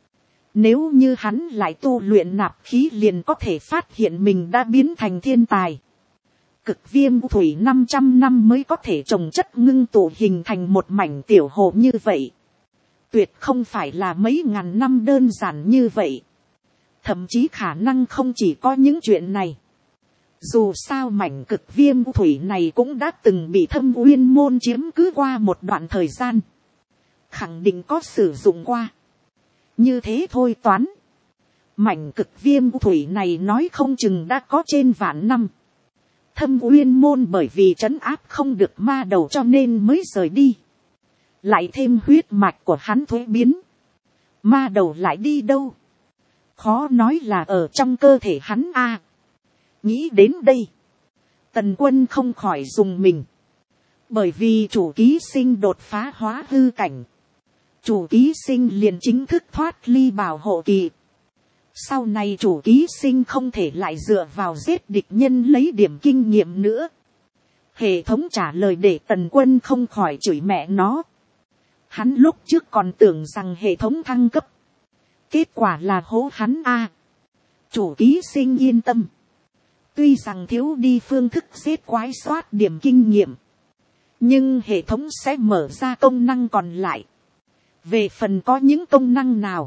Nếu như hắn lại tu luyện nạp khí, liền có thể phát hiện mình đã biến thành thiên tài. Cực viêm thủy 500 năm mới có thể trồng chất ngưng tụ hình thành một mảnh tiểu hồ như vậy. Tuyệt không phải là mấy ngàn năm đơn giản như vậy. Thậm chí khả năng không chỉ có những chuyện này. Dù sao mảnh cực viêm thủy này cũng đã từng bị Thâm Uyên môn chiếm cứ qua một đoạn thời gian. Khẳng định có sử dụng qua. Như thế thôi toán. Mảnh cực viêm thủy này nói không chừng đã có trên vạn năm. Thâm Uyên môn bởi vì trấn áp không được ma đầu cho nên mới rời đi. Lại thêm huyết mạch của hắn thuế biến. Ma đầu lại đi đâu? Khó nói là ở trong cơ thể hắn a. Nghĩ đến đây, Tần Quân không khỏi dùng mình. Bởi vì chủ ký sinh đột phá hóa hư cảnh, chủ ký sinh liền chính thức thoát ly bảo hộ kỳ. Sau này chủ ký sinh không thể lại dựa vào giết địch nhân lấy điểm kinh nghiệm nữa. Hệ thống trả lời để Tần Quân không khỏi chửi mẹ nó. Hắn lúc trước còn tưởng rằng hệ thống thăng cấp. Kết quả là hố hắn a. Chủ ký sinh yên tâm. Tuy rằng thiếu đi phương thức giết quái soát điểm kinh nghiệm. Nhưng hệ thống sẽ mở ra công năng còn lại. Về phần có những công năng nào.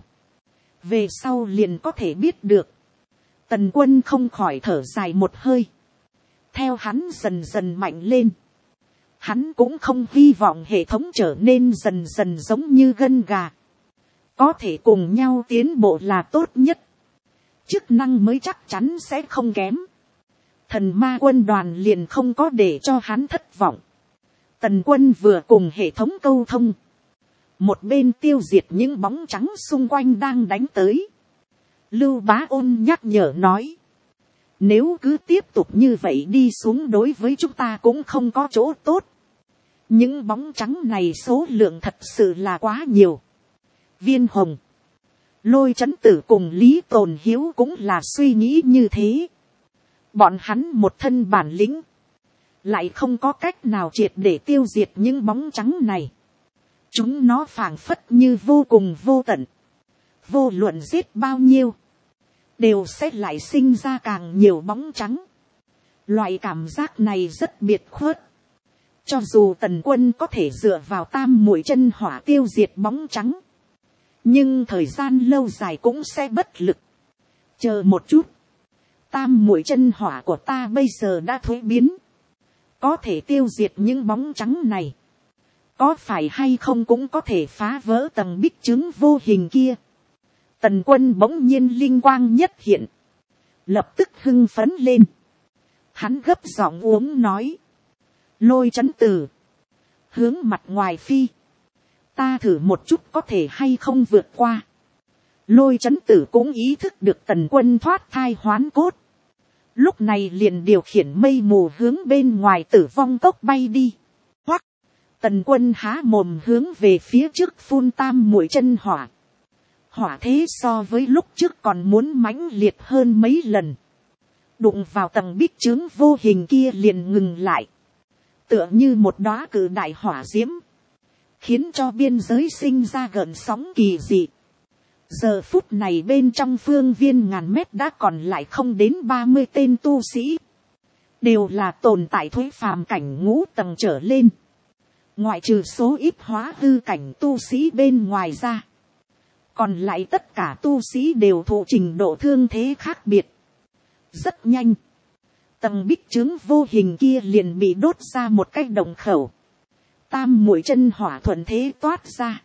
Về sau liền có thể biết được. Tần Quân không khỏi thở dài một hơi. Theo hắn dần dần mạnh lên. Hắn cũng không hy vọng hệ thống trở nên dần dần giống như gân gà. Có thể cùng nhau tiến bộ là tốt nhất. Chức năng mới chắc chắn sẽ không kém. Thần ma quân đoàn liền không có để cho hắn thất vọng. Tần Quân vừa cùng hệ thống câu thông. Một bên tiêu diệt những bóng trắng xung quanh đang đánh tới. Lưu Bá Ôn nhắc nhở nói. Nếu cứ tiếp tục như vậy đi xuống đối với chúng ta cũng không có chỗ tốt. Những bóng trắng này số lượng thật sự là quá nhiều. Viên Hồng, Lôi Chấn Tử cùng Lý Tồn Hiếu cũng là suy nghĩ như thế. Bọn hắn một thân bản lĩnh. Lại không có cách nào triệt để tiêu diệt những bóng trắng này. Chúng nó phảng phất như vô cùng vô tận. Vô luận giết bao nhiêu. Đều sẽ lại sinh ra càng nhiều bóng trắng. Loại cảm giác này rất biệt khuất. Cho dù Tần Quân có thể dựa vào tam mũi chân hỏa tiêu diệt bóng trắng. Nhưng thời gian lâu dài cũng sẽ bất lực. Chờ một chút. Tam mũi chân hỏa của ta bây giờ đã thuế biến. Có thể tiêu diệt những bóng trắng này. Có phải hay không cũng có thể phá vỡ tầng bích trướng vô hình kia. Tần Quân bỗng nhiên linh quang nhất hiện. Lập tức hưng phấn lên. Hắn gấp giọng uống nói. Lôi Chấn Tử. Hướng mặt ngoài phi. Ta thử một chút có thể hay không vượt qua. Lôi Chấn Tử cũng ý thức được Tần Quân thoát thai hoán cốt. Lúc này liền điều khiển mây mù hướng bên ngoài tử vong cốc bay đi. Hoắc. Tần Quân há mồm hướng về phía trước phun tam mũi chân hỏa. Hỏa thế so với lúc trước còn muốn mãnh liệt hơn mấy lần. Đụng vào tầng bích trướng vô hình kia liền ngừng lại. Tựa như một đóa cử đại hỏa diễm. Khiến cho biên giới sinh ra gợn sóng kỳ dị. Giờ phút này bên trong phương viên ngàn mét đã còn lại không đến 30 tên tu sĩ. Đều là tồn tại thuế phàm cảnh ngũ tầng trở lên. Ngoại trừ số ít hóa hư cảnh tu sĩ bên ngoài ra. Còn lại tất cả tu sĩ đều thụ trình độ thương thế khác biệt. Rất nhanh. Tầng bích trướng vô hình kia liền bị đốt ra một cái đồng khẩu. Tam mũi chân hỏa thuận thế toát ra.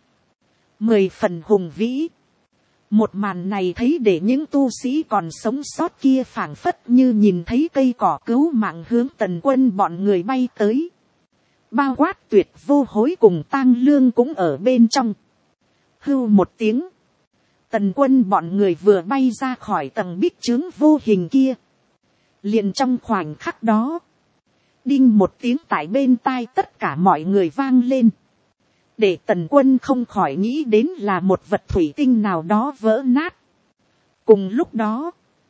10 phần hùng vĩ. Một màn này thấy để những tu sĩ còn sống sót kia phảng phất như nhìn thấy cây cỏ cứu mạng hướng Tần Quân bọn người bay tới. Bao quát Tuyệt Vô Hối cùng Tang Lương cũng ở bên trong. Hưu một tiếng. Tần Quân bọn người vừa bay ra khỏi tầng bích trướng vô hình kia. Liền trong khoảnh khắc đó. Đinh một tiếng tại bên tai tất cả mọi người vang lên. Để Tần Quân không khỏi nghĩ đến là một vật thủy tinh nào đó vỡ nát. Cùng lúc đó.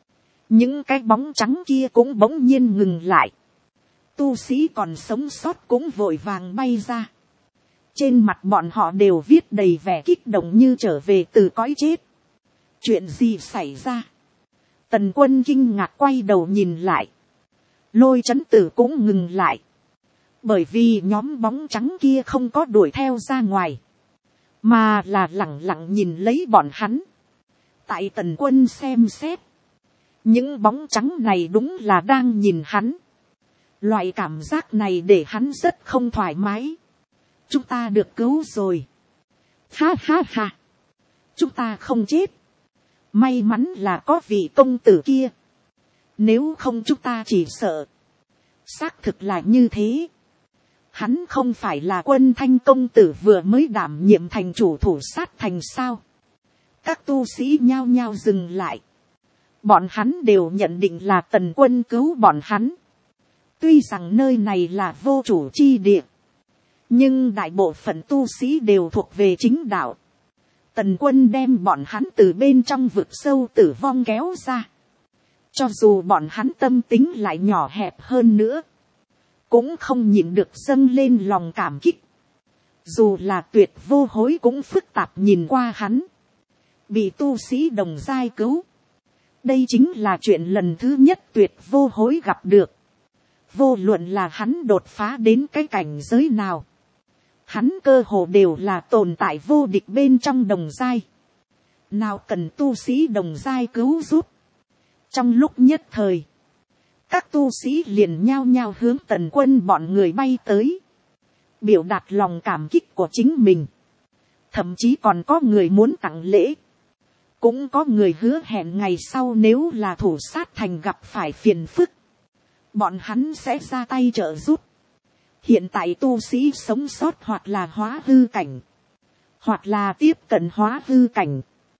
Những cái bóng trắng kia cũng bỗng nhiên ngừng lại. Tu sĩ còn sống sót cũng vội vàng bay ra. Trên mặt bọn họ đều viết đầy vẻ kích động như trở về từ cõi chết. Chuyện gì xảy ra? Tần Quân kinh ngạc quay đầu nhìn lại. Lôi Chấn Tử cũng ngừng lại. Bởi vì nhóm bóng trắng kia không có đuổi theo ra ngoài. Mà là lẳng lặng nhìn lấy bọn hắn. Tại Tần Quân xem xét. Những bóng trắng này đúng là đang nhìn hắn. Loại cảm giác này để hắn rất không thoải mái. Chúng ta được cứu rồi. Ha ha ha. Chúng ta không chết. May mắn là có vị công tử kia. Nếu không chúng ta chỉ sợ. Xác thực là như thế. Hắn không phải là Quân Thanh công tử vừa mới đảm nhiệm thành chủ thủ sát thành sao. Các tu sĩ nhao nhao dừng lại. Bọn hắn đều nhận định là Tần Quân cứu bọn hắn. Tuy rằng nơi này là vô chủ chi địa. Nhưng đại bộ phận tu sĩ đều thuộc về chính đạo. Tần Quân đem bọn hắn từ bên trong vực sâu tử vong kéo ra. Cho dù bọn hắn tâm tính lại nhỏ hẹp hơn nữa. Cũng không nhịn được dâng lên lòng cảm kích. Dù là tuyệt vô hối cũng phức tạp nhìn qua hắn. Bị tu sĩ đồng giai cứu. Đây chính là chuyện lần thứ nhất tuyệt vô hối gặp được. Vô luận là hắn đột phá đến cái cảnh giới nào. Hắn cơ hồ đều là tồn tại vô địch bên trong đồng giai. Nào cần tu sĩ đồng giai cứu giúp. Trong lúc nhất thời. Các tu sĩ liền nhao nhao hướng Tần Quân bọn người bay tới. Biểu đạt lòng cảm kích của chính mình. Thậm chí còn có người muốn tặng lễ. Cũng có người hứa hẹn ngày sau nếu là thủ sát thành gặp phải phiền phức. Bọn hắn sẽ ra tay trợ giúp. Hiện tại tu sĩ sống sót hoặc là hóa hư cảnh. Hoặc là tiếp cận hóa hư cảnh.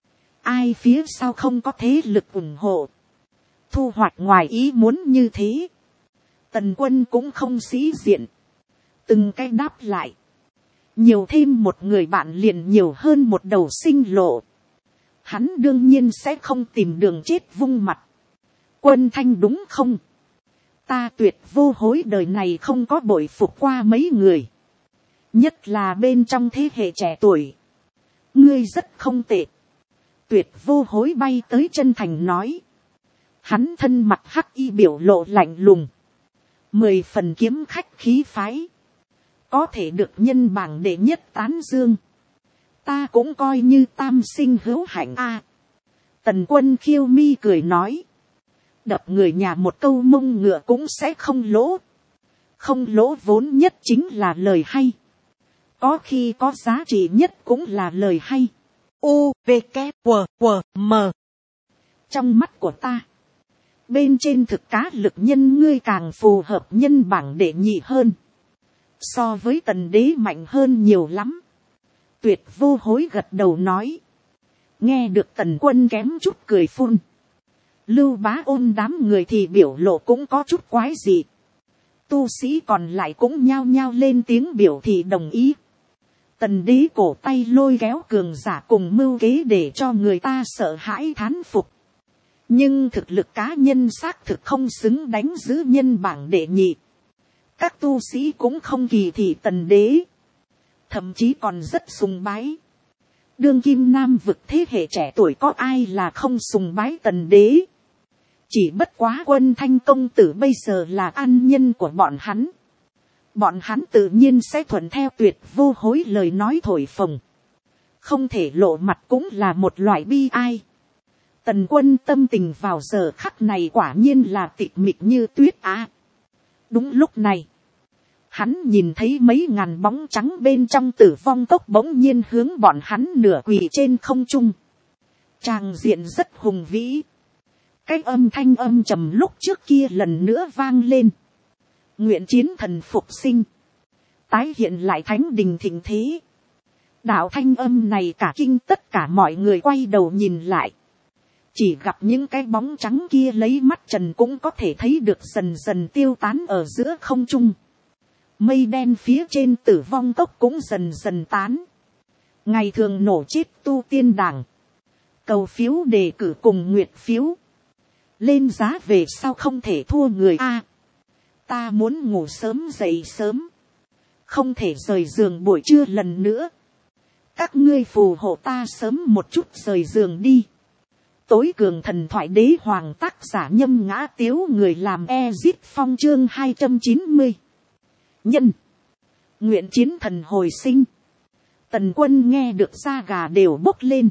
Ai phía sau không có thế lực ủng hộ. Thu hoạch ngoài ý muốn như thế. Tần Quân cũng không sĩ diện. Từng cái đáp lại. Nhiều thêm một người bạn liền nhiều hơn một đầu sinh lộ. Hắn đương nhiên sẽ không tìm đường chết vung mặt. Quân Thanh đúng không? Ta tuyệt vô hối đời này không có bội phục qua mấy người. Nhất là bên trong thế hệ trẻ tuổi. Ngươi rất không tệ. Tuyệt vô hối bay tới chân thành nói. Hắn thân mặt hắc y biểu lộ lạnh lùng. 10 phần kiếm khách khí phái. Có thể được nhân bảng đệ nhất tán dương. Ta cũng coi như tam sinh hữu hạnh a. Tần Quân khiêu mi cười nói. Đập người nhà một câu mông ngựa cũng sẽ không lỗ. Không lỗ vốn nhất chính là lời hay. Có khi có giá trị nhất cũng là lời hay. U, V, K, W, W, M. Trong mắt của ta. Bên trên thực cá lực nhân ngươi càng phù hợp nhân bảng đệ nhị hơn. So với Tần Đế mạnh hơn nhiều lắm. Tuyệt vô hối gật đầu nói. Nghe được Tần Quân kém chút cười phun. Lưu Bá Ôn đám người thì biểu lộ cũng có chút quái dị. Tu sĩ còn lại cũng nhao nhao lên tiếng biểu thị đồng ý. Tần Đế cổ tay lôi kéo cường giả cùng mưu kế để cho người ta sợ hãi thán phục. Nhưng thực lực cá nhân xác thực không xứng đánh giữ nhân bảng đệ nhị. Các tu sĩ cũng không kỳ thị Tần Đế. Thậm chí còn rất sùng bái. Đương kim Nam vực thế hệ trẻ tuổi có ai là không sùng bái Tần Đế. Chỉ bất quá Quân Thanh công tử bây giờ là an nhân của bọn hắn. Bọn hắn tự nhiên sẽ thuận theo tuyệt vô hối lời nói thổi phồng. Không thể lộ mặt cũng là một loại bi ai. Tần Quân tâm tình vào giờ khắc này quả nhiên là tịch mịch như tuyết á. Đúng lúc này. Hắn nhìn thấy mấy ngàn bóng trắng bên trong tử vong cốc bỗng nhiên hướng bọn hắn nửa quỳ trên không trung. Tràng diện rất hùng vĩ. Cái âm thanh âm trầm lúc trước kia lần nữa vang lên. Nguyện chiến thần phục sinh. Tái hiện lại thánh đình thịnh thế. Đạo thanh âm này cả kinh tất cả mọi người quay đầu nhìn lại. Chỉ gặp những cái bóng trắng kia lấy mắt trần cũng có thể thấy được dần dần tiêu tán ở giữa không trung. Mây đen phía trên tử vong cốc cũng dần dần tán. Ngày thường nổ chết tu tiên đảng. Cầu phiếu đề cử cùng nguyệt phiếu. Lên giá về sau không thể thua người a. Ta muốn ngủ sớm dậy sớm. Không thể rời giường buổi trưa lần nữa. Các ngươi phù hộ ta sớm một chút rời giường đi. Tối cường thần thoại đế hoàng tác giả Nhâm Ngã Tiếu người làm Ezit Phong chương 290. Nhân. Nguyện chiến thần hồi sinh. Tần Quân nghe được da gà đều bốc lên.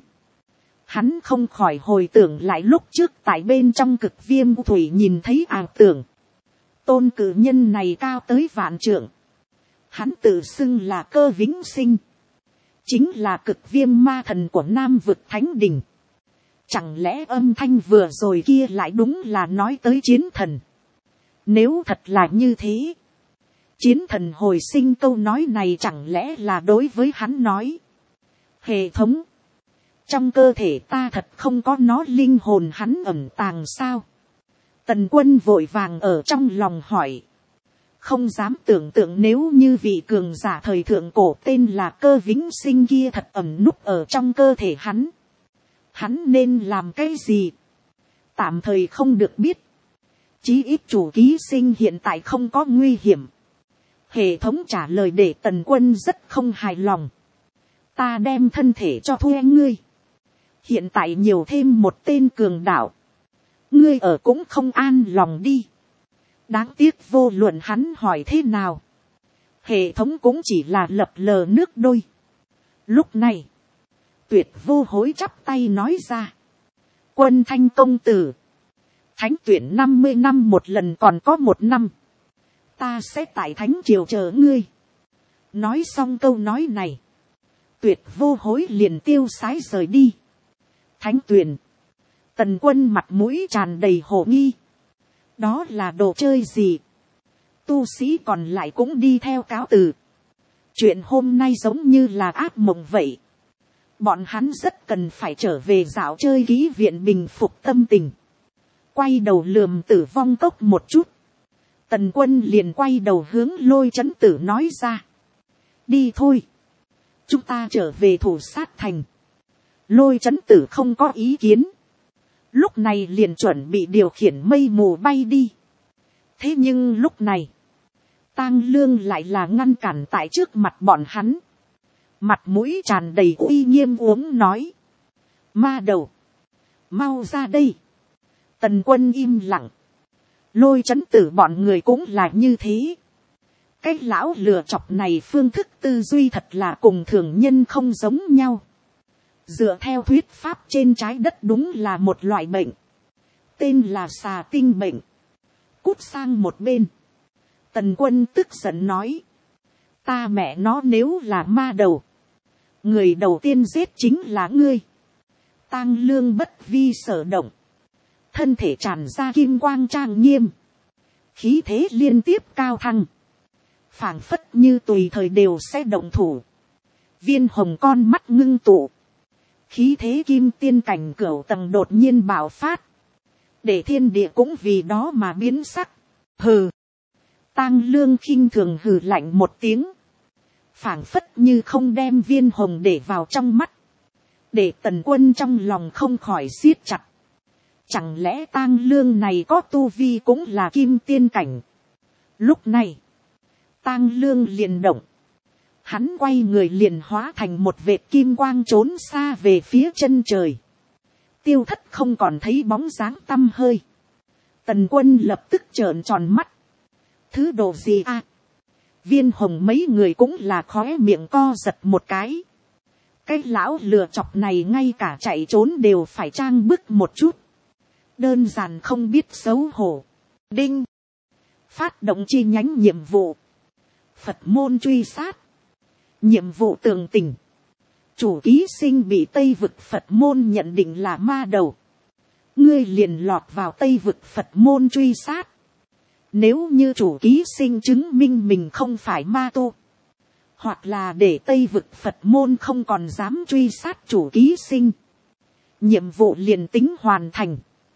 Hắn không khỏi hồi tưởng lại lúc trước tại bên trong Cực Viêm thủy nhìn thấy ảo tưởng. Tôn cử nhân này cao tới vạn trượng. Hắn tự xưng là Cơ Vĩnh Sinh. Chính là Cực Viêm ma thần của Nam vực Thánh Đình. Chẳng lẽ âm thanh vừa rồi kia lại đúng là nói tới chiến thần. Nếu thật là như thế. Chiến thần hồi sinh câu nói này chẳng lẽ là đối với hắn nói. Hệ thống. Trong cơ thể ta thật không có nó linh hồn hắn ẩn tàng sao. Tần Quân vội vàng ở trong lòng hỏi. Không dám tưởng tượng nếu như vị cường giả thời thượng cổ tên là Cơ Vĩnh Sinh kia thật ẩn núp ở trong cơ thể hắn. Hắn nên làm cái gì? Tạm thời không được biết. Chí ít chủ ký sinh hiện tại không có nguy hiểm. Hệ thống trả lời để Tần Quân rất không hài lòng. Ta đem thân thể cho thuê ngươi. Hiện tại nhiều thêm một tên cường đạo. Ngươi ở cũng không an lòng đi. Đáng tiếc vô luận hắn hỏi thế nào. Hệ thống cũng chỉ là lập lờ nước đôi. Lúc này, Tuyệt Vô Hối chắp tay nói ra. Quân Thanh công tử. Thánh tuyển 50 năm một lần còn có 1 năm. Ta sẽ tại Thánh triều chờ ngươi. Nói xong câu nói này. Tuyệt Vô Hối liền tiêu sái rời đi. Thánh tuyển. Tần Quân mặt mũi tràn đầy hồ nghi. Đó là đồ chơi gì? Tu sĩ còn lại cũng đi theo cáo từ. Chuyện hôm nay giống như là ác mộng vậy. Bọn hắn rất cần phải trở về dạo chơi ký viện bình phục tâm tình. Quay đầu lườm Tử Vong Cốc một chút. Tần Quân liền quay đầu hướng Lôi Chấn Tử nói ra. Đi thôi. Chúng ta trở về thủ sát thành. Lôi Chấn Tử không có ý kiến. Lúc này liền chuẩn bị điều khiển mây mù bay đi. Thế nhưng lúc này, Tang Lương lại là ngăn cản tại trước mặt bọn hắn. Mặt mũi tràn đầy uy nghiêm uống nói. Ma đầu, mau ra đây. Tần Quân im lặng. Lôi Chấn Tử bọn người cũng là như thế. Cái lão lừa chọc này phương thức tư duy thật là cùng thường nhân không giống nhau. Dựa theo thuyết pháp trên trái đất đúng là một loại bệnh. Tên là xà tinh bệnh. Cút sang một bên. Tần Quân tức giận nói. Ta mẹ nó nếu là ma đầu. Người đầu tiên giết chính là ngươi. Tang Lương bất vi sở động. Thân thể tràn ra kim quang trang nghiêm. Khí thế liên tiếp cao thăng. Phảng phất như tùy thời đều sẽ động thủ. Viên hồng con mắt ngưng tụ. Khí thế kim tiên cảnh cửu tầng đột nhiên bạo phát. Để thiên địa cũng vì đó mà biến sắc. Hừ. Tang Lương khinh thường hừ lạnh một tiếng. Phảng phất như không đem viên hồng để vào trong mắt. Để Tần Quân trong lòng không khỏi siết chặt. Chẳng lẽ Tang Lương này có tu vi cũng là kim tiên cảnh. Lúc này, Tang Lương liền động. Hắn quay người liền hóa thành một vệt kim quang trốn xa về phía chân trời. Tiêu thất không còn thấy bóng dáng tăm hơi. Tần Quân lập tức trợn tròn mắt. Thứ đồ gì à? Viên hồng mấy người cũng là khóe miệng co giật một cái. Cái lão lừa chọc này ngay cả chạy trốn đều phải trang bức một chút. Đơn giản không biết xấu hổ. Đinh. Phát động chi nhánh nhiệm vụ. Phật môn truy sát. Nhiệm vụ tường tình. Chủ ký sinh bị Tây vực Phật môn nhận định là ma đầu. Ngươi liền lọt vào Tây vực Phật môn truy sát. Nếu như chủ ký sinh chứng minh mình không phải ma tu. Hoặc là để Tây vực Phật môn không còn dám truy sát chủ ký sinh. Nhiệm vụ liền tính hoàn thành.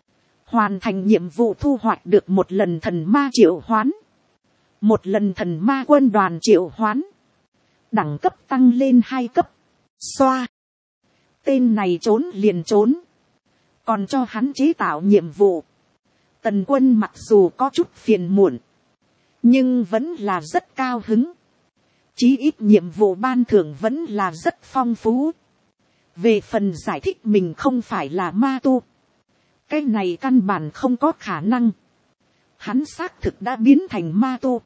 Hoàn thành nhiệm vụ thu hoạch được một lần thần ma triệu hoán. Một lần thần ma quân đoàn triệu hoán. Đẳng cấp tăng lên 2 cấp. Xoa. Tên này trốn liền trốn. Còn cho hắn chế tạo nhiệm vụ. Tần Quân mặc dù có chút phiền muộn. Nhưng vẫn là rất cao hứng. Chí ít nhiệm vụ ban thưởng vẫn là rất phong phú. Về phần giải thích mình không phải là ma tu. Cái này căn bản không có khả năng. Hắn xác thực đã biến thành ma tu.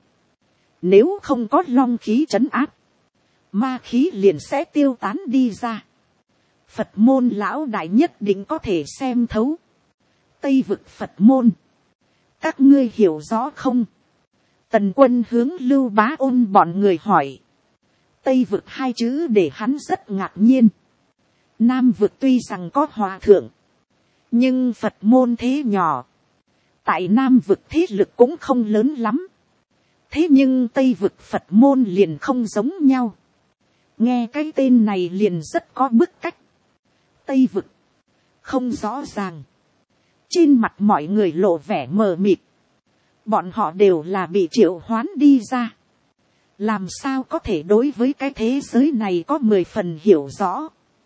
Nếu không có long khí trấn áp. Ma khí liền sẽ tiêu tán đi ra. Phật môn lão đại nhất định có thể xem thấu. Tây vực Phật môn. Các ngươi hiểu rõ không? Tần Quân hướng Lưu Bá Ôn bọn người hỏi. Tây vực 2 chữ để hắn rất ngạc nhiên. Nam vực tuy rằng có hòa thượng. Nhưng Phật môn thế nhỏ. Tại Nam vực thế lực cũng không lớn lắm. Thế nhưng Tây vực Phật môn liền không giống nhau. Nghe cái tên này liền rất có bức cách. Tây vực. Không rõ ràng. Trên mặt mọi người lộ vẻ mờ mịt. Bọn họ đều là bị triệu hoán đi ra. Làm sao có thể đối với cái thế giới này có 10 phần hiểu rõ.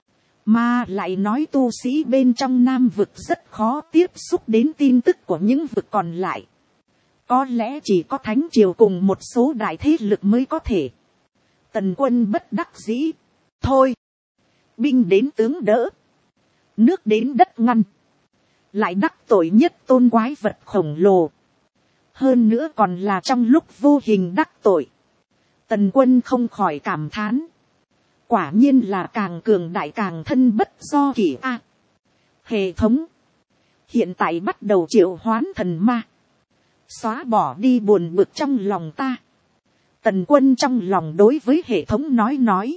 Mà lại nói tu sĩ bên trong Nam vực rất khó tiếp xúc đến tin tức của những vực còn lại. Có lẽ chỉ có thánh triều cùng một số đại thế lực mới có thể. Tần quân bất đắc dĩ. Thôi. Binh đến tướng đỡ. Nước đến đất ngăn. Lại đắc tội nhất tôn quái vật khổng lồ. Hơn nữa còn là trong lúc vô hình đắc tội. Tần quân không khỏi cảm thán. Quả nhiên là càng cường đại càng thân bất do kỷ a. Hệ thống. Hiện tại bắt đầu triệu hoán thần ma. Xóa bỏ đi buồn bực trong lòng ta. Tần quân trong lòng đối với hệ thống nói.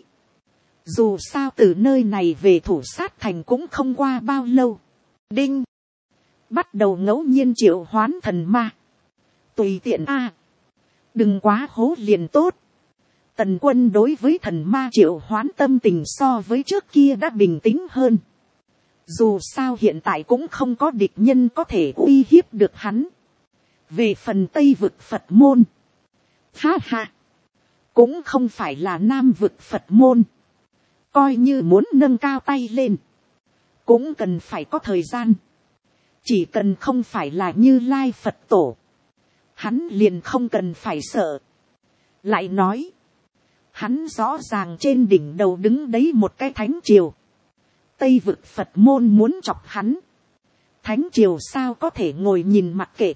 Dù sao từ nơi này về thủ sát thành cũng không qua bao lâu. Đinh. Bắt đầu ngẫu nhiên triệu hoán thần ma. Tùy tiện a. Đừng quá hố liền tốt. Tần quân đối với thần ma triệu hoán tâm tình so với trước kia đã bình tĩnh hơn. Dù sao hiện tại cũng không có địch nhân có thể uy hiếp được hắn. Về phần Tây vực Phật môn. Ha ha. Cũng không phải là Nam vực Phật môn. Coi như muốn nâng cao tay lên. Cũng cần phải có thời gian. Chỉ cần không phải là Như Lai Phật tổ. Hắn liền không cần phải sợ. Lại nói. Hắn rõ ràng trên đỉnh đầu đứng đấy một cái thánh triều. Tây vực Phật môn muốn chọc hắn. Thánh triều sao có thể ngồi nhìn mặc kệ.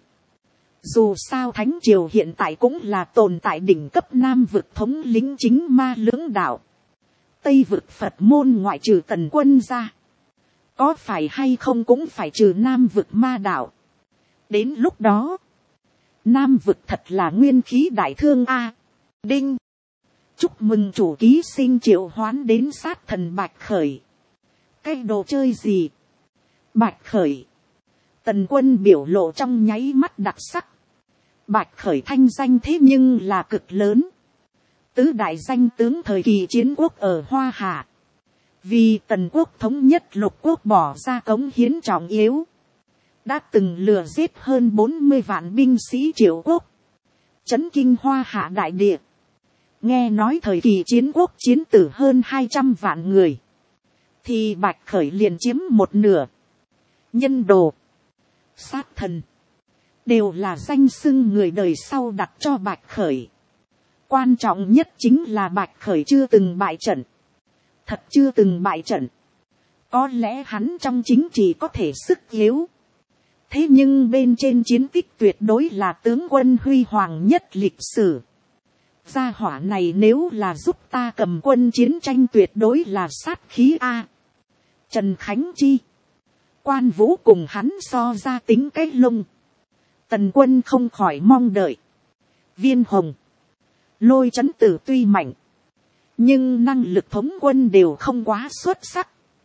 Dù sao thánh triều hiện tại cũng là tồn tại đỉnh cấp Nam vực thống lĩnh chính ma lưỡng đạo. Tây vực Phật môn ngoại trừ Tần quân ra. Có phải hay không cũng phải trừ Nam vực ma đạo. Đến lúc đó. Nam vực thật là nguyên khí đại thương a. Đinh. Chúc mừng chủ ký sinh triệu hoán đến sát thần Bạch Khởi. Cái đồ chơi gì? Bạch Khởi. Tần quân biểu lộ trong nháy mắt đặc sắc. Bạch Khởi thanh danh thế nhưng là cực lớn. Tứ đại danh tướng thời kỳ chiến quốc ở Hoa Hạ. Vì Tần quốc thống nhất lục quốc bỏ ra cống hiến trọng yếu. Đã từng lừa giết hơn 40 vạn binh sĩ Triệu quốc. Chấn kinh Hoa Hạ đại địa. Nghe nói thời kỳ chiến quốc chiến tử hơn 200 vạn người. Thì Bạch Khởi liền chiếm một nửa. Nhân đồ. Sát thần. Đều là danh xưng người đời sau đặt cho Bạch Khởi. Quan trọng nhất chính là Bạch Khởi chưa từng bại trận. Thật chưa từng bại trận. Có lẽ hắn trong chính trị có thể sức yếu. Thế nhưng bên trên chiến tích tuyệt đối là tướng quân huy hoàng nhất lịch sử. Gia hỏa này nếu là giúp ta cầm quân chiến tranh tuyệt đối là sát khí A. Trần Khánh Chi. Quan Vũ cùng hắn so ra tính cái lông. Tần quân không khỏi mong đợi. Viên Hồng. Lôi Chấn Tử tuy mạnh. Nhưng năng lực thống quân đều không quá xuất sắc.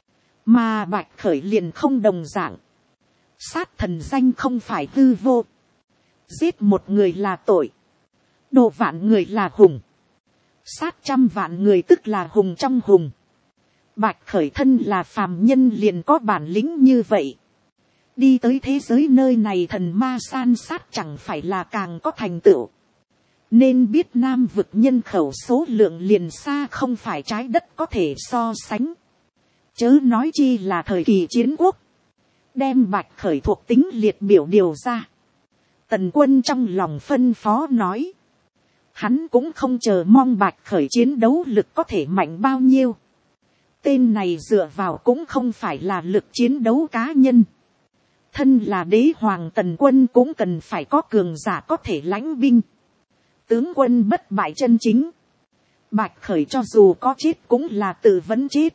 Mà Bạch Khởi liền không đồng dạng. Sát thần danh không phải hư vô. Giết một người là tội. Độ vạn người là hùng. Sát trăm vạn người tức là hùng trong hùng. Bạch Khởi thân là phàm nhân liền có bản lĩnh như vậy. Đi tới thế giới nơi này thần ma san sát chẳng phải là càng có thành tựu. Nên biết Nam vực nhân khẩu số lượng liền xa không phải trái đất có thể so sánh. Chớ nói chi là thời kỳ chiến quốc. Đem Bạch Khởi thuộc tính liệt biểu điều ra. Tần quân trong lòng phân phó nói. Hắn cũng không chờ mong Bạch Khởi chiến đấu lực có thể mạnh bao nhiêu. Tên này dựa vào cũng không phải là lực chiến đấu cá nhân. Thân là đế hoàng Tần quân cũng cần phải có cường giả có thể lãnh binh. Tướng quân bất bại chân chính. Bạch Khởi cho dù có chết cũng là tự vấn chết.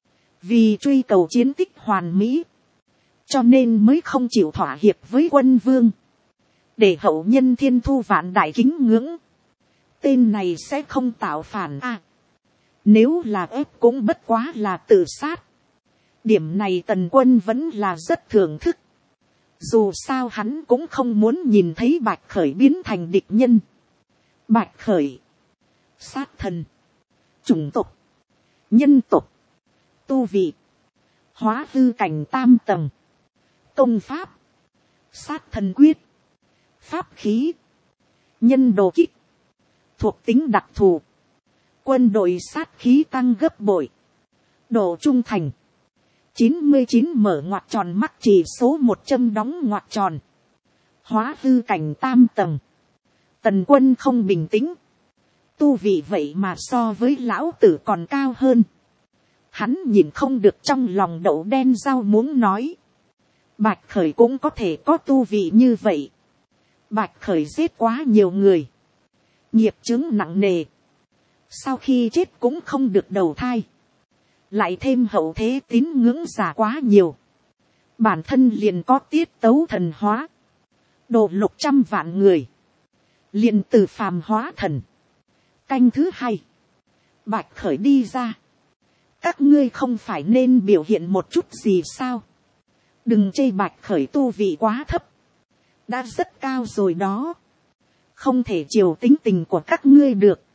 Vì truy cầu chiến tích hoàn mỹ. Cho nên mới không chịu thỏa hiệp với quân vương. Để hậu nhân thiên thu vạn đại kính ngưỡng. Tên này sẽ không tạo phản à. Nếu là ép cũng bất quá là tự sát. Điểm này Tần quân vẫn là rất thưởng thức. Dù sao hắn cũng không muốn nhìn thấy Bạch Khởi biến thành địch nhân. Bạch Khởi. Sát thần. Chủng tộc. Nhân tộc. Tu vị. Hóa hư cảnh tam tầng. Công pháp. Sát thần quyết. Pháp khí. Nhân đồ kích. Thuộc tính đặc thù. Quân đội sát khí tăng gấp bội. Độ trung thành. 99 mở ngoặc tròn mắc chỉ số 100 đóng ngoặc tròn. hóa hư cảnh tam tầng. Tần Quân không bình tĩnh, tu vị vậy mà so với lão tử còn cao hơn. Hắn nhìn không được trong lòng đậu đen rau muống nói, Bạch Khởi cũng có thể có tu vị như vậy. Bạch Khởi giết quá nhiều người, nghiệp chướng nặng nề, sau khi chết cũng không được đầu thai, lại thêm hậu thế tín ngưỡng giả quá nhiều, bản thân liền có tiết tấu thần hóa, độ 600 vạn người, liền từ phàm hóa thần. Canh thứ hai, Bạch Khởi đi ra, các ngươi không phải nên biểu hiện một chút gì sao? Đừng chê Bạch Khởi tu vị quá thấp, đã rất cao rồi đó, không thể chiều tính tình của các ngươi được.